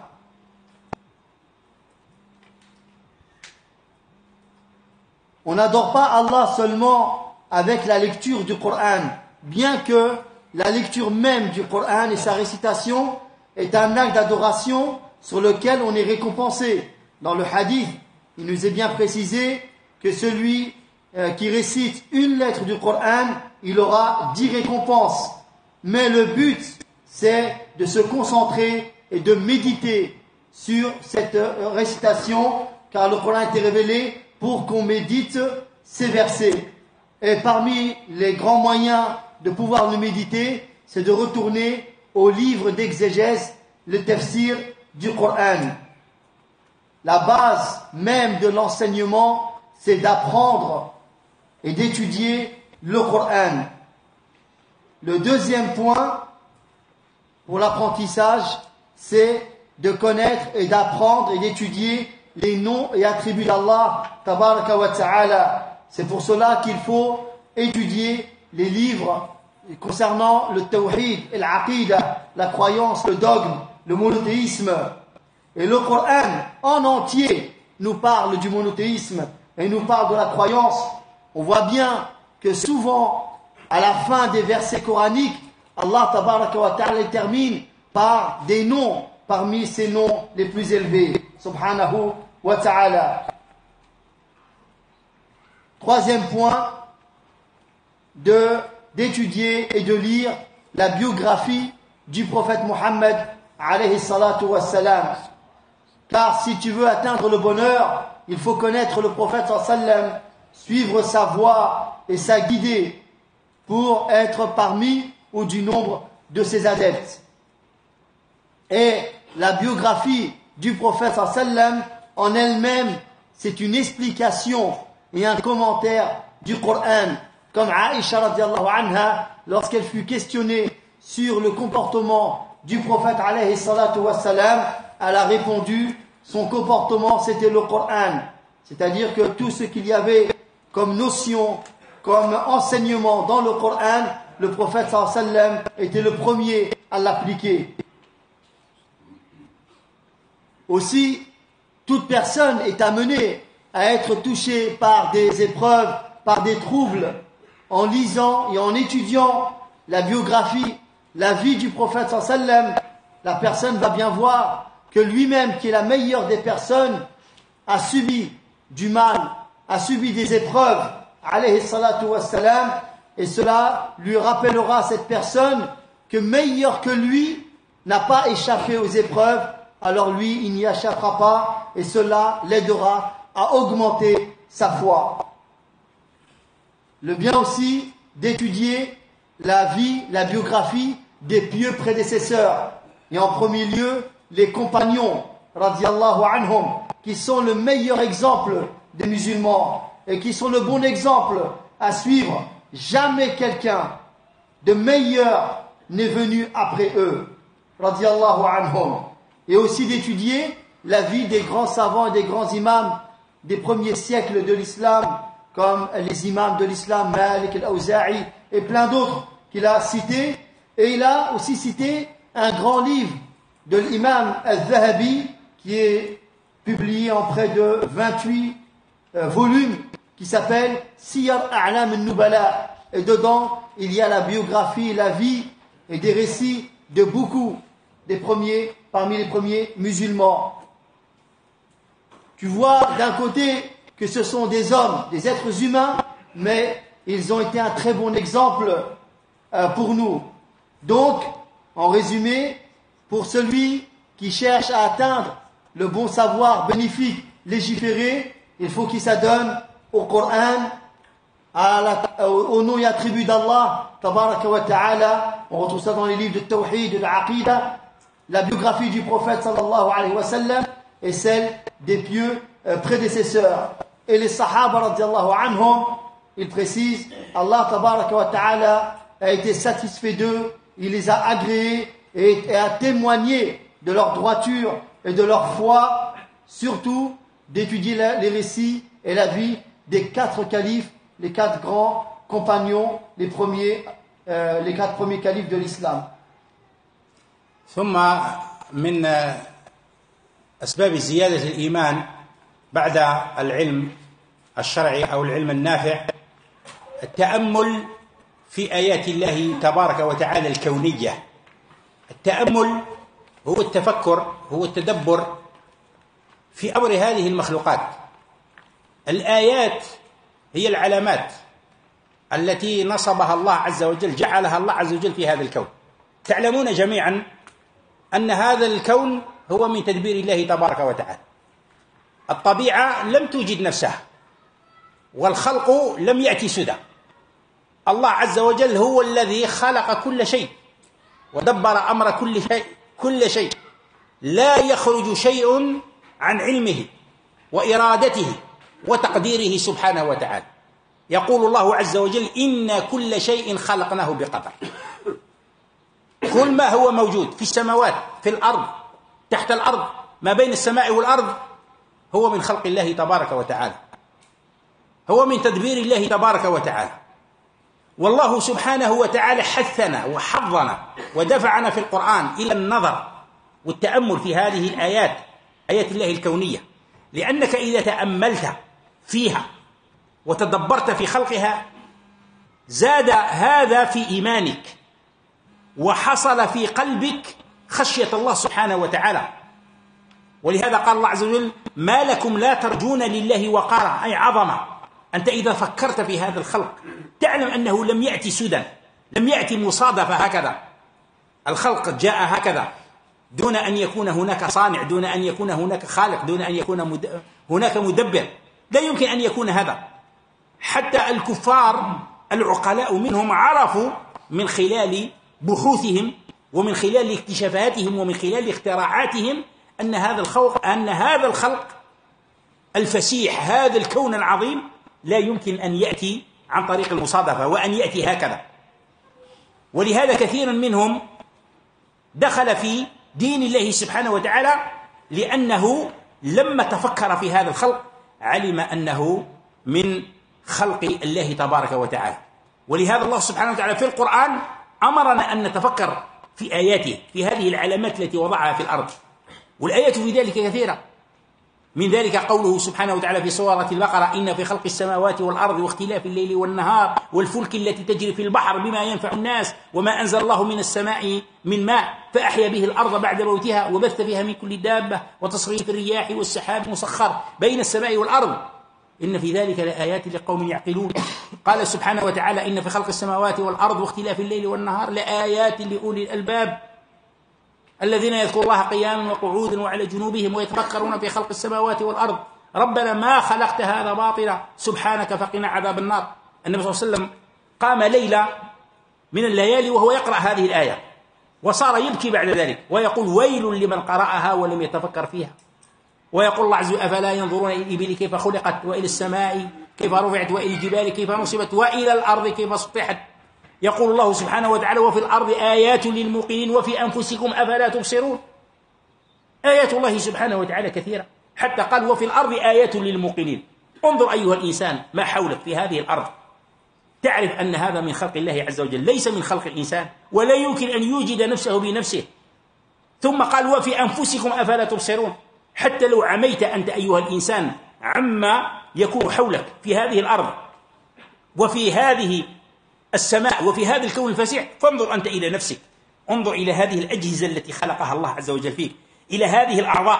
On n'adore pas Allah seulement avec la lecture du Coran, bien que la lecture même du Coran et sa récitation est un acte d'adoration sur lequel on est récompensé. Dans le hadith, il nous est bien précisé que celui euh, qui récite une lettre du Coran, il aura dix récompenses. Mais le but, c'est de se concentrer et de méditer sur cette euh, récitation, car le Coran a été révélé pour qu'on médite ces versets. Et parmi les grands moyens de pouvoir le méditer, c'est de retourner au livre d'exégèse, le tafsir du Coran. La base même de l'enseignement, c'est d'apprendre et d'étudier le Coran. Le deuxième point pour l'apprentissage, c'est de connaître et d'apprendre et d'étudier les noms et attributs d'Allah tabaraka wa ta'ala. C'est pour cela qu'il faut étudier les livres concernant le tawhid et l'aqidah, la croyance, le dogme, le monothéisme. Et le Coran en entier nous parle du monothéisme et nous parle de la croyance. On voit bien que souvent, à la fin des versets coraniques, Allah tabaraka wa ta'ala termine par des noms parmi ces noms les plus élevés. Subhanahu wa ta'ala. Troisième point, de, d'étudier et de lire la biographie du prophète Mohammed alayhi salatu wassalam. Car si tu veux atteindre le bonheur, il faut connaître le prophète sallam, suivre sa voie et sa guidée pour être parmi ou du nombre de ses adeptes. Et la biographie du prophète sallam en elle-même, c'est une explication et un commentaire du Coran. Comme Aïcha radiallahu anha, lorsqu'elle fut questionnée sur le comportement du prophète alayhi salatu wassalam, elle a répondu: son comportement c'était le Coran. C'est-à-dire que tout ce qu'il y avait comme notion, comme enseignement dans le Coran, le prophète sallallahu alayhi wa sallam était le premier à l'appliquer. Aussi, toute personne est amenée à être touchée par des épreuves, par des troubles, en lisant et en étudiant la biographie, la vie du prophète sallallahu alayhi wa sallam. La personne va bien voir que lui-même, qui est la meilleure des personnes, a subi du mal, a subi des épreuves, alayhi salatu wassalam, et cela lui rappellera cette personne que meilleur que lui n'a pas échappé aux épreuves, alors lui, il n'y échappera pas, et cela l'aidera à augmenter sa foi. Le bien aussi d'étudier la vie, la biographie des pieux prédécesseurs, et en premier lieu, les compagnons, radiallahu anhum, qui sont le meilleur exemple des musulmans, et qui sont le bon exemple à suivre. Jamais quelqu'un de meilleur n'est venu après eux, radiallahu anhum. Et aussi d'étudier la vie des grands savants et des grands imams des premiers siècles de l'islam, comme les imams de l'islam, Malik al-Awza'i et plein d'autres qu'il a cités. Et il a aussi cité un grand livre de l'imam al-Zahabi qui est publié en près de vingt-huit euh, volumes, qui s'appelle Siyar A'lam al-Nubala. Et dedans, il y a la biographie, la vie et des récits de beaucoup des premiers, parmi les premiers musulmans. tu vois d'un côté que ce sont des hommes, des êtres humains, mais ils ont été un très bon exemple euh, pour nous. Donc, en résumé, pour celui qui cherche à atteindre le bon savoir bénéfique, légiféré, il faut qu'il s'adonne au Coran, à la, au nom et attribut d'Allah, tabaraka wa ta'ala. On retrouve ça dans les livres de Tawhid, de l'Aqidah, la biographie du prophète sallallahu alayhi wa sallam et celle des pieux euh, prédécesseurs. Et les Sahaba radiallahu anhum, ils précisent, Allah tabaraka wa ta'ala a été satisfait d'eux, il les a agréés et, et a témoigné de leur droiture et de leur foi, surtout d'étudier la, les récits et la vie des quatre califes, les quatre grands compagnons, les premiers, euh, les quatre premiers califes de l'islam. ثم من أسباب زيادة الإيمان بعد العلم الشرعي أو العلم النافع التأمل في آيات الله تبارك وتعالى الكونية. التأمل هو التفكر، هو التدبر في أمر هذه المخلوقات. الآيات هي العلامات التي نصبها الله عز وجل، جعلها الله عز وجل في هذا الكون. تعلمون جميعا أن هذا الكون هو من تدبير الله تبارك وتعالى. الطبيعة لم توجد نفسها، والخلق لم يأتي سدى. الله عز وجل هو الذي خلق كل شيء ودبر أمر كل شيء كل شيء لا يخرج شيء عن علمه وإرادته وتقديره سبحانه وتعالى. يقول الله عز وجل: إن كل شيء خلقناه بقدر. كل ما هو موجود في السماوات، في الأرض، تحت الأرض، ما بين السماء والأرض، هو من خلق الله تبارك وتعالى، هو من تدبير الله تبارك وتعالى. والله سبحانه وتعالى حثنا وحضنا ودفعنا في القرآن إلى النظر والتأمل في هذه الآيات، آيات الله الكونية، لأنك إذا تأملت فيها وتدبرت في خلقها زاد هذا في إيمانك وحصل في قلبك خشية الله سبحانه وتعالى. ولهذا قال الله عز وجل: ما لكم لا ترجون لله وقارا، أي عظمة. أنت إذا فكرت في هذا الخلق تعلم أنه لم يأتي سدى، لم يأتي مصادفة هكذا. الخلق جاء هكذا دون أن يكون هناك صانع، دون أن يكون هناك خالق، دون أن يكون مد... هناك مدبر. لا يمكن أن يكون هذا. حتى الكفار العقلاء منهم عرفوا من خلال بحوثهم ومن خلال اكتشافاتهم ومن خلال اختراعاتهم أن هذا الخلق أن هذا الخلق الفسيح، هذا الكون العظيم، لا يمكن أن يأتي عن طريق المصادفة وأن يأتي هكذا. ولهذا كثير منهم دخل في دين الله سبحانه وتعالى لأنه لما تفكر في هذا الخلق علم أنه من خلق الله تبارك وتعالى. ولهذا الله سبحانه وتعالى في القرآن أمرنا أن نتفكر في آياته، في هذه العلامات التي وضعها في الأرض. والآيات في ذلك كثيرة. من ذلك قوله سبحانه وتعالى في سورة البقرة: إن في خلق السماوات والأرض واختلاف الليل والنهار والفلك التي تجري في البحر بما ينفع الناس وما أنزل الله من السماء من ماء فأحيا به الأرض بعد موتها وبث فيها من كل دابة وتصريف الرياح والسحاب مسخر بين السماء والأرض إن في ذلك لآيات لقوم يعقلون. قال سبحانه وتعالى: إن في خلق السماوات والأرض واختلاف الليل والنهار لآيات لأولي الألباب الذين يذكرون الله قياما وقعودا وعلى جنوبهم ويتفكرون في خلق السماوات والأرض ربنا ما خلقت هذا باطلا سبحانك فقنا عذاب النار. النبي صلى الله عليه وسلم قام ليلة من الليالي وهو يقرأ هذه الآية وصار يبكي بعد ذلك ويقول: ويل لمن قرأها ولم يتفكر فيها. ويقول الله عز وجل: أفلا ينظرون إلى الإبل كيف خلقت وإلى السماء كيف رفعت وإلى الجبال كيف نصبت وإلى الأرض كيف سطحت. يقول الله سبحانه وتعالى: وفي الأرض آيات للموقنين وفي أنفسكم أفلا تبصرون. آيات الله سبحانه وتعالى كثيرة، حتى قال: وفي الأرض آيات للموقنين. انظر أيها الإنسان ما حولك في هذه الأرض، تعرف أن هذا من خلق الله عز وجل، ليس من خلق الإنسان، ولا يمكن أن يوجد نفسه بنفسه. ثم قال: وفي أنفسكم أفلا تبصرون. حتى لو عميت أنت أيها الإنسان عما يكون حولك في هذه الأرض وفي هذه السماء وفي هذا الكون الفسيح، فانظر أنت إلى نفسك، انظر إلى هذه الأجهزة التي خلقها الله عز وجل فيك، إلى هذه الأعضاء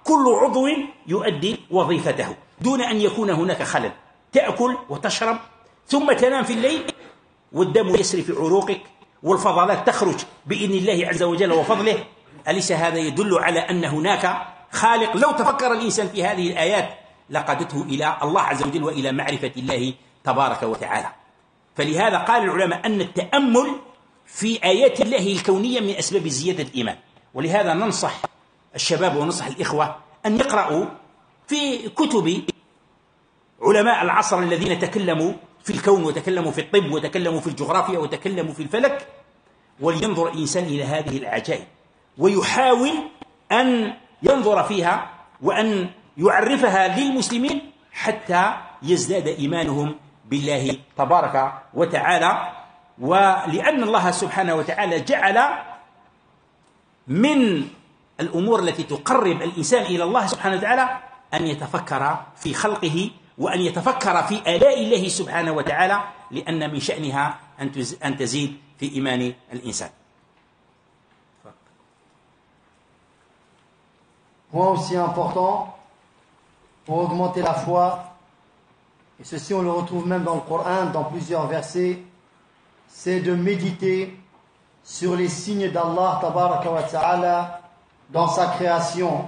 كل عضو يؤدي وظيفته دون أن يكون هناك خلل. تأكل وتشرب ثم تنام في الليل والدم يسري في عروقك والفضلات تخرج بإذن الله عز وجل وفضله. أليس هذا يدل على أن هناك خالق؟ لو تفكر الإنسان في هذه الآيات لقادته إلى الله عز وجل وإلى معرفة الله تبارك وتعالى. فلهذا قال العلماء أن التأمل في آيات الله الكونية من أسباب زيادة الإيمان. ولهذا ننصح الشباب وننصح الإخوة أن يقرأوا في كتب علماء العصر الذين تكلموا في الكون وتكلموا في الطب وتكلموا في الجغرافيا وتكلموا في الفلك، ولينظر الإنسان إلى هذه العجائب ويحاول أن ينظر فيها وأن يعرفها للمسلمين حتى يزداد إيمانهم بالله تبارك وتعالى. ولأن الله سبحانه وتعالى جعل من الأمور التي تقرب الإنسان إلى الله سبحانه وتعالى أن يتفكر في خلقه وأن يتفكر في آلاء الله سبحانه وتعالى، لأن من شأنها أن تزيد في إيمان الإنسان. Point aussi important pour augmenter la foi, et ceci on le retrouve même dans le Coran, dans plusieurs versets, c'est de méditer sur les signes d'Allah tabaraka wa ta'ala dans sa création,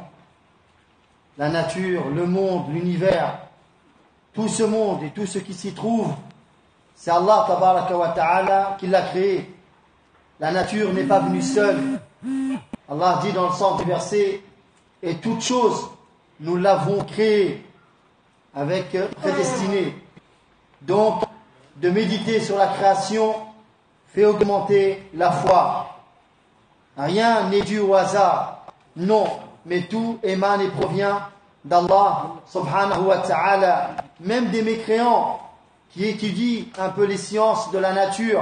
la nature, le monde, l'univers, tout ce monde et tout ce qui s'y trouve, c'est Allah tabaraka wa ta'ala qui l'a créé. La nature n'est pas venue seule. Allah dit dans le sens du verset, et toute chose, nous l'avons créée avec prédestiné. Donc, de méditer sur la création fait augmenter la foi. Rien n'est dû au hasard. Non, mais tout émane et provient d'Allah subhanahu wa ta'ala. Même des mécréants qui étudient un peu les sciences de la nature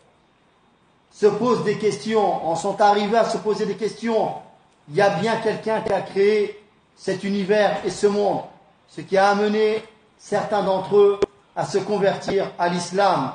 se posent des questions, en sont arrivés à se poser des questions. Il y a bien quelqu'un qui a créé cet univers et ce monde, ce qui a amené certains d'entre eux à se convertir à l'islam.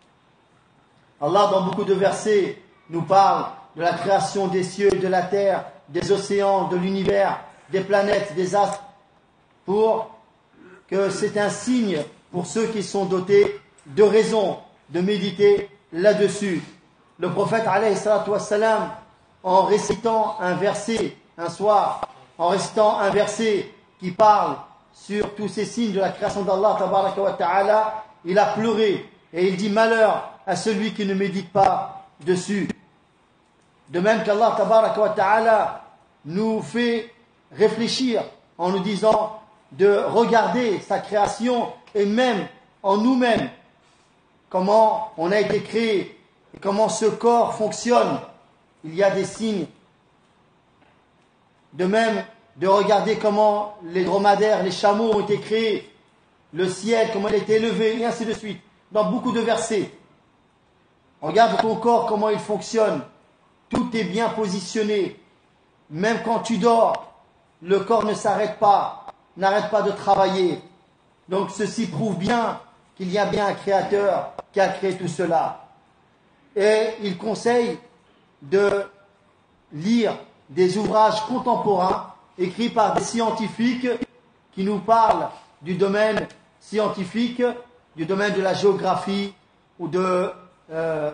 Allah, dans beaucoup de versets, nous parle de la création des cieux et de la terre, des océans, de l'univers, des planètes, des astres, pour que c'est un signe pour ceux qui sont dotés de raison de méditer là-dessus. Le prophète, alayhi salatu wassalam, en récitant un verset un soir, en récitant un verset qui parle sur tous ces signes de la création d'Allah tabaraka wa ta'ala, il a pleuré et il dit malheur à celui qui ne médite pas dessus. De même qu'Allah tabaraka wa ta'ala nous fait réfléchir en nous disant de regarder sa création et même en nous-mêmes comment on a été créé et comment ce corps fonctionne. Il y a des signes. De même, de regarder comment les dromadaires, les chameaux ont été créés, le ciel, comment il a été élevé, et ainsi de suite. Dans beaucoup de versets. Regarde ton corps, comment il fonctionne. Tout est bien positionné. Même quand tu dors, le corps ne s'arrête pas, n'arrête pas de travailler. Donc ceci prouve bien qu'il y a bien un créateur qui a créé tout cela. Et il conseille de lire des ouvrages contemporains écrits par des scientifiques qui nous parlent du domaine scientifique, du domaine de la géographie ou de euh,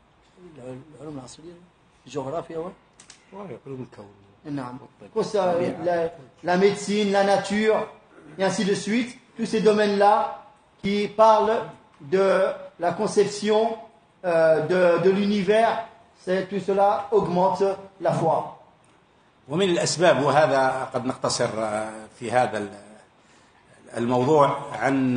la, la médecine, la nature, et ainsi de suite. Tous ces domaines-là qui parlent de la conception euh, de, de l'univers, c'est, tout cela augmente la foi. ومن الأسباب، وهذا قد نقتصر في هذا الموضوع عن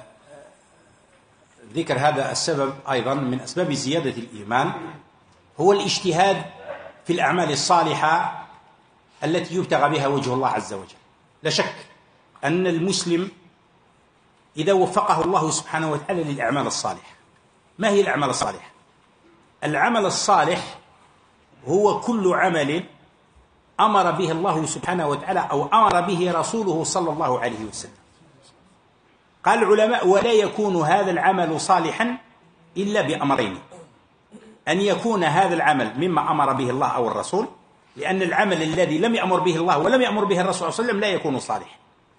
ذكر هذا السبب أيضا من أسباب زيادة الإيمان، هو الاجتهاد في الأعمال الصالحة التي يبتغى بها وجه الله عز وجل. لا شك أن المسلم إذا وفقه الله سبحانه وتعالى للأعمال الصالحة. ما هي الأعمال الصالحة؟ العمل الصالح هو كل عمل أمر به الله سبحانه وتعالى أو أمر به رسوله صلى الله عليه وسلم. قال العلماء: ولا يكون هذا العمل صالحا إلا بأمرين: أن يكون هذا العمل مما أمر به الله أو الرسول، لأن العمل الذي لم يأمر به الله ولم يأمر به الرسول صلى الله عليه وسلم لا يكون صالحا.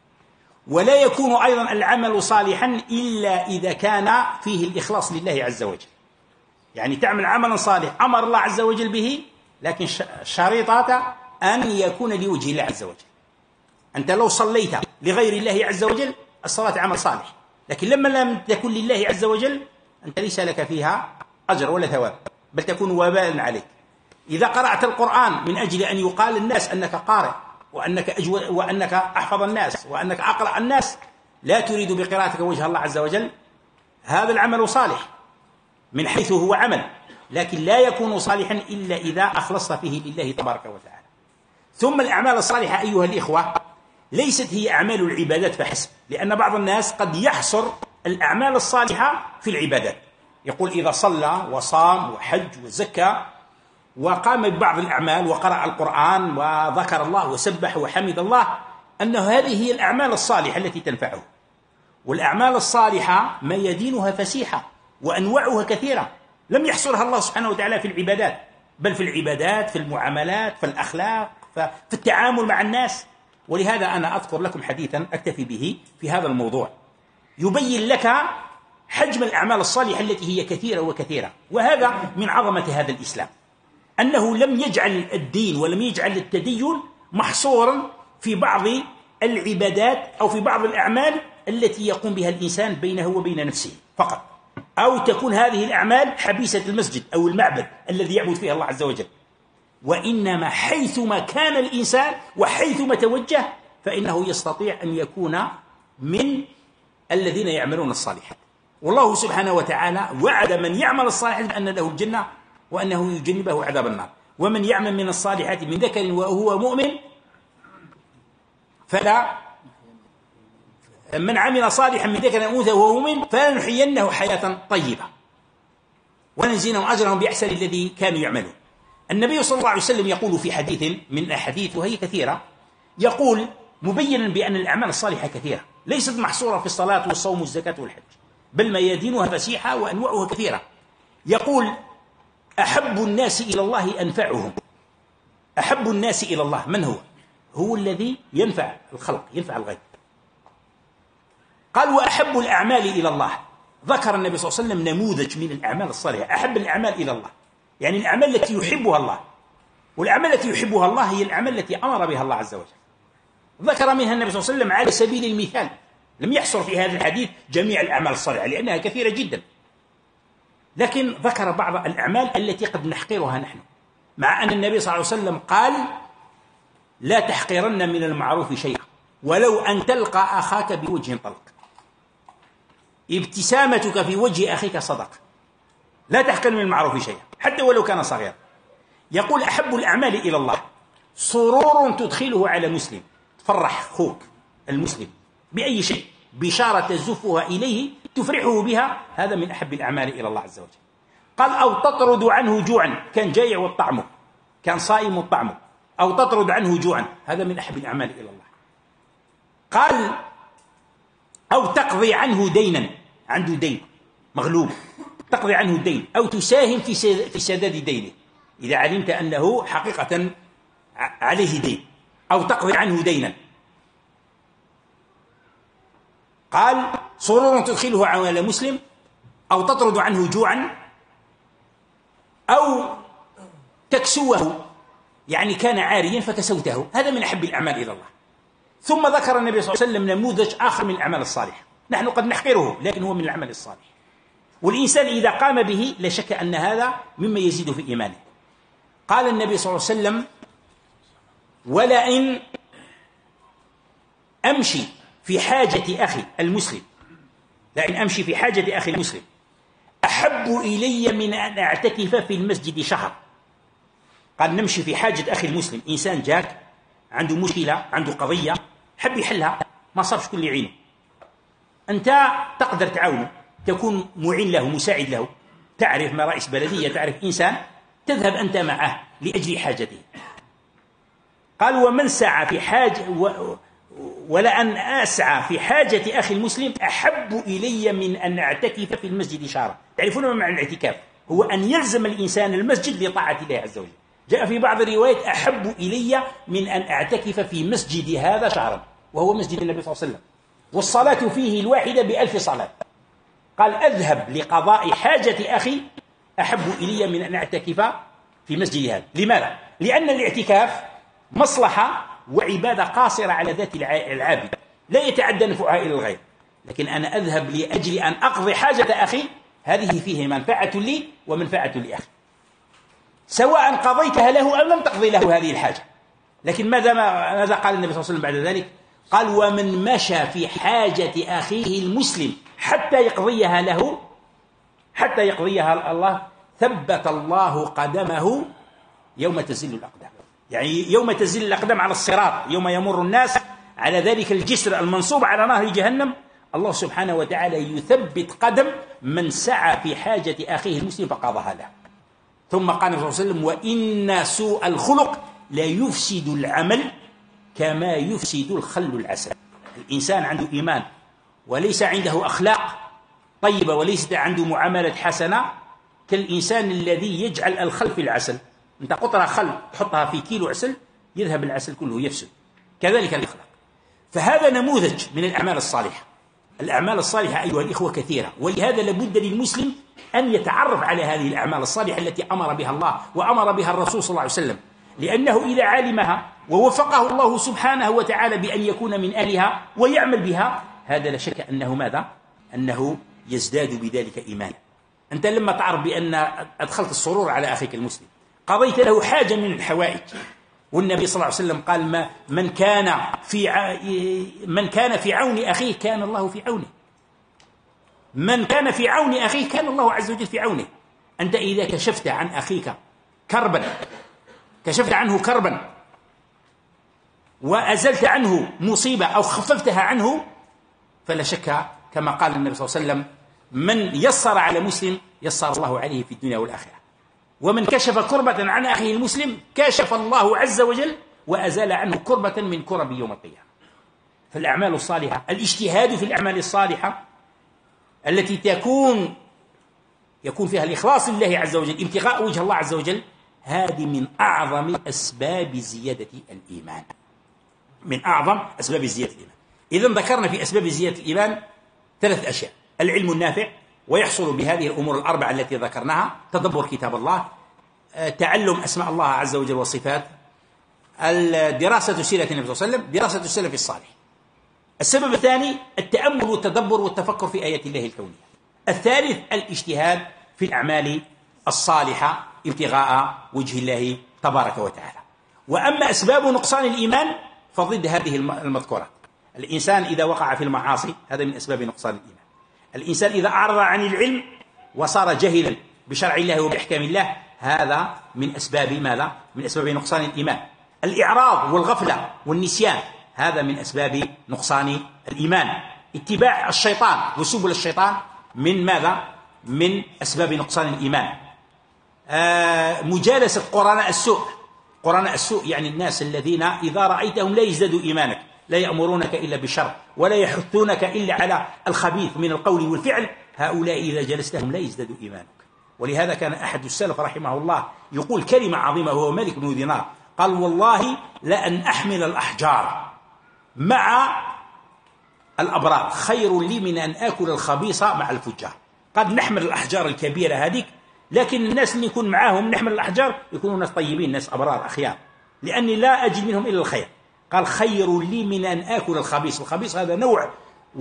ولا يكون أيضا العمل صالحا إلا إذا كان فيه الإخلاص لله عز وجل. يعني تعمل عملا صالح أمر الله عز وجل به، لكن شريطات أن يكون لوجه الله عز وجل. أنت لو صليت لغير الله عز وجل الصلاة عمل صالح، لكن لما لم تكن لله عز وجل أنت ليس لك فيها أجر ولا ثواب، بل تكون وبالا عليك. إذا قرأت القرآن من أجل أن يقال الناس أنك قارئ وأنك, أجو وأنك أحفظ الناس وأنك أقرأ الناس، لا تريد بقراءتك وجه الله عز وجل، هذا العمل صالح من حيث هو عمل، لكن لا يكون صالحا إلا إذا أخلصت فيه لله تبارك وتعالى. ثم الأعمال الصالحة أيها الإخوة ليست هي أعمال العبادات فحسب، لأن بعض الناس قد يحصر الأعمال الصالحة في العبادات، يقول إذا صلى وصام وحج وزكى وقام ببعض الأعمال وقرأ القرآن وذكر الله وسبح وحمد الله، أن هذه هي الأعمال الصالحة التي تنفعه. والأعمال الصالحة ميادينها فسيحة وأنواعها كثيرة، لم يحصرها الله سبحانه وتعالى في العبادات، بل في العبادات، في المعاملات، في الأخلاق، في التعامل مع الناس. ولهذا أنا أذكر لكم حديثا أكتفي به في هذا الموضوع يبين لك حجم الأعمال الصالحة التي هي كثيرة وكثيرة. وهذا من عظمة هذا الإسلام، أنه لم يجعل الدين ولم يجعل التدين محصورا في بعض العبادات أو في بعض الأعمال التي يقوم بها الإنسان بينه وبين نفسه فقط، أو تكون هذه الأعمال حبيسة المسجد أو المعبد الذي يعبد فيه الله عز وجل، وإنما حيثما كان الإنسان وحيثما توجه فإنه يستطيع أن يكون من الذين يعملون الصالحات. والله سبحانه وتعالى وعد من يعمل الصالحات بأن له الجنة وأنه يجنبه عذاب النار. ومن يعمل من الصالحات من ذكر وهو مؤمن فلا من عمل صالحا من ذكر أو أنثى وهو مؤمن فلنحيينه حياة طيبة ونجزيهم أجرهم بأحسن الذي كانوا يعملون. النبي صلى الله عليه وسلم يقول في حديث من الأحاديث وهي كثيرة، يقول مبينا بأن الأعمال الصالحة كثيرة ليست محصورة في الصلاة والصوم والزكاة والحج، بل ميادينها فسيحة وأنواعها كثيرة. يقول أحب الناس إلى الله أنفعهم. أحب الناس إلى الله من هو؟ هو الذي ينفع الخلق، ينفع الغير. قال وأحب الأعمال إلى الله، ذكر النبي صلى الله عليه وسلم نموذج من الأعمال الصالحة. أحب الأعمال إلى الله يعني الأعمال التي يحبها الله، والأعمال التي يحبها الله هي الأعمال التي أمر بها الله عز وجل. ذكر منها النبي صلى الله عليه وسلم على سبيل المثال، لم يحصر في هذا الحديث جميع الأعمال الصالحة لأنها كثيرة جدا، لكن ذكر بعض الأعمال التي قد نحقرها نحن، مع أن النبي صلى الله عليه وسلم قال لا تحقرن من المعروف شيئا ولو أن تلقى أخاك بوجه طلق. ابتسامتك في وجه أخيك صدقة، لا تحقر من المعروف شيئا حتى ولو كان صغيرا. يقول أحب الأعمال إلى الله سرور تدخله على مسلم، تفرح أخوك المسلم بأي شيء، بشارة تزفها إليه تفرحه بها، هذا من أحب الأعمال إلى الله عز وجل. قال أو تطرد عنه جوعا، كان جائع والطعمه، كان صائم والطعمه، أو تطرد عنه جوعا، هذا من أحب الأعمال إلى الله. قال أو تقضي عنه دينا، عنده دين مغلوب تقضي عنه الدين، أو تساهم في سداد دينه إذا علمت أنه حقيقة عليه دين، أو تقضي عنه دينا. قال سرور تدخله على مسلم، أو تطرد عنه جوعا، أو تكسوه يعني كان عاريا فكسوته، هذا من أحب الأعمال إلى الله. ثم ذكر النبي صلى الله عليه وسلم نموذج آخر من الأعمال الصالحة، نحن قد نحقره لكن هو من العمل الصالح، والإنسان إذا قام به لا شك أن هذا مما يزيد في إيمانه. قال النبي صلى الله عليه وسلم ولئن أمشي في حاجة أخي المسلم، لئن أمشي في حاجة أخي المسلم أحب إلي من أن أعتكف في المسجد شهر. قال نمشي في حاجة أخي المسلم، إنسان جاك عنده مشكلة، عنده قضية حب يحلها، ما صار شكون يعينه، أنت تقدر تعاونه، تكون معين له مساعد له، تعرف ما رئيس بلدية، تعرف إنسان، تذهب أنت معه لأجل حاجته. قال ومن سعى في حاجة و... ولأن أسعى في حاجة أخي المسلم أحب إلي من أن أعتكف في المسجد شهرا. تعرفون ما معنى الاعتكاف؟ هو أن يلزم الإنسان المسجد لطاعة الله عز وجل، جاء في بعض الروايات أحب إلي من أن أعتكف في مسجد هذا شهرا، وهو مسجد النبي صلى الله عليه وسلم، والصلاة فيه الواحدة بألف صلاة. قال أذهب لقضاء حاجة أخي أحب إلي من أن أعتكف في مسجد هذا. لماذا؟ لأن الاعتكاف مصلحة وعبادة قاصرة على ذات العابد، لا يتعدى نفعها إلى الغير، لكن أنا أذهب لأجل أن أقضي حاجة أخي، هذه فيه منفعة لي ومنفعة لأخي، سواء قضيتها له أو لم تقضي له هذه الحاجة. لكن ماذا ماذا قال النبي صلى الله عليه وسلم بعد ذلك؟ قال ومن مشى في حاجة أخيه المسلم حتى يقضيها له حتى يقضيها الله ثبت الله قدمه يوم تزل الأقدام، يعني يوم تزل الأقدام على الصراط، يوم يمر الناس على ذلك الجسر المنصوب على نهر جهنم، الله سبحانه وتعالى يثبت قدم من سعى في حاجة أخيه المسلم فقضاها له. ثم قال النبي صلى الله عليه وسلم وإن سوء الخلق لا يفسد العمل كما يفسد الخل العسل. الإنسان عنده إيمان وليس عنده أخلاق طيبة وليس عنده معاملة حسنة كالإنسان الذي يجعل الخل في العسل. أنت قطرة خل تحطها في كيلو عسل يذهب العسل كله يفسد، كذلك الأخلاق. فهذا نموذج من الأعمال الصالحة. الأعمال الصالحة أيها الإخوة كثيرة، ولهذا لابد للمسلم أن يتعرف على هذه الأعمال الصالحة التي أمر بها الله وأمر بها الرسول صلى الله عليه وسلم، لأنه إذا علمها ووفقه الله سبحانه وتعالى بأن يكون من أهلها ويعمل بها، هذا لا شك أنه ماذا؟ أنه يزداد بذلك إيمانا. أنت لما تعرف بأن أدخلت السرور على أخيك المسلم، قضيت له حاجة من الحوائج، والنبي صلى الله عليه وسلم قال ما من كان في من كان في عون أخيه كان الله في عونه، من كان في عون أخيه كان الله عز وجل في عونه. أنت إذا كشفت عن أخيك كربا كشفت عنه كربا وأزلت عنه مصيبة أو خففتها عنه، فلا شك كما قال النبي صلى الله عليه وسلم من يسر على مسلم يسر الله عليه في الدنيا والآخرة، ومن كشف كربة عن أخيه المسلم كشف الله عز وجل وأزال عنه كربة من كرب يوم القيامة. فالأعمال الصالحة، الاجتهاد في الأعمال الصالحة التي تكون يكون فيها الإخلاص لله عز وجل، ابتغاء وجه الله عز وجل، هذه من أعظم أسباب زيادة الإيمان، من أعظم أسباب زيادة الإيمان. إذن ذكرنا في أسباب زيادة الإيمان ثلاث أشياء: العلم النافع، ويحصل بهذه الأمور الأربعة التي ذكرناها: تدبر كتاب الله، تعلم أسماء الله عز وجل والصفات، دراسة سيرة النبي صلى الله عليه وسلم، دراسة السلف الصالح. السبب الثاني التأمل والتدبر والتفكر في آيات الله الكونية. الثالث الاجتهاد في الأعمال الصالحة ابتغاء وجه الله تبارك وتعالى. وأما أسباب نقصان الإيمان فضد هذه المذكورات. الإنسان إذا وقع في المعاصي هذا من أسباب نقصان الإيمان. الإنسان إذا أعرض عن العلم وصار جاهلا بشرع الله وبأحكام الله هذا من أسباب ماذا؟ من أسباب نقصان الإيمان. الإعراض والغفلة والنسيان هذا من أسباب نقصان الإيمان. اتباع الشيطان وسبل الشيطان من ماذا؟ من أسباب نقصان الإيمان. آه مجالسة قرناء السوء. قرناء السوء يعني الناس الذين إذا رأيتهم لا يزدادوا إيمانك، لا يأمرونك إلا بالشر ولا يحثونك إلا على الخبيث من القول والفعل، هؤلاء إذا جلستهم لا يزدادوا إيمانك. ولهذا كان أحد السلف رحمه الله يقول كلمة عظيمة وهو مالك بن دينار، قال والله لأن أحمل الأحجار مع الأبرار خير لي من أن آكل الخبيث مع الفجار. قد نحمل الأحجار الكبيرة هذيك، لكن الناس اللي يكون معاهم نحمل الأحجار يكونوا ناس طيبين، ناس أبرار أخيار، لأني لا أجد منهم إلا الخير. قال خير لي من أن آكل الخبيث. الخبيث هذا نوع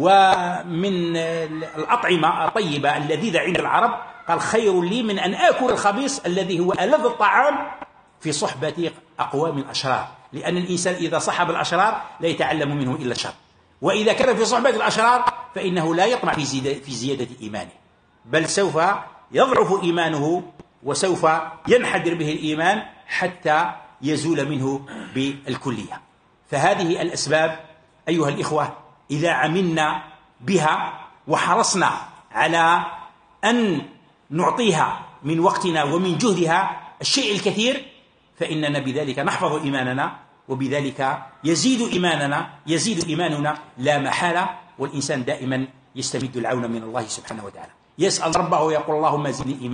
ومن الأطعمة الطيبة اللذيذة عند العرب. قال خير لي من أن آكل الخبيث الذي هو ألذ الطعام في صحبة أقوام الأشرار، لأن الإنسان إذا صحب الأشرار لا يتعلم منه إلا الشر، وإذا كان في صحبة الأشرار فإنه لا يطمع في زيادة إيمانه، بل سوف يضعف إيمانه وسوف ينحدر به الإيمان حتى يزول منه بالكلية. فهذه الأسباب أيها الإخوة إذا عملنا بها وحرصنا على أن نعطيها من وقتنا ومن جهدها الشيء الكثير، فإننا بذلك نحفظ إيماننا، وبذلك يزيد إيماننا يزيد إيماننا لا محالة. والإنسان دائما يستمد العون من الله سبحانه وتعالى، يسأل ربه ويقول اللهم زدني إيمانا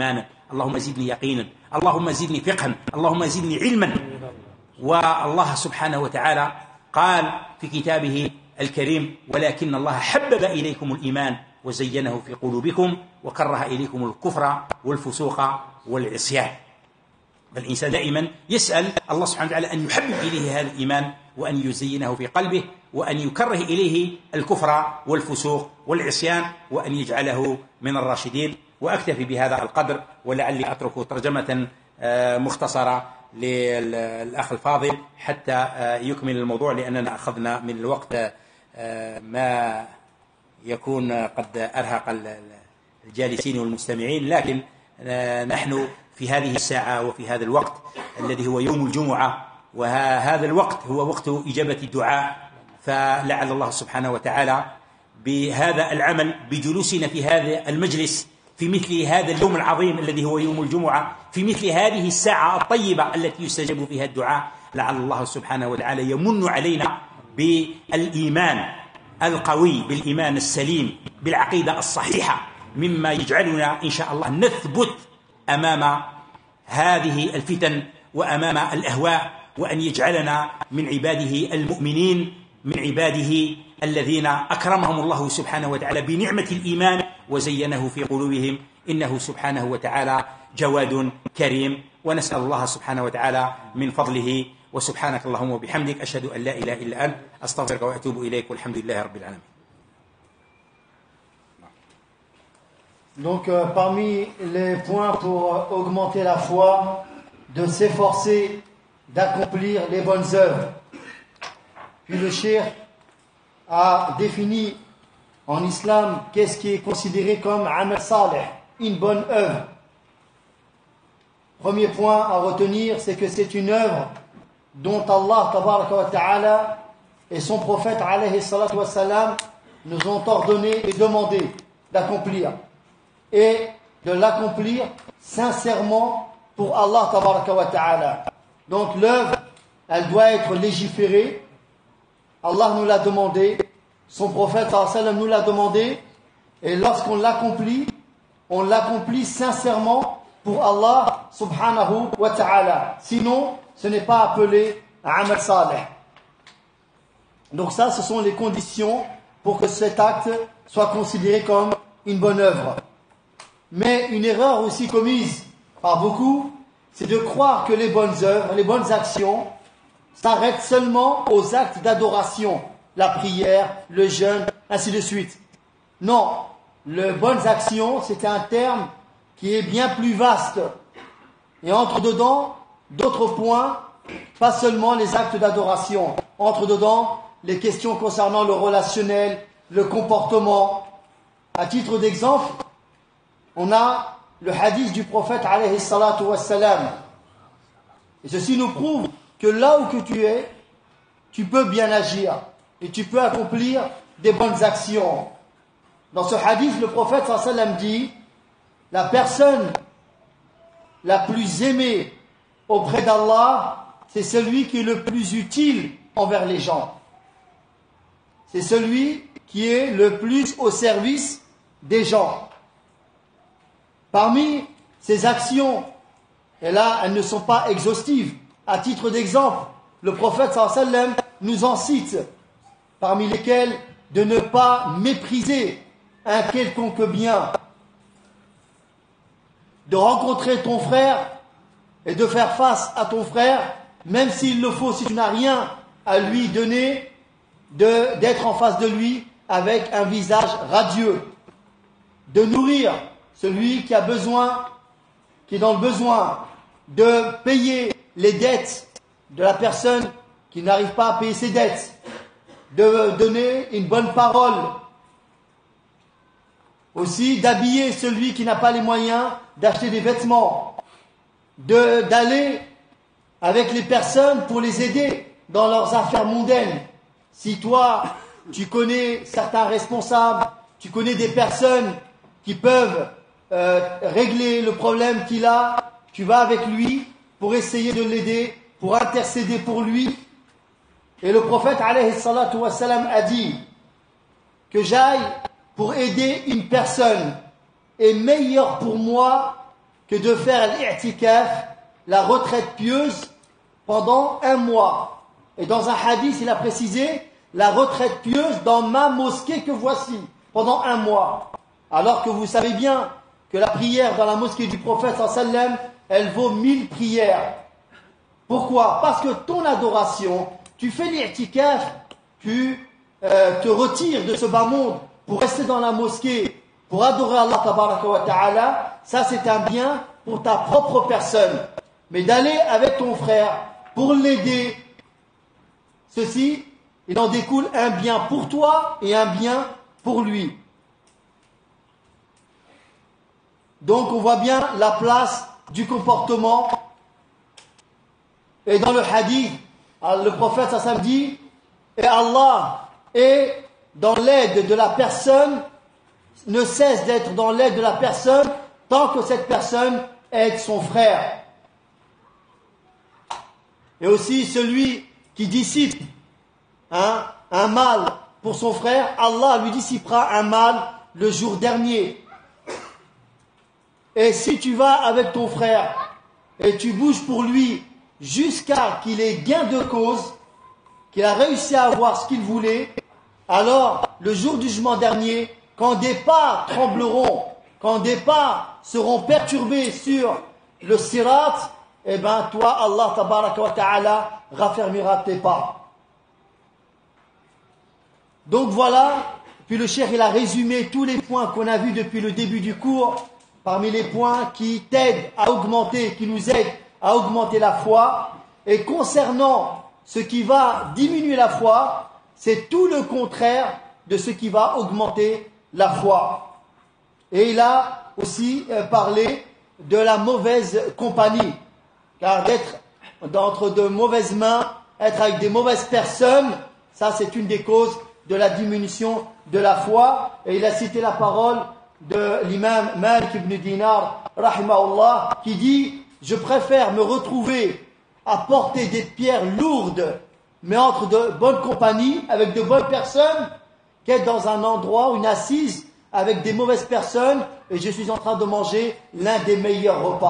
اللهم زدني يقينا، اللهم زدني فقها، اللهم زدني علما. والله سبحانه وتعالى قال في كتابه الكريم: ولكن الله حبب إليكم الإيمان وزينه في قلوبكم وكره إليكم الكفر والفسوق والعصيان. فالإنسان دائما يسأل الله سبحانه وتعالى أن يحبب إليه هذا الإيمان وأن يزينه في قلبه وأن يكره إليه الكفر والفسوق والعصيان وأن يجعله من الراشدين. وأكتفي بهذا القدر، ولعلي أترك ترجمة مختصرة للأخ الفاضل حتى يكمل الموضوع، لأننا أخذنا من الوقت ما يكون قد أرهق الجالسين والمستمعين. لكن نحن في هذه الساعة وفي هذا الوقت الذي هو يوم الجمعة، وهذا الوقت هو وقت إجابة الدعاء، فلعل الله سبحانه وتعالى بهذا العمل بجلوسنا في هذا المجلس في مثل هذا اليوم العظيم الذي هو يوم الجمعة، في مثل هذه الساعة الطيبة التي يستجاب فيها الدعاء، لعل الله سبحانه وتعالى يمن علينا بالإيمان القوي، بالإيمان السليم، بالعقيدة الصحيحة، مما يجعلنا إن شاء الله نثبت أمام هذه الفتن وأمام الأهواء، وأن يجعلنا من عباده المؤمنين، من عباده الذين أكرمهم الله سبحانه وتعالى بنعمة الإيمان وزينه في قلوبهم، إنه سبحانه وتعالى جواد كريم. ونسأل الله سبحانه وتعالى من فضله. وسبحانك اللهم وبحمدك، أشهد أن لا إله إلا أنت، أستغفرك وأتوب إليك، والحمد لله رب العالمين. Donc, euh, parmi les points pour augmenter la foi, de s'efforcer d'accomplir les bonnes œuvres. Puis le cheikh a défini en islam qu'est-ce qui est considéré comme amal salih, une bonne œuvre. Premier point à retenir, c'est que c'est une œuvre dont Allah tabaraka wa ta'ala et son prophète alayhi salatu wa salam nous ont ordonné et demandé d'accomplir, et de l'accomplir sincèrement pour Allah tabaraka wa ta'ala. Donc l'œuvre, elle doit être légiférée. Allah nous l'a demandé, son prophète sallallahu alayhi wa sallam nous l'a demandé, et lorsqu'on l'accomplit, on l'accomplit sincèrement pour Allah subhanahu wa ta'ala. Sinon, ce n'est pas appelé amal salih. Donc ça, ce sont les conditions pour que cet acte soit considéré comme une bonne œuvre. Mais une erreur aussi commise par beaucoup, c'est de croire que les bonnes œuvres, les bonnes actions s'arrêtent seulement aux actes d'adoration, la prière, le jeûne, ainsi de suite. Non, les bonnes actions, c'est un terme qui est bien plus vaste. Et entre dedans d'autres points, pas seulement les actes d'adoration, entre dedans les questions concernant le relationnel, le comportement. À titre d'exemple, on a le hadith du prophète alayhi salatu wassalam. Et ceci nous prouve que là où que tu es, tu peux bien agir et tu peux accomplir des bonnes actions. Dans ce hadith, le prophète sallallahu alayhi wa sallam dit: la personne la plus aimée auprès d'Allah, c'est celui qui est le plus utile envers les gens. C'est celui qui est le plus au service des gens. Parmi ces actions, et là, elles ne sont pas exhaustives. À titre d'exemple, le prophète sallallahu alayhi wa sallam nous en cite, parmi lesquelles de ne pas mépriser un quelconque bien, de rencontrer ton frère et de faire face à ton frère, même s'il le faut, si tu n'as rien à lui donner, de, d'être en face de lui avec un visage radieux, de nourrir celui qui a besoin, qui est dans le besoin, de payer les dettes de la personne qui n'arrive pas à payer ses dettes, de donner une bonne parole, aussi d'habiller celui qui n'a pas les moyens d'acheter des vêtements, de, d'aller avec les personnes pour les aider dans leurs affaires mondaines. Si toi, tu connais certains responsables, tu connais des personnes qui peuvent euh, régler le problème qu'il a, tu vas avec lui pour essayer de l'aider, pour intercéder pour lui. Et le prophète alayhi salatu wassalam a dit que j'aille pour aider une personne est meilleur pour moi que de faire l'i'tikaf, la retraite pieuse, pendant un mois. Et dans un hadith, il a précisé la retraite pieuse dans ma mosquée que voici, pendant un mois. Alors que vous savez bien que la prière dans la mosquée du prophète sallallahu alayhi wa sallam, elle vaut mille prières. Pourquoi? Parce que ton adoration, tu fais l'i'tikaf, tu euh, te retires de ce bas monde pour rester dans la mosquée, pour adorer Allah tabaraka wa ta'ala, ça c'est un bien pour ta propre personne. Mais d'aller avec ton frère pour l'aider, ceci, il en découle un bien pour toi et un bien pour lui. Donc on voit bien la place du comportement. Et dans le hadith, le prophète ça, ça me dit, et Allah est dans l'aide de la personne, ne cesse d'être dans l'aide de la personne tant que cette personne aide son frère. Et aussi celui qui dissipe hein, un mal pour son frère, Allah lui dissipera un mal le jour dernier. Et si tu vas avec ton frère et tu bouges pour lui jusqu'à qu'il ait gain de cause, qu'il a réussi à avoir ce qu'il voulait, alors le jour du jugement dernier, quand des pas trembleront, quand des pas seront perturbés sur le sirat, eh bien toi, Allah tabaraka wa ta'ala, raffermira tes pas. Donc voilà, puis le cheikh il a résumé tous les points qu'on a vus depuis le début du cours, parmi les points qui t'aident à augmenter, qui nous aident à augmenter la foi. Et concernant ce qui va diminuer la foi, c'est tout le contraire de ce qui va augmenter la foi. Et il a aussi parlé de la mauvaise compagnie, car d'être d'entre de mauvaises mains, être avec des mauvaises personnes, ça c'est une des causes de la diminution de la foi. Et il a cité la parole de l'imam Malik ibn Dinar, rahimahullah, qui dit « Je préfère me retrouver à porter des pierres lourdes, mais entre de bonnes compagnies, avec de bonnes personnes, qu'être dans un endroit ou une assise avec des mauvaises personnes, et je suis en train de manger l'un des meilleurs repas. »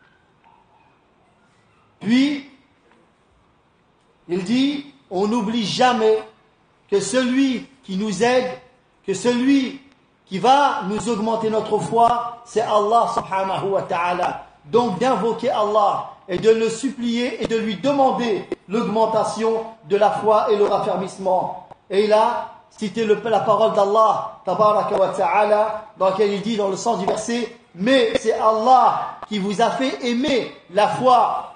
Puis, il dit, on n'oublie jamais que celui qui nous aide, que celui qui va nous augmenter notre foi, c'est Allah subhanahu wa ta'ala. Donc d'invoquer Allah et de le supplier et de lui demander l'augmentation de la foi et le raffermissement. Et il a cité le, la parole d'Allah tabaraka wa ta'ala, dans laquelle il dit dans le sens du verset, mais c'est Allah qui vous a fait aimer la foi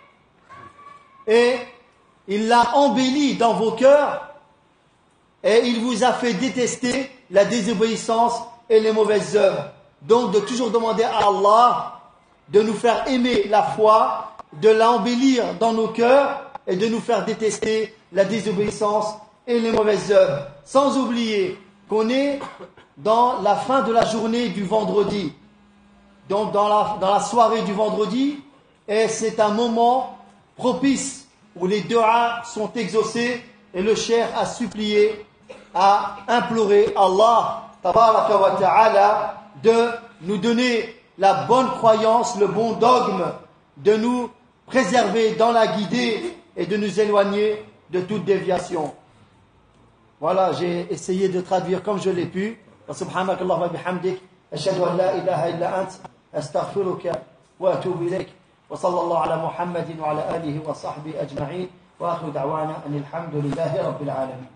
et il l'a embellie dans vos cœurs et il vous a fait détester la désobéissance et les mauvaises œuvres. Donc de toujours demander à Allah de nous faire aimer la foi, de l'embellir dans nos cœurs et de nous faire détester la désobéissance et les mauvaises œuvres. Sans oublier qu'on est dans la fin de la journée du vendredi. Donc dans la, dans la soirée du vendredi, et c'est un moment propice où les du'as sont exaucés et le cheikh a supplié, a imploré Allah tabaraka wa ta'ala de nous donner la bonne croyance, le bon dogme, de nous préserver dans la guidée et de nous éloigner de toute déviation. Voilà, j'ai essayé de traduire comme je l'ai pu. Subhanakallah wa bihamdik, ashhadu an la ilaha illa ant, astaghfiruka wa atubu ilayk. Wa sallallahu ala Muhammadin wa ala alihi wa sahbihi ajma'in. Wa akhiru da'wana anil hamdulillahi rabbil alamin.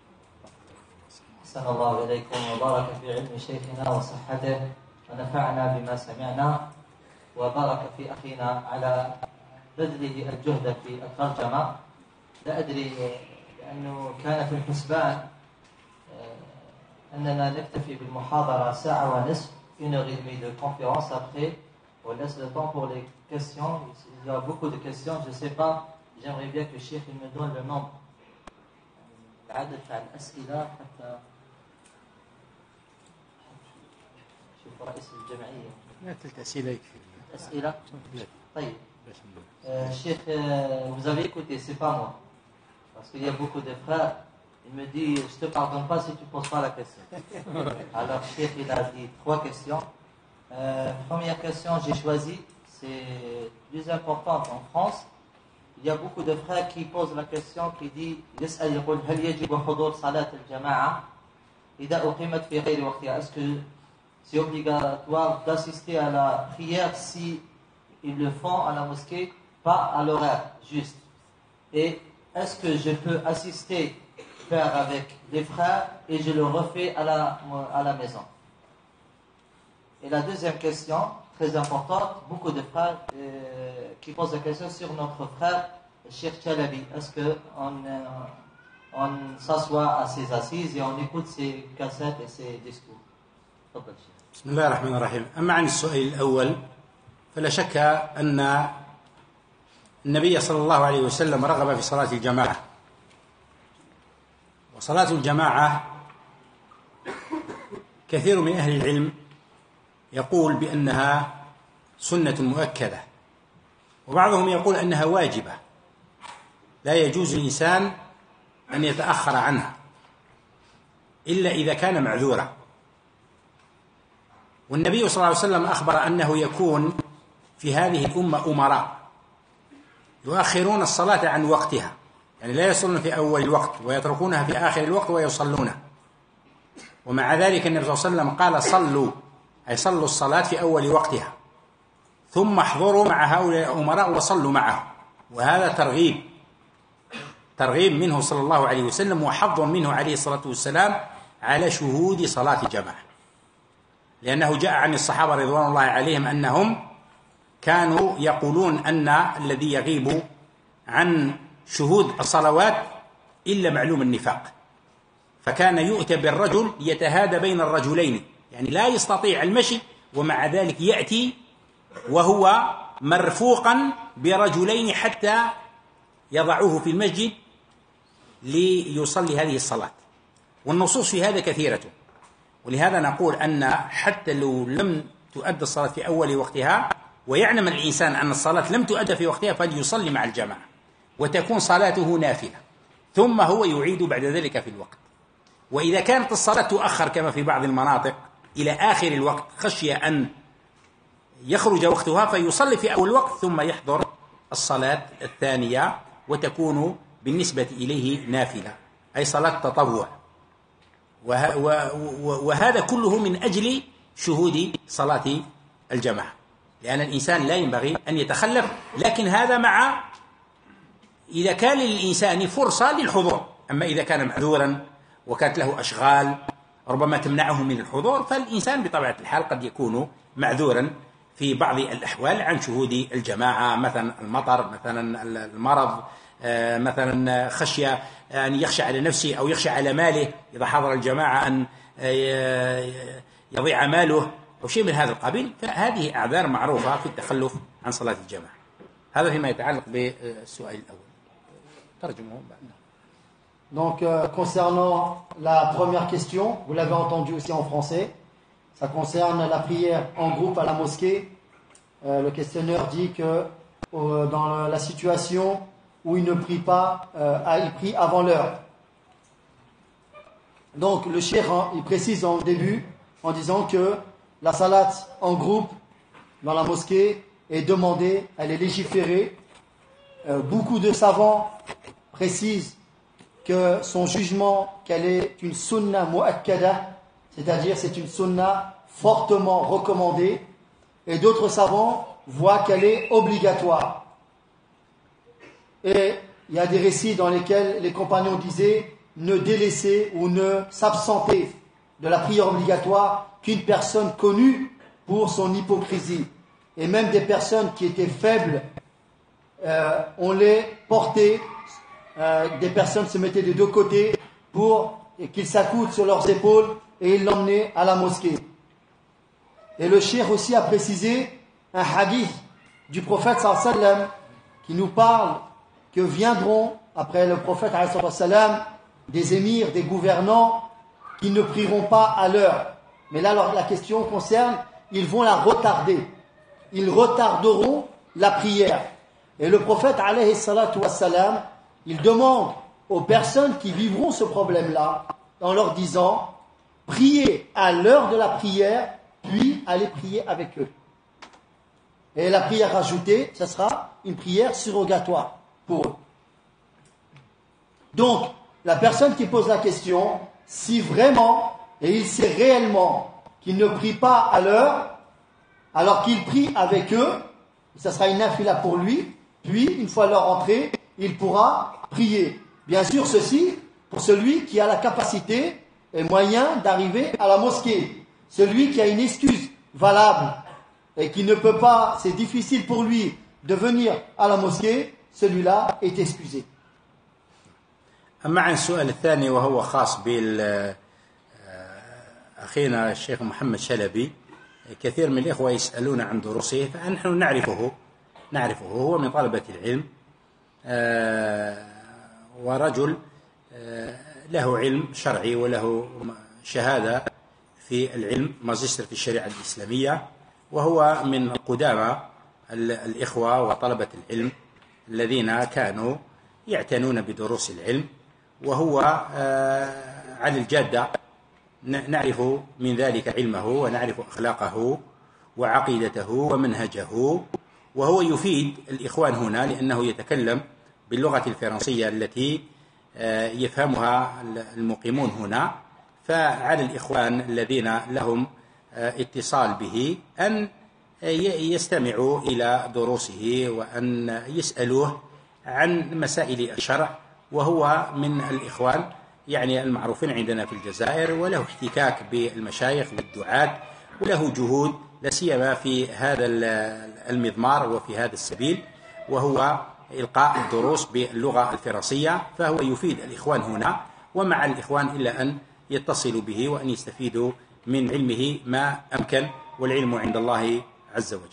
أحسن الله إليكم وبارك في علم شيخنا وصحته ونفعنا بما سمعنا وبارك في أخينا على بذله الجهد في الترجمة. لا أدري لأنه كان في الحسبان أننا نكتفي بالمحاضرة ساعة ونصف, une heure et demie de conférence. Après, on laisse le temps pour les questions. Il y a beaucoup de questions. Je ne sais pas, j'aimerais bien que le cheikh me donne le nombre. العدد بتاع الأسئلة حتى شوف رئيس الجمعية. لا ثلاث أسئلة يكفي. أسئلة؟ طيب. Euh, Cheikh, euh, vous avez écouté, c'est pas moi. Parce qu'il y a beaucoup de frères, il me dit, je te pardonne pas si tu ne poses pas la question. Alors Cheikh, il a dit trois questions. Euh, première question, j'ai choisi, c'est plus importante en France. Il y a beaucoup de frères qui posent la question, qui dit يسأل يقول هل يجب حضور صلاة الجماعة إذا أقيمت في غير وقتها? Est-ce que c'est obligatoire d'assister à la prière si ils le font à la mosquée, pas à l'horaire juste? Et est-ce que je peux assister, faire avec les frères et je le refais à la, à la maison? Et la deuxième question, très importante, beaucoup de frères euh, qui posent la question sur notre frère Cheikh Chalabi. Est-ce qu'on euh, on s'assoit à ses assises et on écoute ses cassettes et ses discours? بسم الله الرحمن الرحيم. أما عن السؤال الأول فلا شك أن النبي صلى الله عليه وسلم رغب في صلاة الجماعة، وصلاة الجماعة كثير من أهل العلم يقول بأنها سنة مؤكدة، وبعضهم يقول أنها واجبة لا يجوز للإنسان أن يتأخر عنها إلا إذا كان معذورا. والنبي صلى الله عليه وسلم أخبر أنه يكون في هذه الأمة أمراء يؤخرون الصلاة عن وقتها، يعني لا يصلون في أول الوقت ويتركونها في آخر الوقت ويصلونها. ومع ذلك النبي صلى الله عليه وسلم قال صلوا، أي صلوا الصلاة في أول وقتها ثم احضروا مع هؤلاء الأمراء وصلوا معهم. وهذا ترغيب ترغيب منه صلى الله عليه وسلم وحظ منه عليه الصلاة والسلام على شهود صلاة الجماعة، لأنه جاء عن الصحابة رضوان الله عليهم أنهم كانوا يقولون أن الذي يغيب عن شهود الصلوات إلا معلوم النفاق، فكان يؤتى بالرجل يتهادى بين الرجلين، يعني لا يستطيع المشي ومع ذلك يأتي وهو مرفوقا برجلين حتى يضعوه في المسجد ليصلي هذه الصلاة. والنصوص في هذا كثيرة، ولهذا نقول أن حتى لو لم تؤدى الصلاة في أول وقتها ويعلم الإنسان أن الصلاة لم تؤدى في وقتها فليصلي مع الجماعة وتكون صلاته نافلة، ثم هو يعيد بعد ذلك في الوقت. وإذا كانت الصلاة تؤخر كما في بعض المناطق إلى آخر الوقت خشية أن يخرج وقتها فيصلي في أول الوقت ثم يحضر الصلاة الثانية وتكون بالنسبة إليه نافلة، أي صلاة تطوع. وهذا كله من أجل شهود صلاة الجماعة، لأن الإنسان لا ينبغي أن يتخلف، لكن هذا مع إذا كان للإنسان فرصة للحضور. أما إذا كان معذورا وكانت له أشغال ربما تمنعه من الحضور فالإنسان بطبيعة الحال قد يكون معذورا في بعض الأحوال عن شهود الجماعة، مثلا المطر، مثلا المرض، مثلا خشية أن يخشى على نفسه أو يخشى على ماله إذا حضر الجماعة أن يضيع ماله أو شيء من هذا القبيل، فهذه أعذار معروفة في التخلف عن صلاة الجماعة. هذا فيما يتعلق بالسؤال الأول. ترجمه بعد. Donc, euh, concernant la première question, vous l'avez entendu aussi en français, ça concerne la prière en groupe à la mosquée. Euh, le questionneur dit que euh, dans la situation où il ne prie pas, euh, il prie avant l'heure. Donc, le cheikh, il précise en début en disant que la salat en groupe dans la mosquée est demandée, elle est légiférée. Euh, beaucoup de savants précisent que son jugement, qu'elle est une sunna mu'akkada, c'est-à-dire c'est une sunna fortement recommandée, et d'autres savants voient qu'elle est obligatoire. Et il y a des récits dans lesquels les compagnons disaient ne délaisser ou ne s'absenter de la prière obligatoire qu'une personne connue pour son hypocrisie. Et même des personnes qui étaient faibles, euh, on les portait. Euh, des personnes se mettaient des deux côtés pour qu'ils s'accoudent sur leurs épaules et ils l'emmenaient à la mosquée. Et le cheikh aussi a précisé un hadith du prophète sallallahu alayhi wa sallam qui nous parle que viendront après le prophète sallallahu alayhi wa sallam des émirs, des gouvernants qui ne prieront pas à l'heure. Mais là alors, la question concerne, ils vont la retarder. Ils retarderont la prière. Et le prophète alayhi salatu wa sallam, il demande aux personnes qui vivront ce problème-là en leur disant « Priez à l'heure de la prière, puis aller prier avec eux. Et la prière ajoutée, ce sera une prière surrogatoire pour eux. Donc, la personne qui pose la question, si vraiment, et il sait réellement qu'il ne prie pas à l'heure, alors qu'il prie avec eux, ça sera une nafila pour lui, puis, une fois leur entrée, il pourra prier. Bien sûr, ceci pour celui qui a la capacité et moyen d'arriver à la mosquée. Celui qui a une excuse valable et qui ne peut pas, c'est difficile pour lui de venir à la mosquée, celui-là est excusé. أما عن السؤال الثاني وهو خاص بأخينا الشيخ محمد شلبي، كثير من الإخوة يسألون عن دروسه، فنحن نعرفه نعرفه هو من طلبة العلم، ورجل له علم شرعي وله شهادة في العلم، ماجستير في الشريعة الإسلامية، وهو من قدامى الإخوة وطلبة العلم الذين كانوا يعتنون بدروس العلم، وهو على الجادة، نعرف من ذلك علمه ونعرف أخلاقه وعقيدته ومنهجه، وهو يفيد الإخوان هنا لأنه يتكلم باللغة الفرنسية التي يفهمها المقيمون هنا، فعلى الإخوان الذين لهم اتصال به أن يستمعوا إلى دروسه وأن يسألوه عن مسائل الشرع، وهو من الإخوان يعني المعروفين عندنا في الجزائر، وله احتكاك بالمشايخ والدعاة، وله جهود لا سيما في هذا المضمار وفي هذا السبيل، وهو إلقاء الدروس باللغة الفرنسية، فهو يفيد الإخوان هنا، ومع الإخوان إلا أن يتصلوا به وأن يستفيدوا من علمه ما أمكن، والعلم عند الله عز وجل.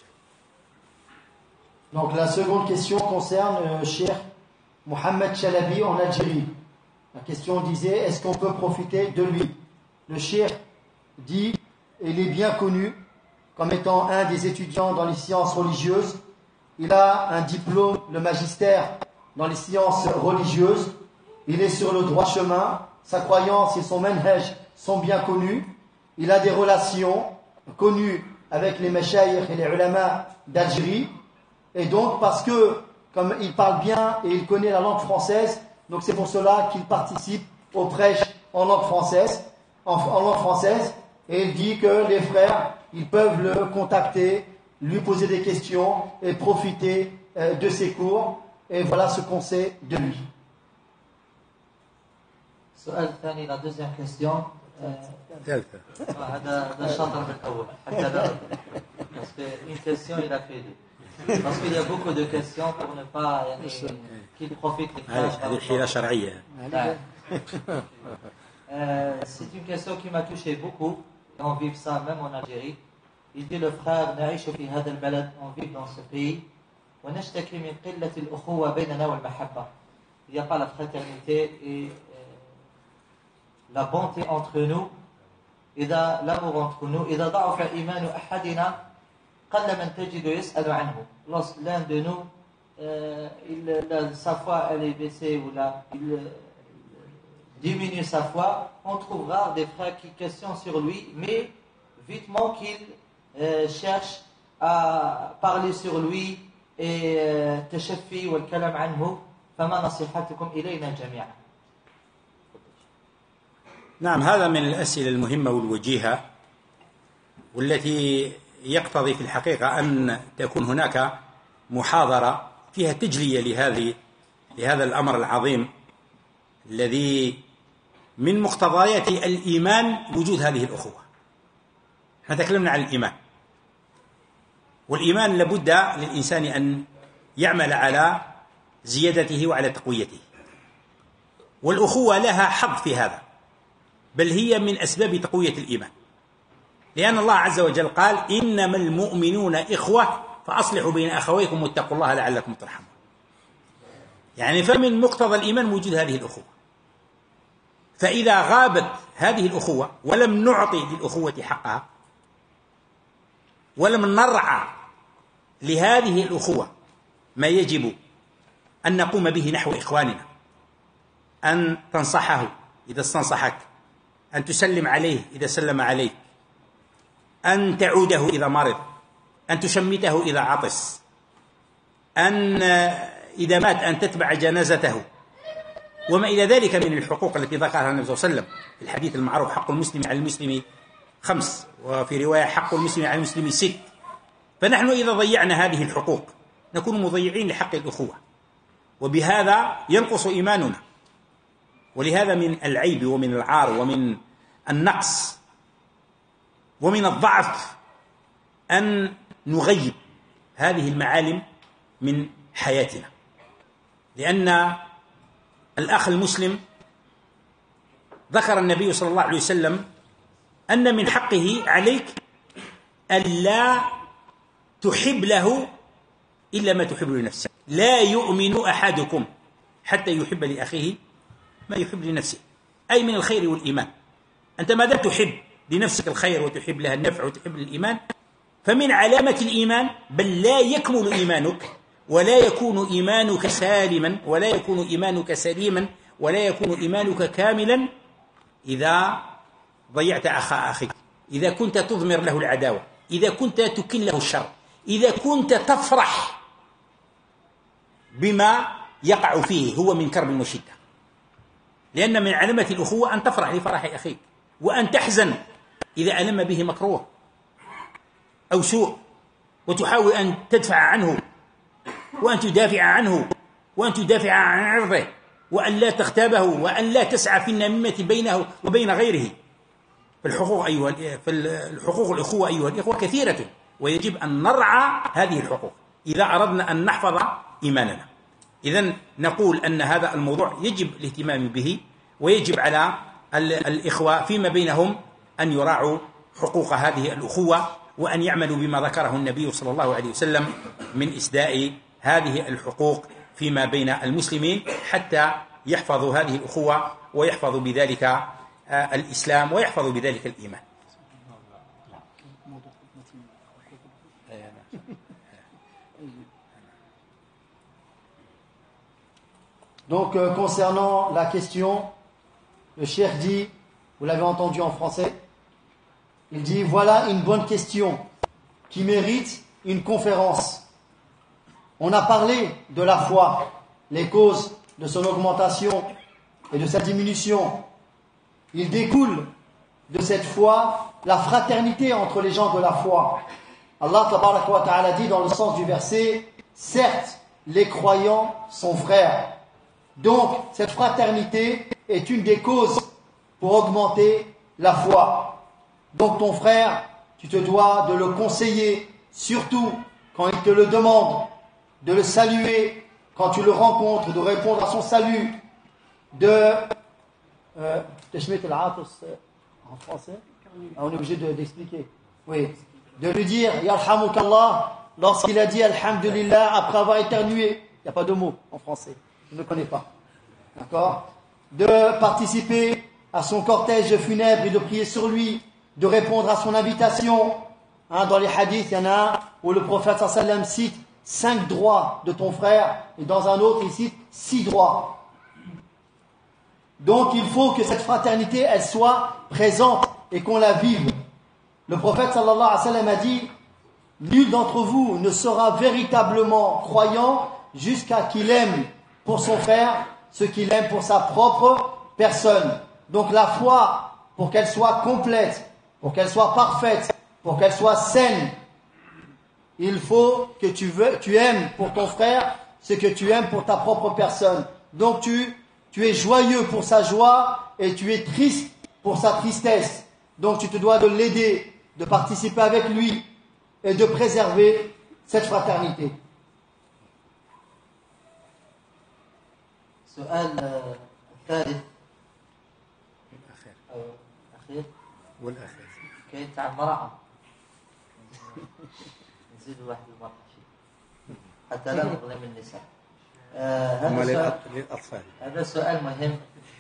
Donc la seconde question concerne euh, Cheikh Mohamed Chalabi en Algérie. La question disait, est-ce qu'on peut profiter de lui? Le Cheikh dit, il est bien connu comme étant un des étudiants dans les sciences religieuses. Il a un diplôme, le magistère dans les sciences religieuses. Il est sur le droit chemin. Sa croyance et son manhaj sont bien connus. Il a des relations connues avec les mashayikh et les ulama d'Algérie. Et donc, parce que, comme il parle bien et il connaît la langue française, donc c'est pour cela qu'il participe aux prêches en langue française, en, en langue française. Et il dit que les frères, ils peuvent le contacter, lui poser des questions et profiter euh, de ses cours. Et voilà ce qu'on sait de lui. السؤال الثاني، la deuxième question. ثالثة. هذا هذا شاطر من الأول حتى لا parce que une question il a fait deux. Parce qu'il y a beaucoup de questions pour ne pas يعني qu'il profite les frères. هذه حيلة شرعية. C'est une question qui m'a touché beaucoup. On vit ça même en Algérie. Il dit le frère نعيش في هذا البلد, on vit dans ce pays. ونشتكي من قلة الأخوة بيننا والمحبة. Il n'y a pas la fraternité et la bonté entre nous. إذا l'amour entre nous. إذا ضعف إيمان أحدنا قل من تجد يسأل عنه. Lorsque l'un de nous, euh, il, la, sa foi elle est baissée ou là, il euh, diminue sa foi, on trouve rare des frères qui questionnent sur lui, mais vitement qu'ils euh, cherchent à parler sur lui et تشفي والكلام عنه. فما نصيحتكم إلينا جميعا؟ نعم، هذا من الأسئلة المهمة والوجيهة، والتي يقتضي في الحقيقة أن تكون هناك محاضرة فيها تجلية لهذه لهذا الأمر العظيم الذي من مقتضيات الإيمان وجود هذه الأخوة. احنا تكلمنا عن الإيمان، والإيمان لابد للإنسان أن يعمل على زيادته وعلى تقويته، والأخوة لها حظ في هذا، بل هي من أسباب تقوية الإيمان، لأن الله عز وجل قال إنما المؤمنون إخوة فأصلحوا بين أخويكم واتقوا الله لعلكم ترحمون. يعني فمن مقتضى الإيمان وجود هذه الأخوة، فإذا غابت هذه الأخوة ولم نعطي للأخوة حقها ولم نرعى لهذه الأخوة ما يجب أن نقوم به نحو إخواننا، أن تنصحه إذا استنصحك، أن تسلم عليه إذا سلم عليك، أن تعوده إذا مرض، أن تشمته إذا عطس، أن إذا مات أن تتبع جنازته، وما إلى ذلك من الحقوق التي ذكرها النبي صلى الله عليه وسلم في الحديث المعروف: حق المسلم على المسلم خمس، وفي رواية حق المسلم على المسلم ست. فنحن إذا ضيعنا هذه الحقوق نكون مضيعين لحق الأخوة، وبهذا ينقص إيماننا. ولهذا من العيب ومن العار ومن النقص ومن الضعف أن نغيب هذه المعالم من حياتنا، لأن الأخ المسلم ذكر النبي صلى الله عليه وسلم أن من حقه عليك ألا تحب له إلا ما تحب لنفسك. لا يؤمن أحدكم حتى يحب لأخيه ما يحب لنفسه، أي من الخير والإيمان. أنت ما دام تحب لنفسك الخير وتحب لها النفع وتحب الإيمان، فمن علامة الإيمان، بل لا يكمل إيمانك ولا يكون إيمانك سالما ولا يكون إيمانك سليما ولا يكون إيمانك كاملا إذا ضيعت أخا أخيك، إذا كنت تضمر له العداوة، إذا كنت تكل له الشر، إذا كنت تفرح بما يقع فيه هو من كرب وشدة. لأن من علامة الأخوة أن تفرح لفرح أخيك، وأن تحزن إذا ألم به مكروه أو سوء، وتحاول أن تدفع عنه وأن تدافع عنه وأن تدافع عن عرضه، وأن لا تغتابه، وأن لا تسعى في النميمة بينه وبين غيره. فالحقوق أيها الحقوق الأخوة أيها الإخوة كثيرة، ويجب أن نرعى هذه الحقوق إذا أردنا أن نحفظ إيماننا. إذن نقول أن هذا الموضوع يجب الاهتمام به، ويجب على الإخوة فيما بينهم أن يراعوا حقوق هذه الأخوة، وأن يعملوا بما ذكره النبي صلى الله عليه وسلم من إسداء هذه الحقوق فيما بين المسلمين، حتى يحفظوا هذه الأخوة ويحفظوا بذلك الإسلام ويحفظوا بذلك الإيمان. Donc, euh, concernant la question, le cheikh dit, vous l'avez entendu en français, il dit, voilà une bonne question qui mérite une conférence. On a parlé de la foi, les causes de son augmentation et de sa diminution. Il découle de cette foi la fraternité entre les gens de la foi. Allah tabaraka wa ta'ala dit dans le sens du verset, certes, les croyants sont frères. Donc, cette fraternité est une des causes pour augmenter la foi. Donc, ton frère, tu te dois de le conseiller, surtout quand il te le demande, de le saluer quand tu le rencontres, de répondre à son salut, de... Euh, en français, on est obligé de, d'expliquer. Oui. De lui dire, Yarhamukallah, lorsqu'il a dit Alhamdulillah après avoir éternué. Il n'y a pas de mot en français. Je ne connais pas. D'accord? De participer à son cortège funèbre et de prier sur lui, de répondre à son invitation. Hein, dans les hadiths, il y en a un où le prophète sallallahu alayhi wa sallam cite cinq droits de ton frère, et dans un autre, il cite six droits. Donc, il faut que cette fraternité, elle soit présente et qu'on la vive. Le prophète sallallahu alayhi wa sallam a dit, nul d'entre vous ne sera véritablement croyant jusqu'à qu'il aime pour son frère ce qu'il aime pour sa propre personne. Donc la foi, pour qu'elle soit complète, pour qu'elle soit parfaite, pour qu'elle soit saine, il faut que tu, veux, tu aimes pour ton frère ce que tu aimes pour ta propre personne. Donc tu, tu es joyeux pour sa joie et tu es triste pour sa tristesse. Donc tu te dois de l'aider, de participer avec lui et de préserver cette fraternité. السؤال الثالث أو الأخير والأخير كي تاع المرأة نزيد واحد المرأة حتى لا نظلم النساء. آه هذا سؤال للأطفال. هذا سؤال مهم.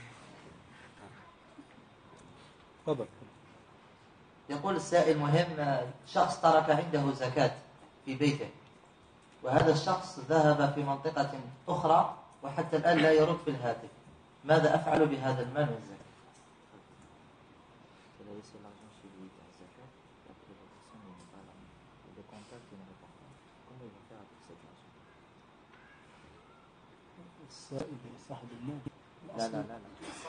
تفضل. يقول السائل مهم، شخص ترك عنده زكاة في بيته، وهذا الشخص ذهب في منطقة أخرى وحتى الآن لا يرد في الهاتف، ماذا أفعل بهذا المال والزكاة؟ laisser l'argent chez lui à zakat, et après la personne n'est pas là, le contact ne répond pas, comment il va faire avec cet argent? لا لا لا لا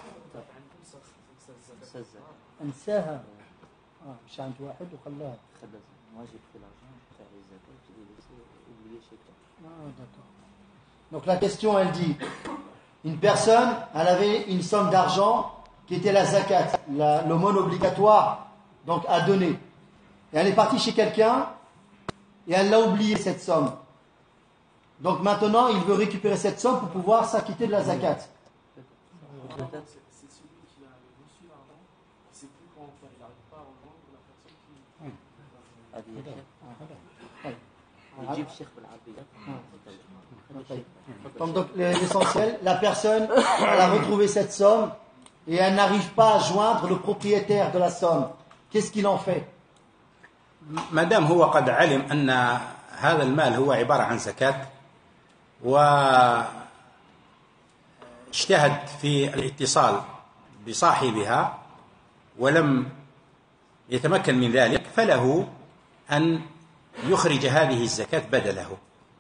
انساها اه مش عند واحد وخلاها خلاص moi j'ai pris l'argent j'ai fait les zakat je l'ai laissé oublié chez toi. Ah, d'accord. Donc la question elle dit une personne elle avait une somme d'argent qui était la zakat, la, l'aumône obligatoire donc à donner, et elle est partie chez quelqu'un et elle l'a oublié cette somme. Donc maintenant il veut récupérer cette somme pour pouvoir s'acquitter de la zakat. C'est celui qui a reçu l'argent, il ne sait plus comment faire, il n'arrive pas à rejoindre la personne qui. Donc, donc l'essentiel, la personne elle a retrouvé cette somme et elle n'arrive pas à joindre le propriétaire de la somme. Qu'est-ce qu'il en fait? ما دام هو قد علم أن هذا المال هو عبارة عن زكاة واجتهد في الاتصال بصاحبها ولم يتمكن من ذلك فله أن يخرج هذه الزكاة بدله،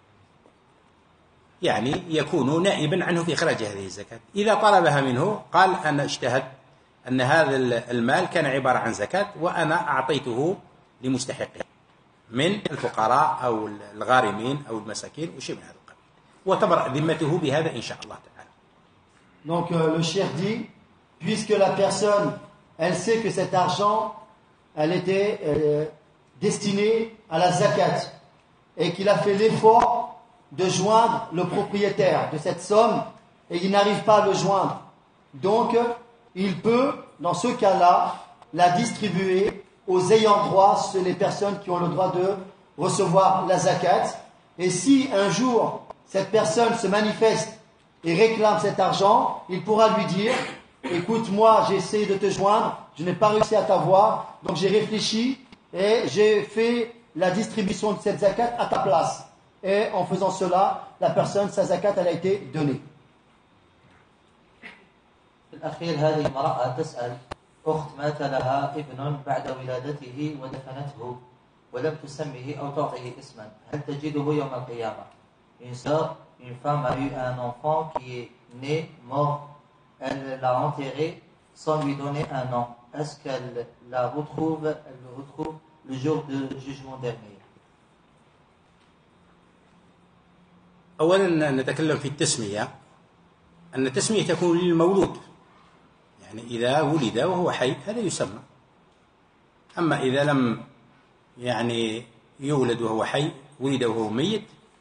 يعني يكون نائبا عنه في إخراج هذه الزكاة. إذا طلبها منه قال أنا اجتهدت أن هذا المال كان عبارة عن زكاة وأنا أعطيته لمستحقه من الفقراء أو الغارمين أو المساكين وشيء من هذا القبيل، وتبرأ ذمته بهذا إن شاء الله تعالى. Donc euh, le cheikh dit, puisque la personne, elle sait que cet argent, elle était euh, destinée à la zakat, et qu'il a fait l'effort de joindre le propriétaire de cette somme, et il n'arrive pas à le joindre. Donc, il peut, dans ce cas-là, la distribuer aux ayants droit, c'est les personnes qui ont le droit de recevoir la zakat. Et si un jour, cette personne se manifeste et réclame cet argent, il pourra lui dire, écoute, moi, j'ai essayé de te joindre, je n'ai pas réussi à t'avoir, donc j'ai réfléchi et j'ai fait la distribution de cette zakat à ta place. Et en faisant cela, la personne, sa zakat, elle a été donnée. في الأخير هذه المرأة تسأل أخت مات لها ابن بعد ولادته ودفنته ولم تسمه أو تعطيه اسما، هل تجده يوم القيامة؟ Une sœur, une femme a eu un enfant qui est né, mort, elle l'a enterré sans lui donner un nom. Est-ce qu'elle la retrouve, elle le retrouve le jour du jugement dernier? أولا نتكلم في التسمية، أن التسمية تكون للمولود، يعني إذا ولد وهو حي هذا يسمى. أما إذا لم يعني يولد وهو حي، ولد وهو ميت،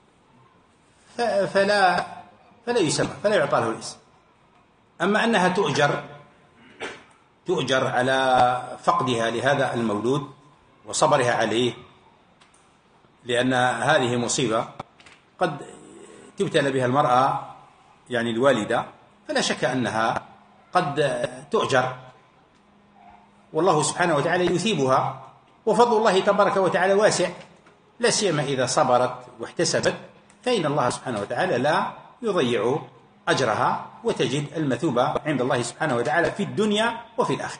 فلا فلا يسمى، فلا يعطى له الاسم. أما أنها تؤجر تؤجر على فقدها لهذا المولود وصبرها عليه، لأن هذه مصيبة قد تبتلى بها المرأة يعني الوالدة، فلا شك أنها قد تؤجر، والله سبحانه وتعالى يثيبها، وفضل الله تبارك وتعالى واسع، لا سيما إذا صبرت واحتسبت فإن الله سبحانه وتعالى لا يضيع أجرها، وتجد المثوبة عند الله سبحانه وتعالى في الدنيا وفي الآخرة.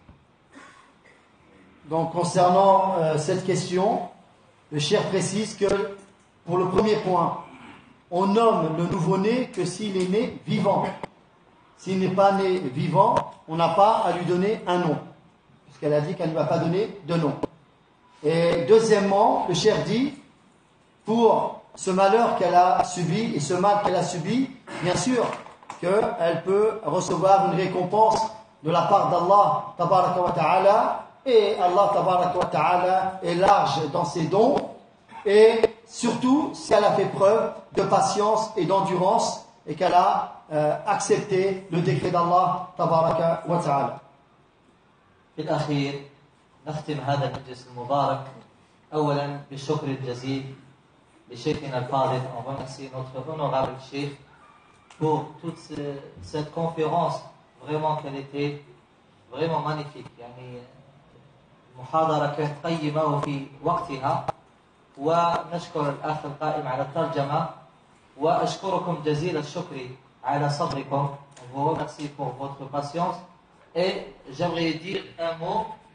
Donc concernant euh, cette question, le cheikh précise que pour le premier point, on nomme le nouveau-né que s'il est né vivant. S'il n'est pas né vivant, on n'a pas à lui donner un nom, puisqu'elle a dit qu'elle ne va pas donner de nom. Et deuxièmement, le cheikh dit, pour ce malheur qu'elle a subi et ce mal qu'elle a subi, bien sûr qu'elle peut recevoir une récompense de la part d'Allah tabaraka wa ta'ala, et Allah tabaraka wa ta'ala est large dans ses dons, et surtout si elle a fait preuve de patience et d'endurance et qu'elle a euh, accepté le décret d'Allah tabaraka wa ta'ala. في الأخير نختم هذا المجلس المبارك أولا بالشكر الجزيل لشيخنا الفاضل. On remercie notre honorable cheikh pour toute cette conférence, vraiment qu'elle était vraiment magnifique. يعني المحاضرة كانت قيمة وفي وقتها. ونشكر الأخ القائم على الترجمة وأشكركم جزيل الشكر على صبركم. On vous remercie pour votre patience et j'aimerais dire un mot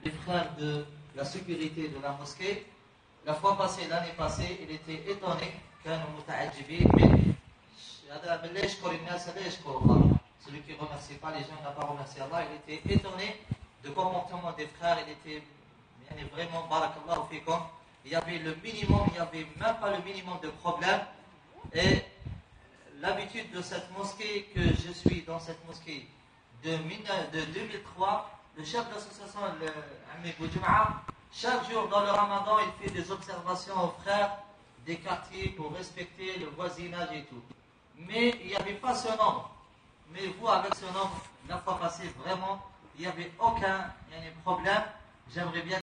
les frères de la sécurité de la mosquée. La fois passée, l'année passée, il était étonné. كانوا متعجبين من هذا من لا يشكر الناس لا يشكر الله. Celui qui ne remercie pas les gens n'a pas remercié Allah. Il était étonné du comportement des frères. Il était vraiment barakallahu fikum. Il y avait le minimum, il n'y avait même pas le minimum de problèmes. Et l'habitude de cette mosquée, que je suis dans cette mosquée de, de deux mille trois, le chef de l'association, le Ami Boudjouma'a, chaque jour dans le ramadan, il fait des observations aux frères des quartiers pour respecter le voisinage et tout. Mais il n'y avait pas ce nombre. Mais vous, avec ce nombre, la fois passée, vraiment, il n'y avait aucun il y a un problème. J'aimerais bien